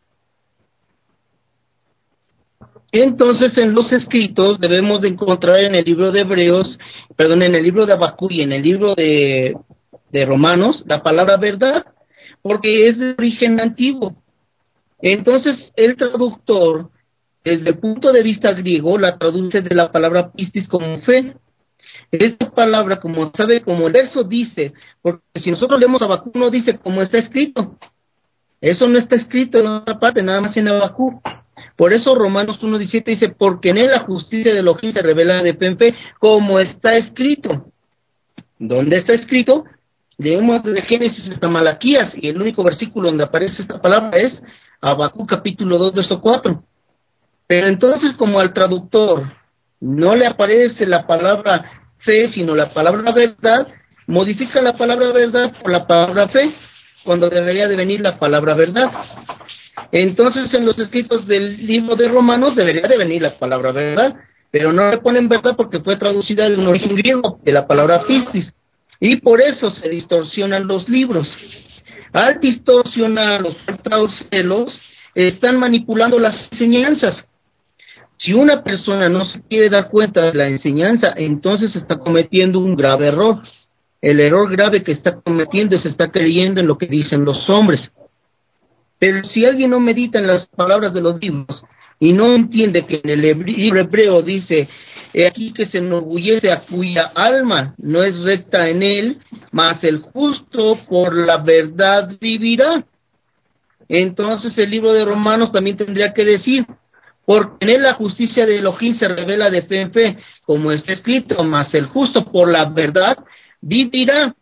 Entonces, en los escritos debemos de encontrar en el libro de Hebreos, en el libro de Habacuc y en el libro de Romanos, la palabra verdad, porque es de origen antiguo. Entonces, el traductor, desde el punto de vista griego, la traduce de la palabra pistis como fe. Esta palabra, como sabe, como el verso dice, porque si nosotros leemos Habacuc, no dice como está escrito. Eso no está escrito en otra parte, nada más en Habacuc. Por eso Romanos 1:17 dice, porque en él la justicia de Elohim se revela de fe en fe, como está escrito. ¿Dónde está escrito? Leemos desde Génesis hasta Malaquías, y el único versículo donde aparece esta palabra es Habacuc capítulo 2, verso 4. Pero entonces, como al traductor no le aparece la palabra fe, sino la palabra verdad, modifica la palabra verdad por la palabra fe, cuando debería de venir la palabra verdad. Entonces, en los escritos del libro de Romanos debería de venir la palabra verdad, pero no le ponen verdad porque fue traducida de un origen griego, de la palabra pistis, y por eso se distorsionan los libros. Al distorsionarlos, al traducirlos, están manipulando las enseñanzas. Si una persona no se quiere dar cuenta de la enseñanza, entonces está cometiendo un grave error. El error grave que está cometiendo es está creyendo en lo que dicen los hombres. Pero si alguien no medita en las palabras de los libros y no entiende que en el libro hebreo dice, he aquí que se enorgullece a cuya alma no es recta en él, mas el justo por la verdad vivirá. Entonces el libro de Romanos también tendría que decir, porque en él la justicia de Elohim se revela de fe en fe, como está escrito, mas el justo por la verdad vivirá.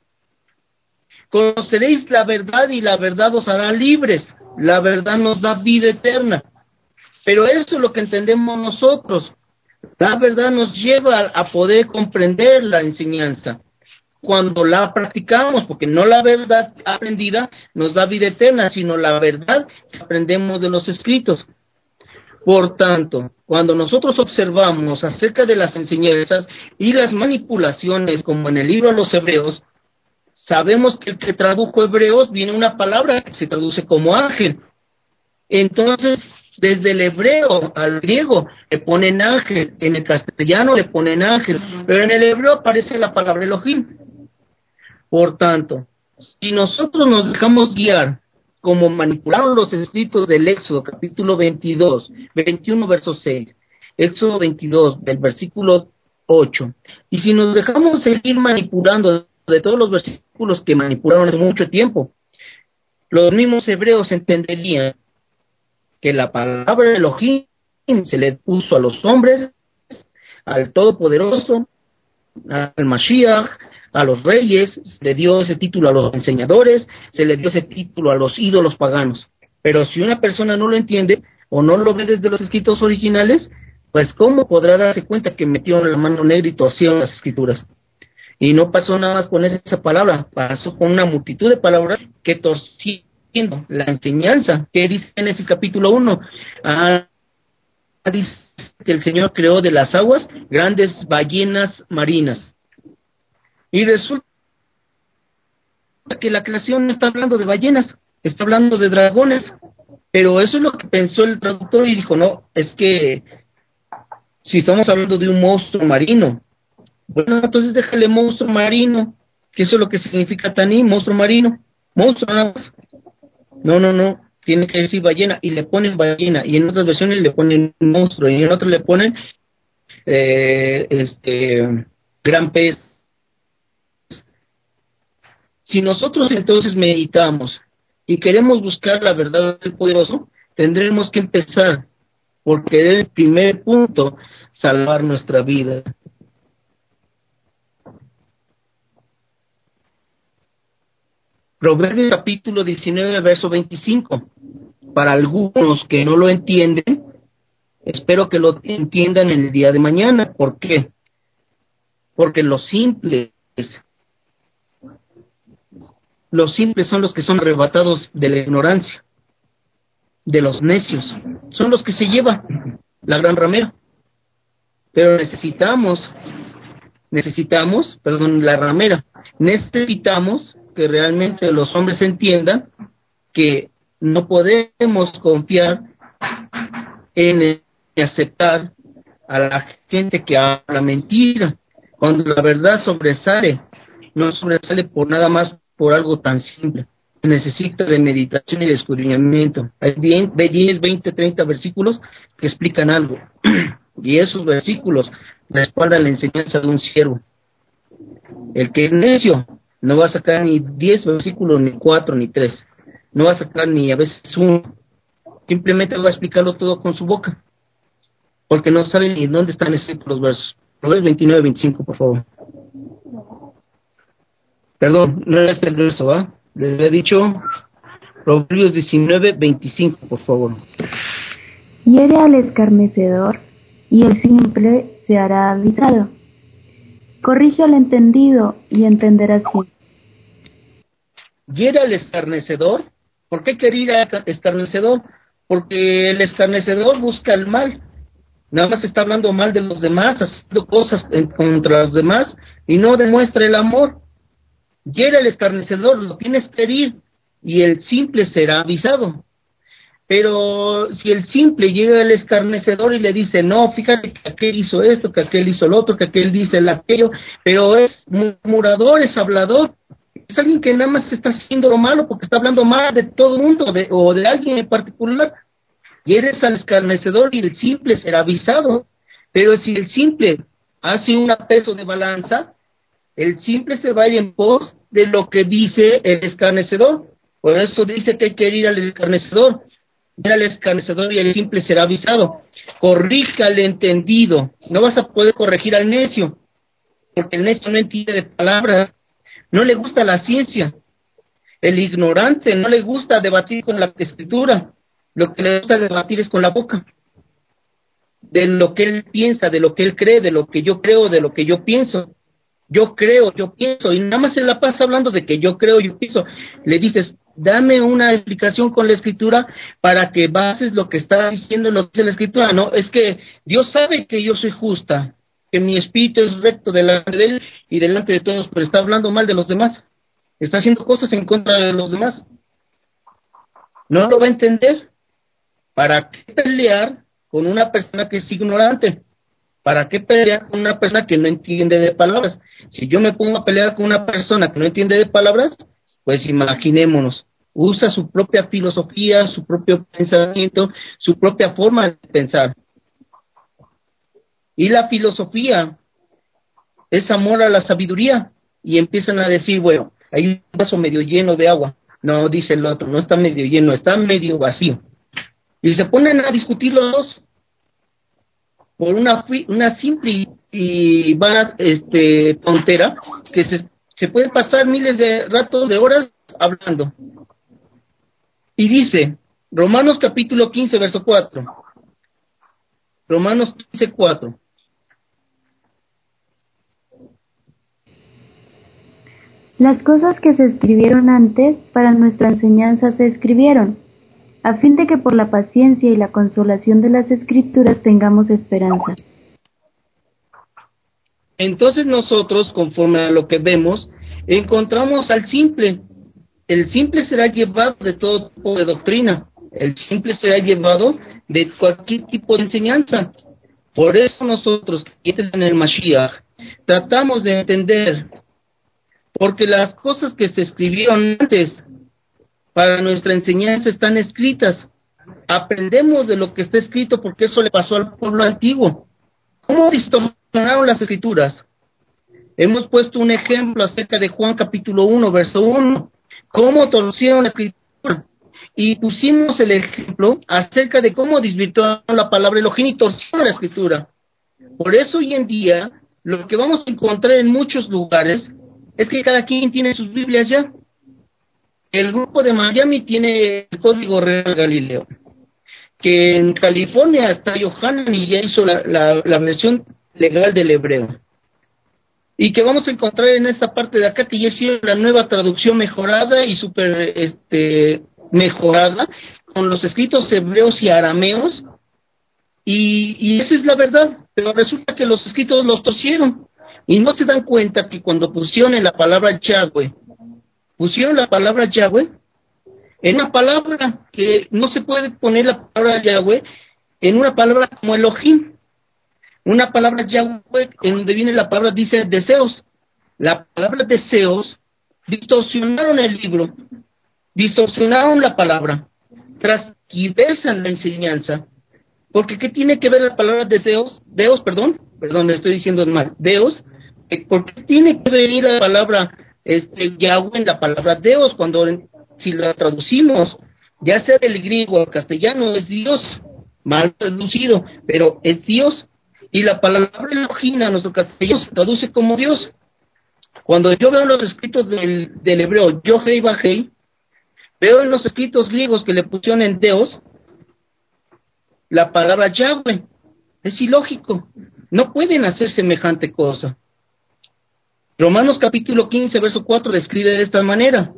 Conoceréis la verdad y la verdad os hará libres. La verdad nos da vida eterna. Pero eso es lo que entendemos nosotros. La verdad nos lleva a poder comprender la enseñanza cuando la practicamos, porque no la verdad aprendida nos da vida eterna, sino la verdad que aprendemos de los escritos. Por tanto, cuando nosotros observamos acerca de las enseñanzas y las manipulaciones, como en el libro de los Hebreos, sabemos que el que tradujo Hebreos viene una palabra que se traduce como ángel. Entonces, desde el hebreo al griego le ponen ángel, en el castellano le ponen ángel, pero en el hebreo aparece la palabra Elohim. Por tanto, si nosotros nos dejamos guiar como manipularon los escritos del Éxodo, capítulo 21, verso 6, Éxodo 22, del versículo 8, y si nos dejamos seguir manipulando de todos los versículos que manipularon hace mucho tiempo, los mismos hebreos entenderían que la palabra Elohim se le puso a los hombres, al Todopoderoso, al Mashiach, a los reyes, se le dio ese título a los enseñadores, se le dio ese título a los ídolos paganos. Pero si una persona no lo entiende o no lo ve desde los escritos originales, pues ¿cómo podrá darse cuenta que metieron la mano negra y torcieron las escrituras? Y no pasó nada más con esa palabra, pasó con una multitud de palabras que torciendo la enseñanza, que dice en Génesis capítulo 1, dice que el Señor creó de las aguas grandes ballenas marinas. Y resulta que la creación no está hablando de ballenas, está hablando de dragones. Pero eso es lo que pensó el traductor y dijo, no, es que si estamos hablando de un monstruo marino, bueno, entonces déjale monstruo marino, que eso es lo que significa taní, monstruo marino, monstruo nada más. No, tiene que decir ballena, y le ponen ballena, y en otras versiones le ponen monstruo, y en otras le ponen gran pez. Si nosotros entonces meditamos y queremos buscar la verdad del poderoso, tendremos que empezar por querer el primer punto, salvar nuestra vida. Proverbios capítulo 19, verso 25. Para algunos que no lo entienden, espero que lo entiendan en el día de mañana. ¿Por qué? Porque los simples son los que son arrebatados de la ignorancia, de los necios, son los que se lleva la gran ramera. Pero necesitamos que realmente los hombres entiendan que no podemos confiar en aceptar a la gente que habla mentira, cuando la verdad no sobresale por nada más por algo tan simple. Se necesita de meditación y de escudriñamiento. Hay 10, 20, 30 versículos que explican algo, y esos versículos respaldan la enseñanza de un siervo. El que es necio no va a sacar ni 10 versículos, ni 4, ni 3, no va a sacar ni a veces uno, simplemente va a explicarlo todo con su boca, porque no sabe ni dónde están escritos los versos. Proverbios 29, 25, por favor. Perdón, no era este el verso, ¿va? Les he dicho Proverbios 19, 25, por favor. Hiere al escarnecedor, y el simple se hará avisado. Corrige al entendido, y entenderá así. Hiere al escarnecedor. ¿Por qué quiere ir al escarnecedor? Porque el escarnecedor busca el mal. Nada más está hablando mal de los demás, haciendo cosas contra los demás, y no demuestra el amor. Hiere al escarnecedor, lo tienes que herir, y el simple será avisado. Pero si el simple llega al escarnecedor y le dice, no, fíjate que aquel hizo esto, que aquel hizo lo otro, que aquel dice aquello, pero es murmurador, es hablador, es alguien que nada más está haciendo lo malo porque está hablando mal de todo el mundo o de alguien en particular. Y eres al escarnecedor y el simple será avisado. Pero si el simple hace un peso de balanza, el simple se va a ir en pos de lo que dice el escarnecedor. Por eso dice que hay que ir al escarnecedor. Ir al escarnecedor y el simple será avisado. Corrija al entendido. No vas a poder corregir al necio, porque el necio no entiende de palabras, no le gusta la ciencia. El ignorante no le gusta debatir con la escritura. Lo que le gusta debatir es con la boca. De lo que él piensa, de lo que él cree, de lo que yo creo, de lo que yo pienso. Yo creo, yo pienso, y nada más se la pasa hablando de que yo creo, yo pienso. Le dices, dame una explicación con la escritura para que bases lo que está diciendo lo que dice la escritura. No, es que Dios sabe que yo soy justa, que mi espíritu es recto delante de él y delante de todos, pero está hablando mal de los demás. Está haciendo cosas en contra de los demás. No lo va a entender. ¿Para qué pelear con una persona que es ignorante? ¿Para qué pelear con una persona que no entiende de palabras? Si yo me pongo a pelear con una persona que no entiende de palabras, pues imaginémonos, usa su propia filosofía, su propio pensamiento, su propia forma de pensar. Y la filosofía es amor a la sabiduría. Y empiezan a decir, bueno, hay un vaso medio lleno de agua. No, dice el otro, no está medio lleno, está medio vacío. Y se ponen a discutir los dos por una simple y vana tontera que se puede pasar miles de ratos, de horas hablando. Y dice, Romanos capítulo 15, verso 4. Romanos 15, 4. Las cosas que se escribieron antes para nuestra enseñanza se escribieron, a fin de que por la paciencia y la consolación de las Escrituras tengamos esperanza. Entonces nosotros, conforme a lo que vemos, encontramos al simple. El simple será llevado de todo tipo de doctrina. El simple será llevado de cualquier tipo de enseñanza. Por eso nosotros, que en el Mashiach, tratamos de entender, porque las cosas que se escribieron antes para nuestra enseñanza están escritas. Aprendemos de lo que está escrito porque eso le pasó al pueblo antiguo. ¿Cómo distorsionaron las escrituras? Hemos puesto un ejemplo acerca de Juan capítulo 1, verso 1. ¿Cómo torcieron la escritura? Y pusimos el ejemplo acerca de cómo desvirtuaron la palabra Elohim y torcieron la escritura. Por eso hoy en día, lo que vamos a encontrar en muchos lugares es que cada quien tiene sus Biblias ya. el grupo de Miami tiene el código real Galileo, que en California está Yohanan y ya hizo la versión legal del hebreo, y que vamos a encontrar en esta parte de acá que ya hicieron la nueva traducción mejorada y super mejorada con los escritos hebreos y arameos, y esa es la verdad. Pero resulta que los escritos los torcieron y no se dan cuenta que cuando pusieron en la palabra Yahweh, en una palabra que no se puede poner la palabra Yahweh en una palabra como Elohim. Una palabra Yahweh, en donde viene la palabra, dice deseos. La palabra deseos, distorsionaron el libro, distorsionaron la palabra, transgiversan la enseñanza. Porque ¿qué tiene que ver la palabra deseos? Perdón, le estoy diciendo mal. Deos, ¿por qué tiene que venir la palabra Yahweh en la palabra Deos? Cuando si la traducimos, ya sea del griego al castellano, es Dios, mal traducido, pero es Dios. Y la palabra Elohim a nuestro castellano se traduce como Dios. Cuando yo veo los escritos del hebreo, Yohei Bajei, veo en los escritos griegos que le pusieron en Deos la palabra Yahweh. Es ilógico. No pueden hacer semejante cosa. Romanos capítulo 15, verso 4 describe de esta manera.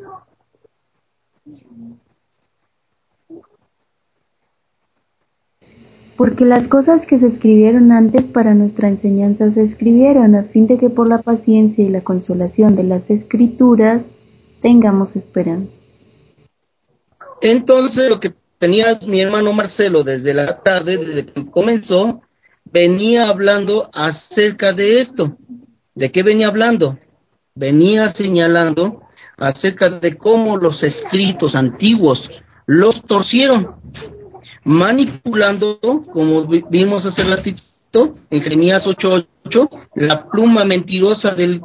Porque las cosas que se escribieron antes para nuestra enseñanza se escribieron a fin de que por la paciencia y la consolación de las Escrituras tengamos esperanza. Entonces, lo que tenía mi hermano Marcelo desde la tarde, desde que comenzó, venía hablando acerca de esto. ¿De qué venía hablando? Venía señalando acerca de cómo los escritos antiguos los torcieron, manipulando, como vimos hace ratito, en Jeremías 8:8, la pluma mentirosa del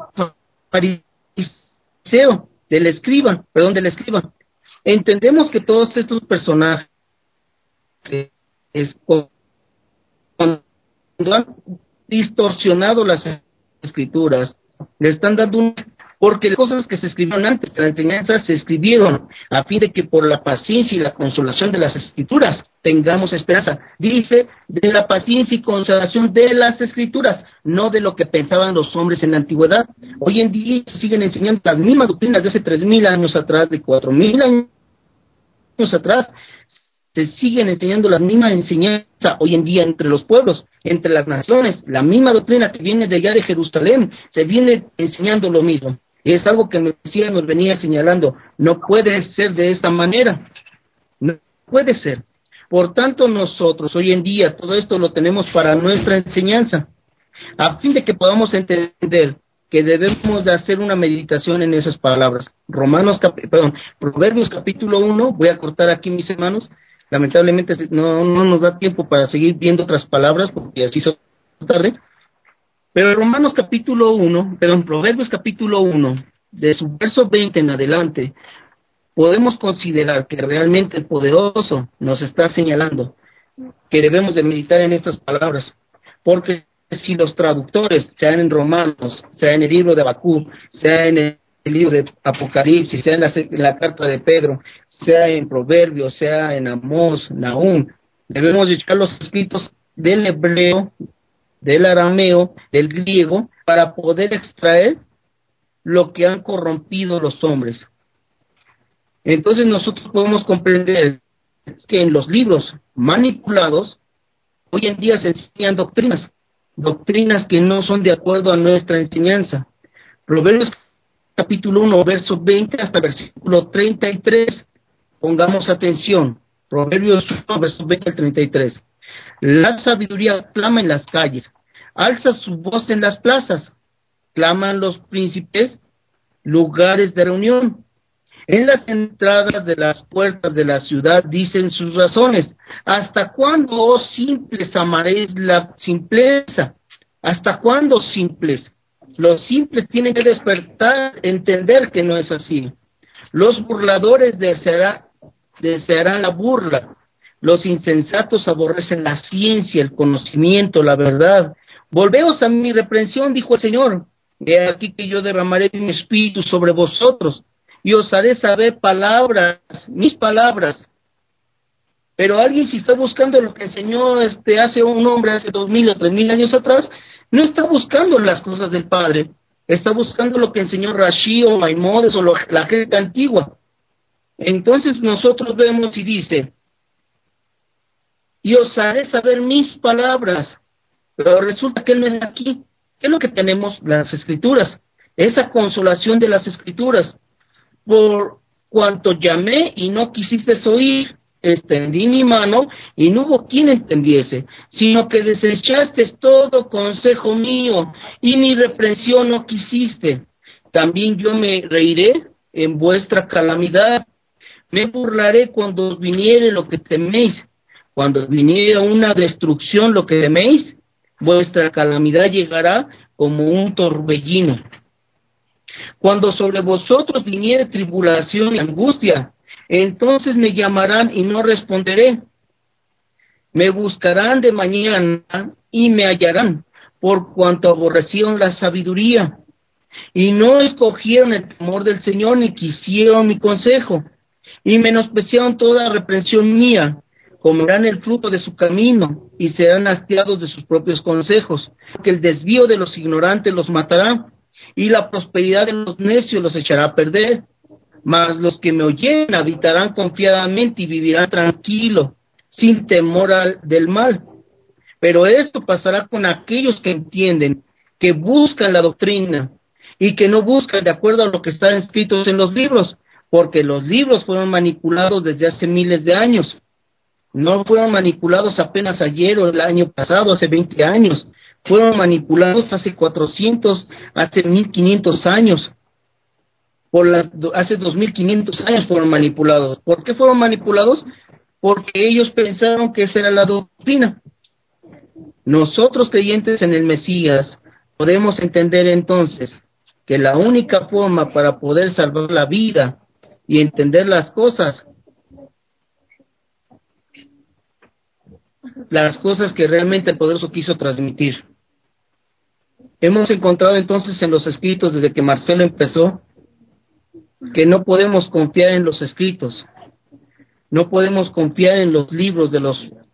fariseo, del escriba. Entendemos que todos estos personajes, cuando han distorsionado las escrituras, le están dando porque las cosas que se escribieron antes de la enseñanza se escribieron a fin de que por la paciencia y la consolación de las escrituras tengamos esperanza. Dice, de la paciencia y consolación de las escrituras, no de lo que pensaban los hombres en la antigüedad. Hoy en día se siguen enseñando las mismas doctrinas de hace 3,000 años atrás, de 4,000 años atrás. Se siguen enseñando la misma enseñanza hoy en día entre los pueblos, entre las naciones. La misma doctrina que viene de allá de Jerusalén, se viene enseñando lo mismo. Y es algo que el Mesías nos venía señalando. No puede ser de esta manera. No puede ser. Por tanto, nosotros hoy en día todo esto lo tenemos para nuestra enseñanza, a fin de que podamos entender que debemos de hacer una meditación en esas palabras. Proverbios capítulo 1, voy a cortar aquí, mis hermanos. Lamentablemente no nos da tiempo para seguir viendo otras palabras porque así son tarde. Pero Proverbios capítulo 1, de su verso 20 en adelante, podemos considerar que realmente el poderoso nos está señalando que debemos de meditar en estas palabras, porque si los traductores, sean en Romanos, sea en el libro de Habacuc, sea en el libro de Apocalipsis, sea en la carta de Pedro, sea en Proverbios, sea en Amós, Nahum, debemos echar los escritos del hebreo, del arameo, del griego, para poder extraer lo que han corrompido los hombres. Entonces nosotros podemos comprender que en los libros manipulados, hoy en día se enseñan doctrinas que no son de acuerdo a nuestra enseñanza. Proverbios capítulo 1, verso 20 hasta versículo 33. Pongamos atención. Proverbios 1, verso 20 al 33. La sabiduría clama en las calles, alza su voz en las plazas, claman los príncipes, lugares de reunión. En las entradas de las puertas de la ciudad dicen sus razones. ¿Hasta cuándo, oh simples, amaréis la simpleza? ¿Hasta cuándo, simples? Los simples tienen que despertar, entender que no es así. Los burladores desearán la burla. Los insensatos aborrecen la ciencia, el conocimiento, la verdad. Volveos a mi reprensión, dijo el Señor. He aquí que yo derramaré mi espíritu sobre vosotros, y os haré saber palabras, mis palabras. Pero alguien, si está buscando lo que enseñó hace un hombre hace 2000 o 3000 años atrás, no está buscando las cosas del Padre, está buscando lo que enseñó Rashi o Maimónides o la gente antigua. Entonces nosotros vemos y dice, y os haré saber mis palabras, pero resulta que él no está aquí. ¿Qué es lo que tenemos? Las Escrituras, esa consolación de las Escrituras. Por cuanto llamé y no quisiste oír, extendí mi mano y no hubo quien entendiese, sino que desechaste todo consejo mío y mi reprensión no quisiste. También yo me reiré en vuestra calamidad, me burlaré cuando os viniere lo que teméis, cuando os viniere una destrucción lo que teméis, vuestra calamidad llegará como un torbellino. Cuando sobre vosotros viniere tribulación y angustia, entonces me llamarán y no responderé. Me buscarán de mañana y me hallarán, por cuanto aborrecieron la sabiduría, y no escogieron el temor del Señor, ni quisieron mi consejo, y menospreciaron toda reprensión mía. Comerán el fruto de su camino, y serán hastiados de sus propios consejos, porque el desvío de los ignorantes los matará, y la prosperidad de los necios los echará a perder. Mas los que me oyen habitarán confiadamente y vivirán tranquilo, sin temor del mal. Pero esto pasará con aquellos que entienden, que buscan la doctrina, y que no buscan de acuerdo a lo que está escrito en los libros, porque los libros fueron manipulados desde hace miles de años. No fueron manipulados apenas ayer o el año pasado, hace 20 años. Fueron manipulados hace 400, hace 1500 años. Hace 2500 años fueron manipulados. ¿Por qué fueron manipulados? Porque ellos pensaron que esa era la doctrina. Nosotros, creyentes en el Mesías, podemos entender entonces que la única forma para poder salvar la vida y entender las cosas que realmente el Poderoso quiso transmitir. Hemos encontrado entonces en los escritos, desde que Marcelo empezó, que no podemos confiar en los escritos, no podemos confiar en los libros de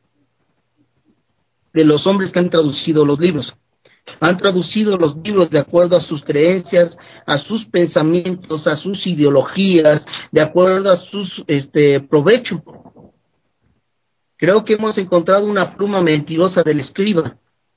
los hombres que han traducido los libros. Han traducido los libros de acuerdo a sus creencias, a sus pensamientos, a sus ideologías, de acuerdo a sus provecho. Creo que hemos encontrado una pluma mentirosa del escriba.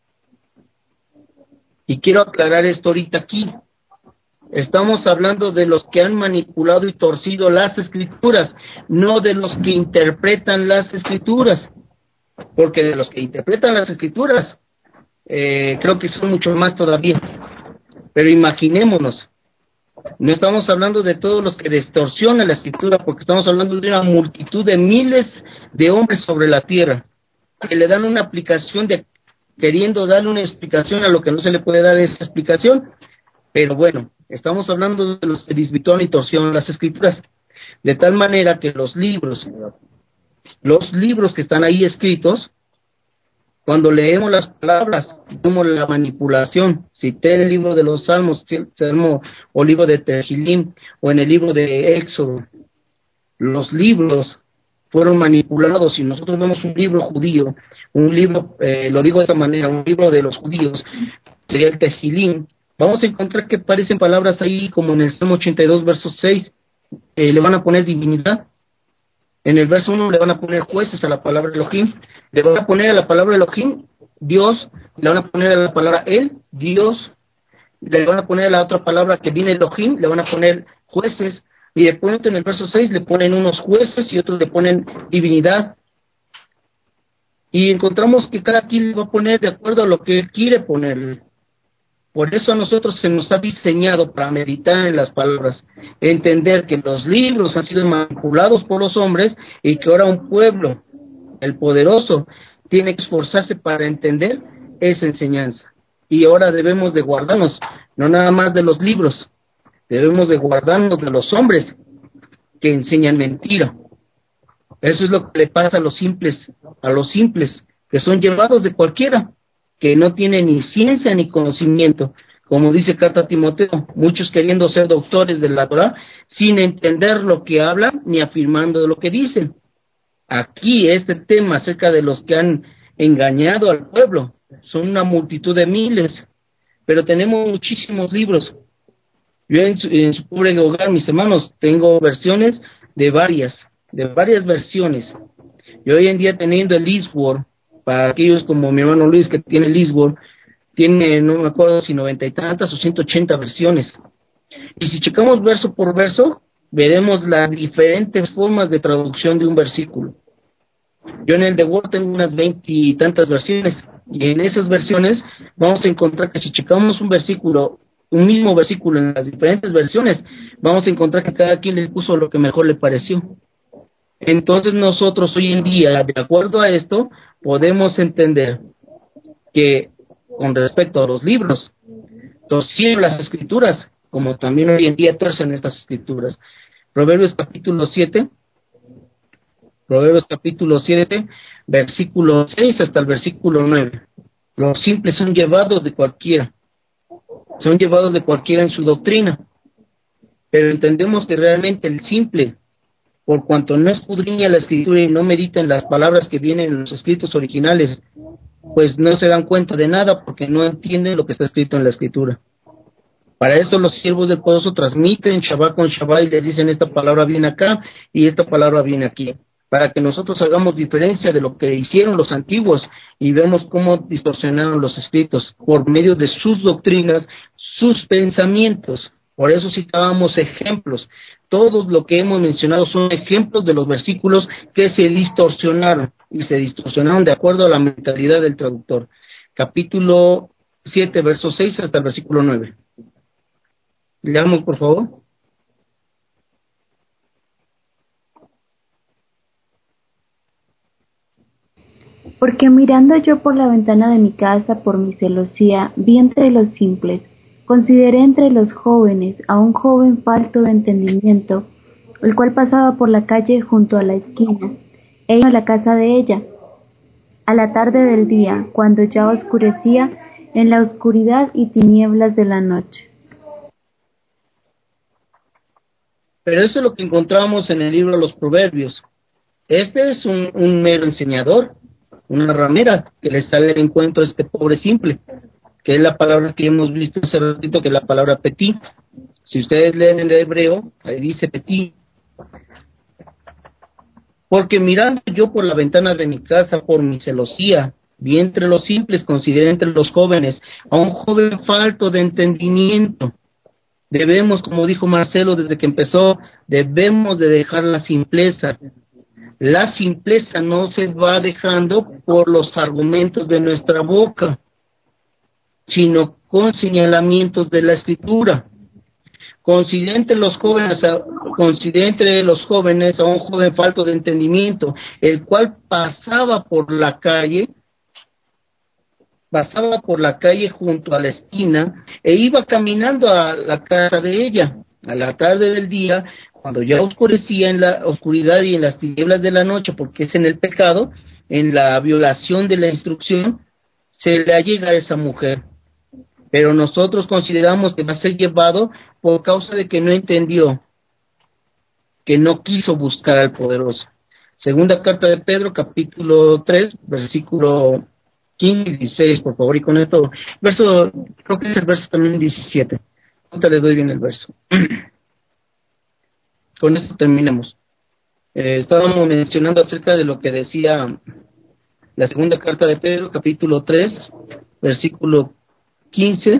Y quiero aclarar esto ahorita aquí. Estamos hablando de los que han manipulado y torcido las Escrituras, no de los que interpretan las Escrituras. Porque de los que interpretan las Escrituras, creo que son mucho más todavía. Pero imaginémonos, no estamos hablando de todos los que distorsionan la Escritura, porque estamos hablando de una multitud de miles de hombres sobre la tierra, que le dan una aplicación queriendo darle una explicación a lo que no se le puede dar esa explicación. Pero bueno, estamos hablando de los que desvirtúan y torsionan las Escrituras, de tal manera que los libros que están ahí escritos, cuando leemos las palabras, vemos la manipulación. Cité el libro de los Salmos, o libro de Tehilim, o en el libro de Éxodo. Los libros fueron manipulados, y nosotros vemos un libro judío, un libro, lo digo de esta manera, un libro de los judíos, sería el Tehilim. Vamos a encontrar que aparecen palabras ahí, como en el Salmo 82, verso 6, le van a poner divinidad. En el verso 1 le van a poner jueces a la palabra Elohim, le van a poner a la palabra Elohim, Dios, le van a poner a la palabra Él, Dios, le van a poner a la otra palabra que viene Elohim, le van a poner jueces, y de pronto en el verso 6 le ponen unos jueces y otros le ponen divinidad. Y encontramos que cada quien le va a poner de acuerdo a lo que él quiere ponerle. Por eso a nosotros se nos ha diseñado para meditar en las palabras, entender que los libros han sido manipulados por los hombres y que ahora un pueblo, el poderoso, tiene que esforzarse para entender esa enseñanza. Y ahora debemos de guardarnos, no nada más de los libros, debemos de guardarnos de los hombres que enseñan mentira. Eso es lo que le pasa a los simples, que son llevados de cualquiera, que no tiene ni ciencia ni conocimiento, Como dice Carta a Timoteo, muchos queriendo ser doctores de la Torá, sin entender lo que hablan ni afirmando lo que dicen. Aquí este tema acerca de los que han engañado al pueblo, son una multitud de miles, pero tenemos muchísimos libros. Yo en su pobre hogar, mis hermanos, tengo versiones de varias versiones. Y hoy en día teniendo el Eastword, para aquellos como mi hermano Luis que tiene el Eastword, tiene, no me acuerdo si 90 y tantas o 180 versiones. Y si checamos verso por verso, veremos las diferentes formas de traducción de un versículo. Yo en el The Word tengo unas 20 y tantas versiones, y en esas versiones vamos a encontrar que si checamos un mismo versículo en las diferentes versiones, vamos a encontrar que cada quien le puso lo que mejor le pareció. Entonces nosotros hoy en día, de acuerdo a esto, podemos entender que con respecto a los libros, torcieron las escrituras, como también hoy en día torcen estas escrituras. Proverbios capítulo 7, versículo 6 hasta el versículo 9. Los simples son llevados de cualquiera en su doctrina, pero entendemos que realmente el simple, por cuanto no escudriña la escritura y no medita en las palabras que vienen en los escritos originales, pues no se dan cuenta de nada porque no entienden lo que está escrito en la escritura. Para eso los siervos del poderoso transmiten Shabbat con Shabbat y les dicen esta palabra viene acá y esta palabra viene aquí, para que nosotros hagamos diferencia de lo que hicieron los antiguos y vemos cómo distorsionaron los escritos por medio de sus doctrinas, sus pensamientos. Por eso citábamos ejemplos. Todo lo que hemos mencionado son ejemplos de los versículos que se distorsionaron, y se distorsionaron de acuerdo a la mentalidad del traductor. Capítulo 7, verso 6 hasta el versículo 9. Leamos, por favor. Porque mirando yo por la ventana de mi casa por mi celosía, vi entre los simples, consideré entre los jóvenes a un joven falto de entendimiento, el cual pasaba por la calle junto a la esquina, e iba a la casa de ella, a la tarde del día, cuando ya oscurecía, en la oscuridad y tinieblas de la noche. Pero eso es lo que encontramos en el libro de los Proverbios. Este es un mero enseñador, una ramera que le sale al encuentro a este pobre simple, que es la palabra que hemos visto hace ratito, que es la palabra petit. Si ustedes leen el hebreo, ahí dice petit. Porque mirando yo por la ventana de mi casa por mi celosía, vi entre los simples, consideré entre los jóvenes a un joven falto de entendimiento. Debemos, como dijo Marcelo desde que empezó, debemos de dejar la simpleza. La simpleza no se va dejando por los argumentos de nuestra boca, sino con señalamientos de la Escritura. Considera entre los jóvenes a un joven falto de entendimiento, el cual pasaba por la calle junto a la esquina e iba caminando a la casa de ella a la tarde del día, cuando ya oscurecía, en la oscuridad y en las tinieblas de la noche, porque es en el pecado, en la violación de la instrucción, se le allega a esa mujer. Pero nosotros consideramos que va a ser llevado por causa de que no entendió, que no quiso buscar al poderoso. Segunda carta de Pedro, capítulo 3, versículo 15 y 16, por favor, y con esto, creo que es el verso también 17. Ahorita les doy bien el verso. Con esto terminamos. Estábamos mencionando acerca de lo que decía la segunda carta de Pedro, capítulo 3, versículo 15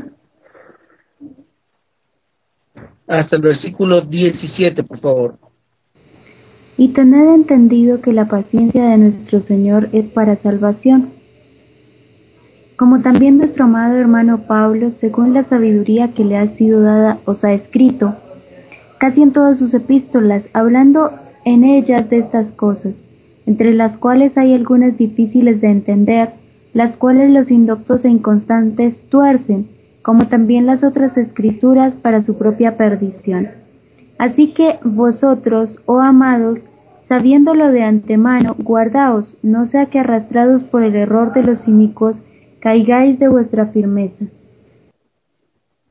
hasta el versículo 17, por favor. Y tened entendido que la paciencia de nuestro Señor es para salvación, como también nuestro amado hermano Pablo, según la sabiduría que le ha sido dada, os ha escrito, casi en todas sus epístolas, hablando en ellas de estas cosas, entre las cuales hay algunas difíciles de entender, las cuales los indoctos e inconstantes tuercen, como también las otras escrituras para su propia perdición. Así que vosotros, oh amados, sabiéndolo de antemano, guardaos, no sea que arrastrados por el error de los inicuos, caigáis de vuestra firmeza.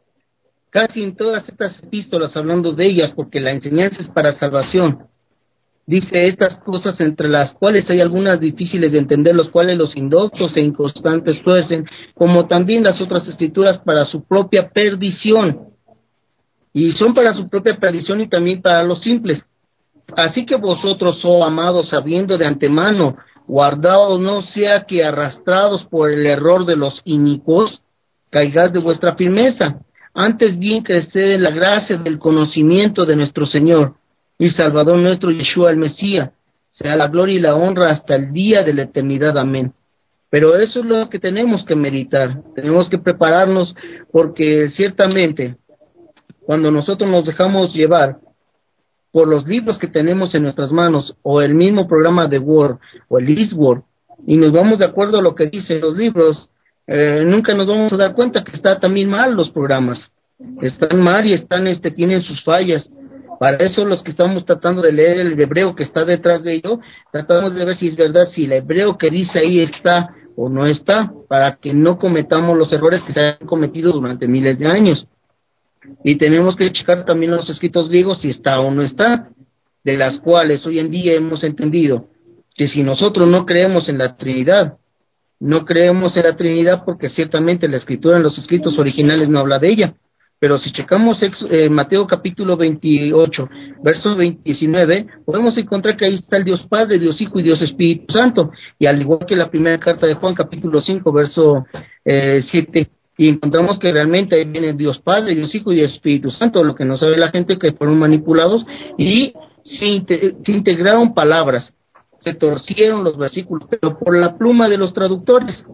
casi en todas estas epístolas hablando de ellas, porque la enseñanza es para salvación. Dice estas cosas entre las cuales hay algunas difíciles de entender, los cuales los indoctos e inconstantes tuercen, como también las otras escrituras para su propia perdición. Y son para su propia perdición y también para los simples. Así que vosotros, oh amados, sabiendo de antemano, guardaos no sea que arrastrados por el error de los inicuos, caigáis de vuestra firmeza. Antes bien creced en la gracia del conocimiento de nuestro Señor y Salvador nuestro Yeshua el Mesías, sea la gloria y la honra hasta el día de la eternidad. Amén. Pero eso es lo que tenemos que meditar, tenemos que prepararnos, porque ciertamente cuando nosotros nos dejamos llevar por los libros que tenemos en nuestras manos, o el mismo programa de Word, o el Eastword, y nos vamos de acuerdo a lo que dicen los libros, nunca nos vamos a dar cuenta que está también mal los programas, están mal y tienen sus fallas. Para eso los que estamos tratando de leer el hebreo que está detrás de ello, tratamos de ver si es verdad, si el hebreo que dice ahí está o no está, para que no cometamos los errores que se han cometido durante miles de años. Y tenemos que checar también los escritos griegos si está o no está, de las cuales hoy en día hemos entendido que si nosotros no creemos en la Trinidad, no creemos en la Trinidad porque ciertamente la escritura en los escritos originales no habla de ella. Pero si checamos Mateo capítulo 28, verso 19, podemos encontrar que ahí está el Dios Padre, Dios Hijo y Dios Espíritu Santo. Y al igual que la primera carta de Juan, capítulo 5, verso 7, y encontramos que realmente ahí viene Dios Padre, Dios Hijo y Dios Espíritu Santo. Lo que no sabe la gente que fueron manipulados y se integraron palabras, se torcieron los versículos, pero por la pluma de los traductores.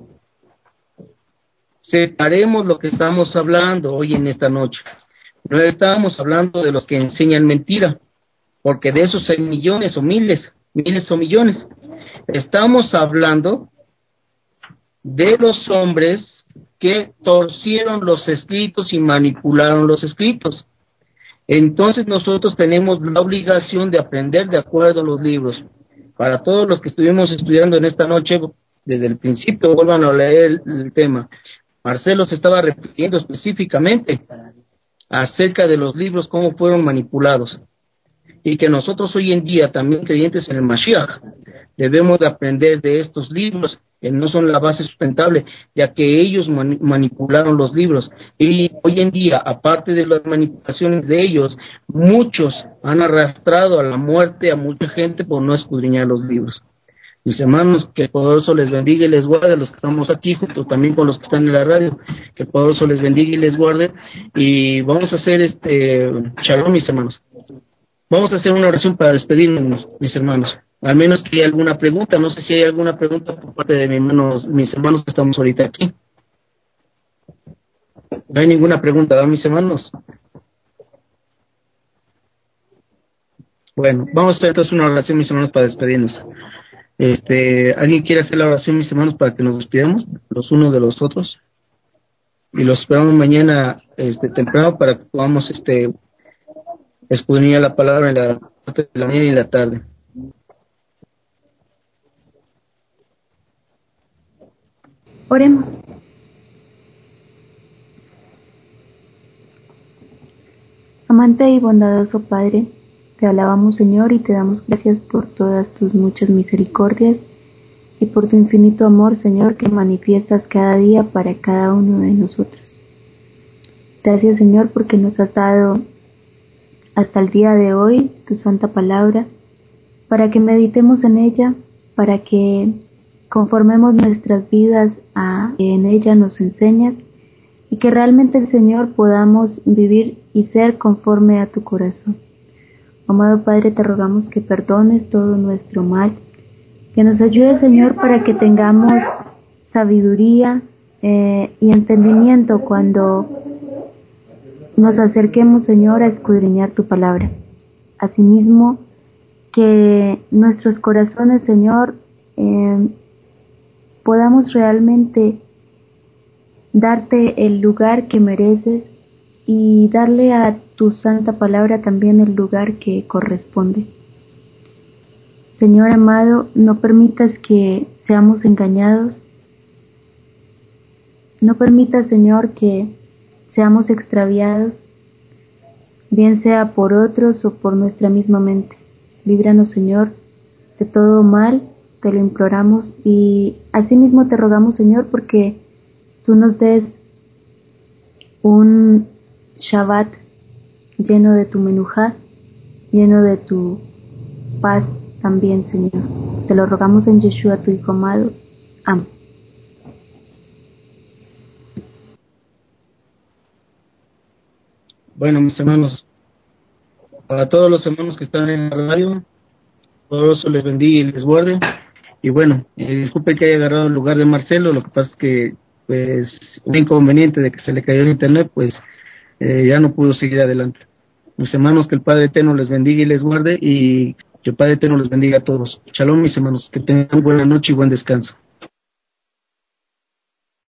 Separemos lo que estamos hablando hoy en esta noche. No estamos hablando de los que enseñan mentira, porque de esos hay millones o miles o millones. Estamos hablando de los hombres que torcieron los escritos y manipularon los escritos. Entonces nosotros tenemos la obligación de aprender de acuerdo a los libros. Para todos los que estuvimos estudiando en esta noche, desde el principio vuelvan a leer el tema. Marcelo se estaba refiriendo específicamente acerca de los libros, cómo fueron manipulados, y que nosotros hoy en día, también creyentes en el Mashiach, debemos de aprender de estos libros, que no son la base sustentable, ya que ellos manipularon los libros, y hoy en día, aparte de las manipulaciones de ellos, muchos han arrastrado a la muerte a mucha gente por no escudriñar los libros. Mis hermanos, que el poderoso les bendiga y les guarde, los que estamos aquí junto también con los que están en la radio, que el poderoso les bendiga y les guarde. Y vamos a hacer shalom, mis hermanos. Vamos a hacer una oración para despedirnos, mis hermanos. Al menos que haya alguna pregunta, no sé si hay alguna pregunta por parte de mis hermanos que estamos ahorita aquí. No hay ninguna pregunta, ¿verdad, mis hermanos? Bueno, vamos a hacer entonces una oración, mis hermanos, para despedirnos. ¿Alguien quiere hacer la oración, mis hermanos, para que nos despidamos los unos de los otros? Y los esperamos mañana temprano para que podamos escudriñar la palabra en la parte de la mañana y en la tarde. Oremos. Amante y bondadoso Padre, te alabamos, Señor, y te damos gracias por todas tus muchas misericordias y por tu infinito amor, Señor, que manifiestas cada día para cada uno de nosotros. Gracias, Señor, porque nos has dado hasta el día de hoy tu santa palabra, para que meditemos en ella, para que conformemos nuestras vidas a que en ella nos enseñas, y que realmente, Señor, podamos vivir y ser conforme a tu corazón. Amado Padre, te rogamos que perdones todo nuestro mal, que nos ayudes, Señor, para que tengamos sabiduría y entendimiento cuando nos acerquemos, Señor, a escudriñar tu palabra. Asimismo, que nuestros corazones, Señor, podamos realmente darte el lugar que mereces y darle a tu santa palabra también el lugar que corresponde. Señor amado, no permitas que seamos engañados. No permitas, Señor, que seamos extraviados, bien sea por otros o por nuestra misma mente. Líbranos, Señor, de todo mal, te lo imploramos, y asimismo te rogamos, Señor, porque tú nos des un Shabbat lleno de tu menujá, lleno de tu paz también, Señor. Te lo rogamos en Yeshua, tu Hijo amado. Amén. Bueno, mis hermanos, para todos los hermanos que están en la radio, todo eso les bendiga y les guarde. Y bueno, disculpe que haya agarrado el lugar de Marcelo, lo que pasa es que, pues, un inconveniente de que se le cayó el internet, pues, ya no pudo seguir adelante. Mis hermanos, que el Padre Eterno les bendiga y les guarde, y que el Padre Eterno les bendiga a todos. Shalom, mis hermanos, que tengan buena noche y buen descanso.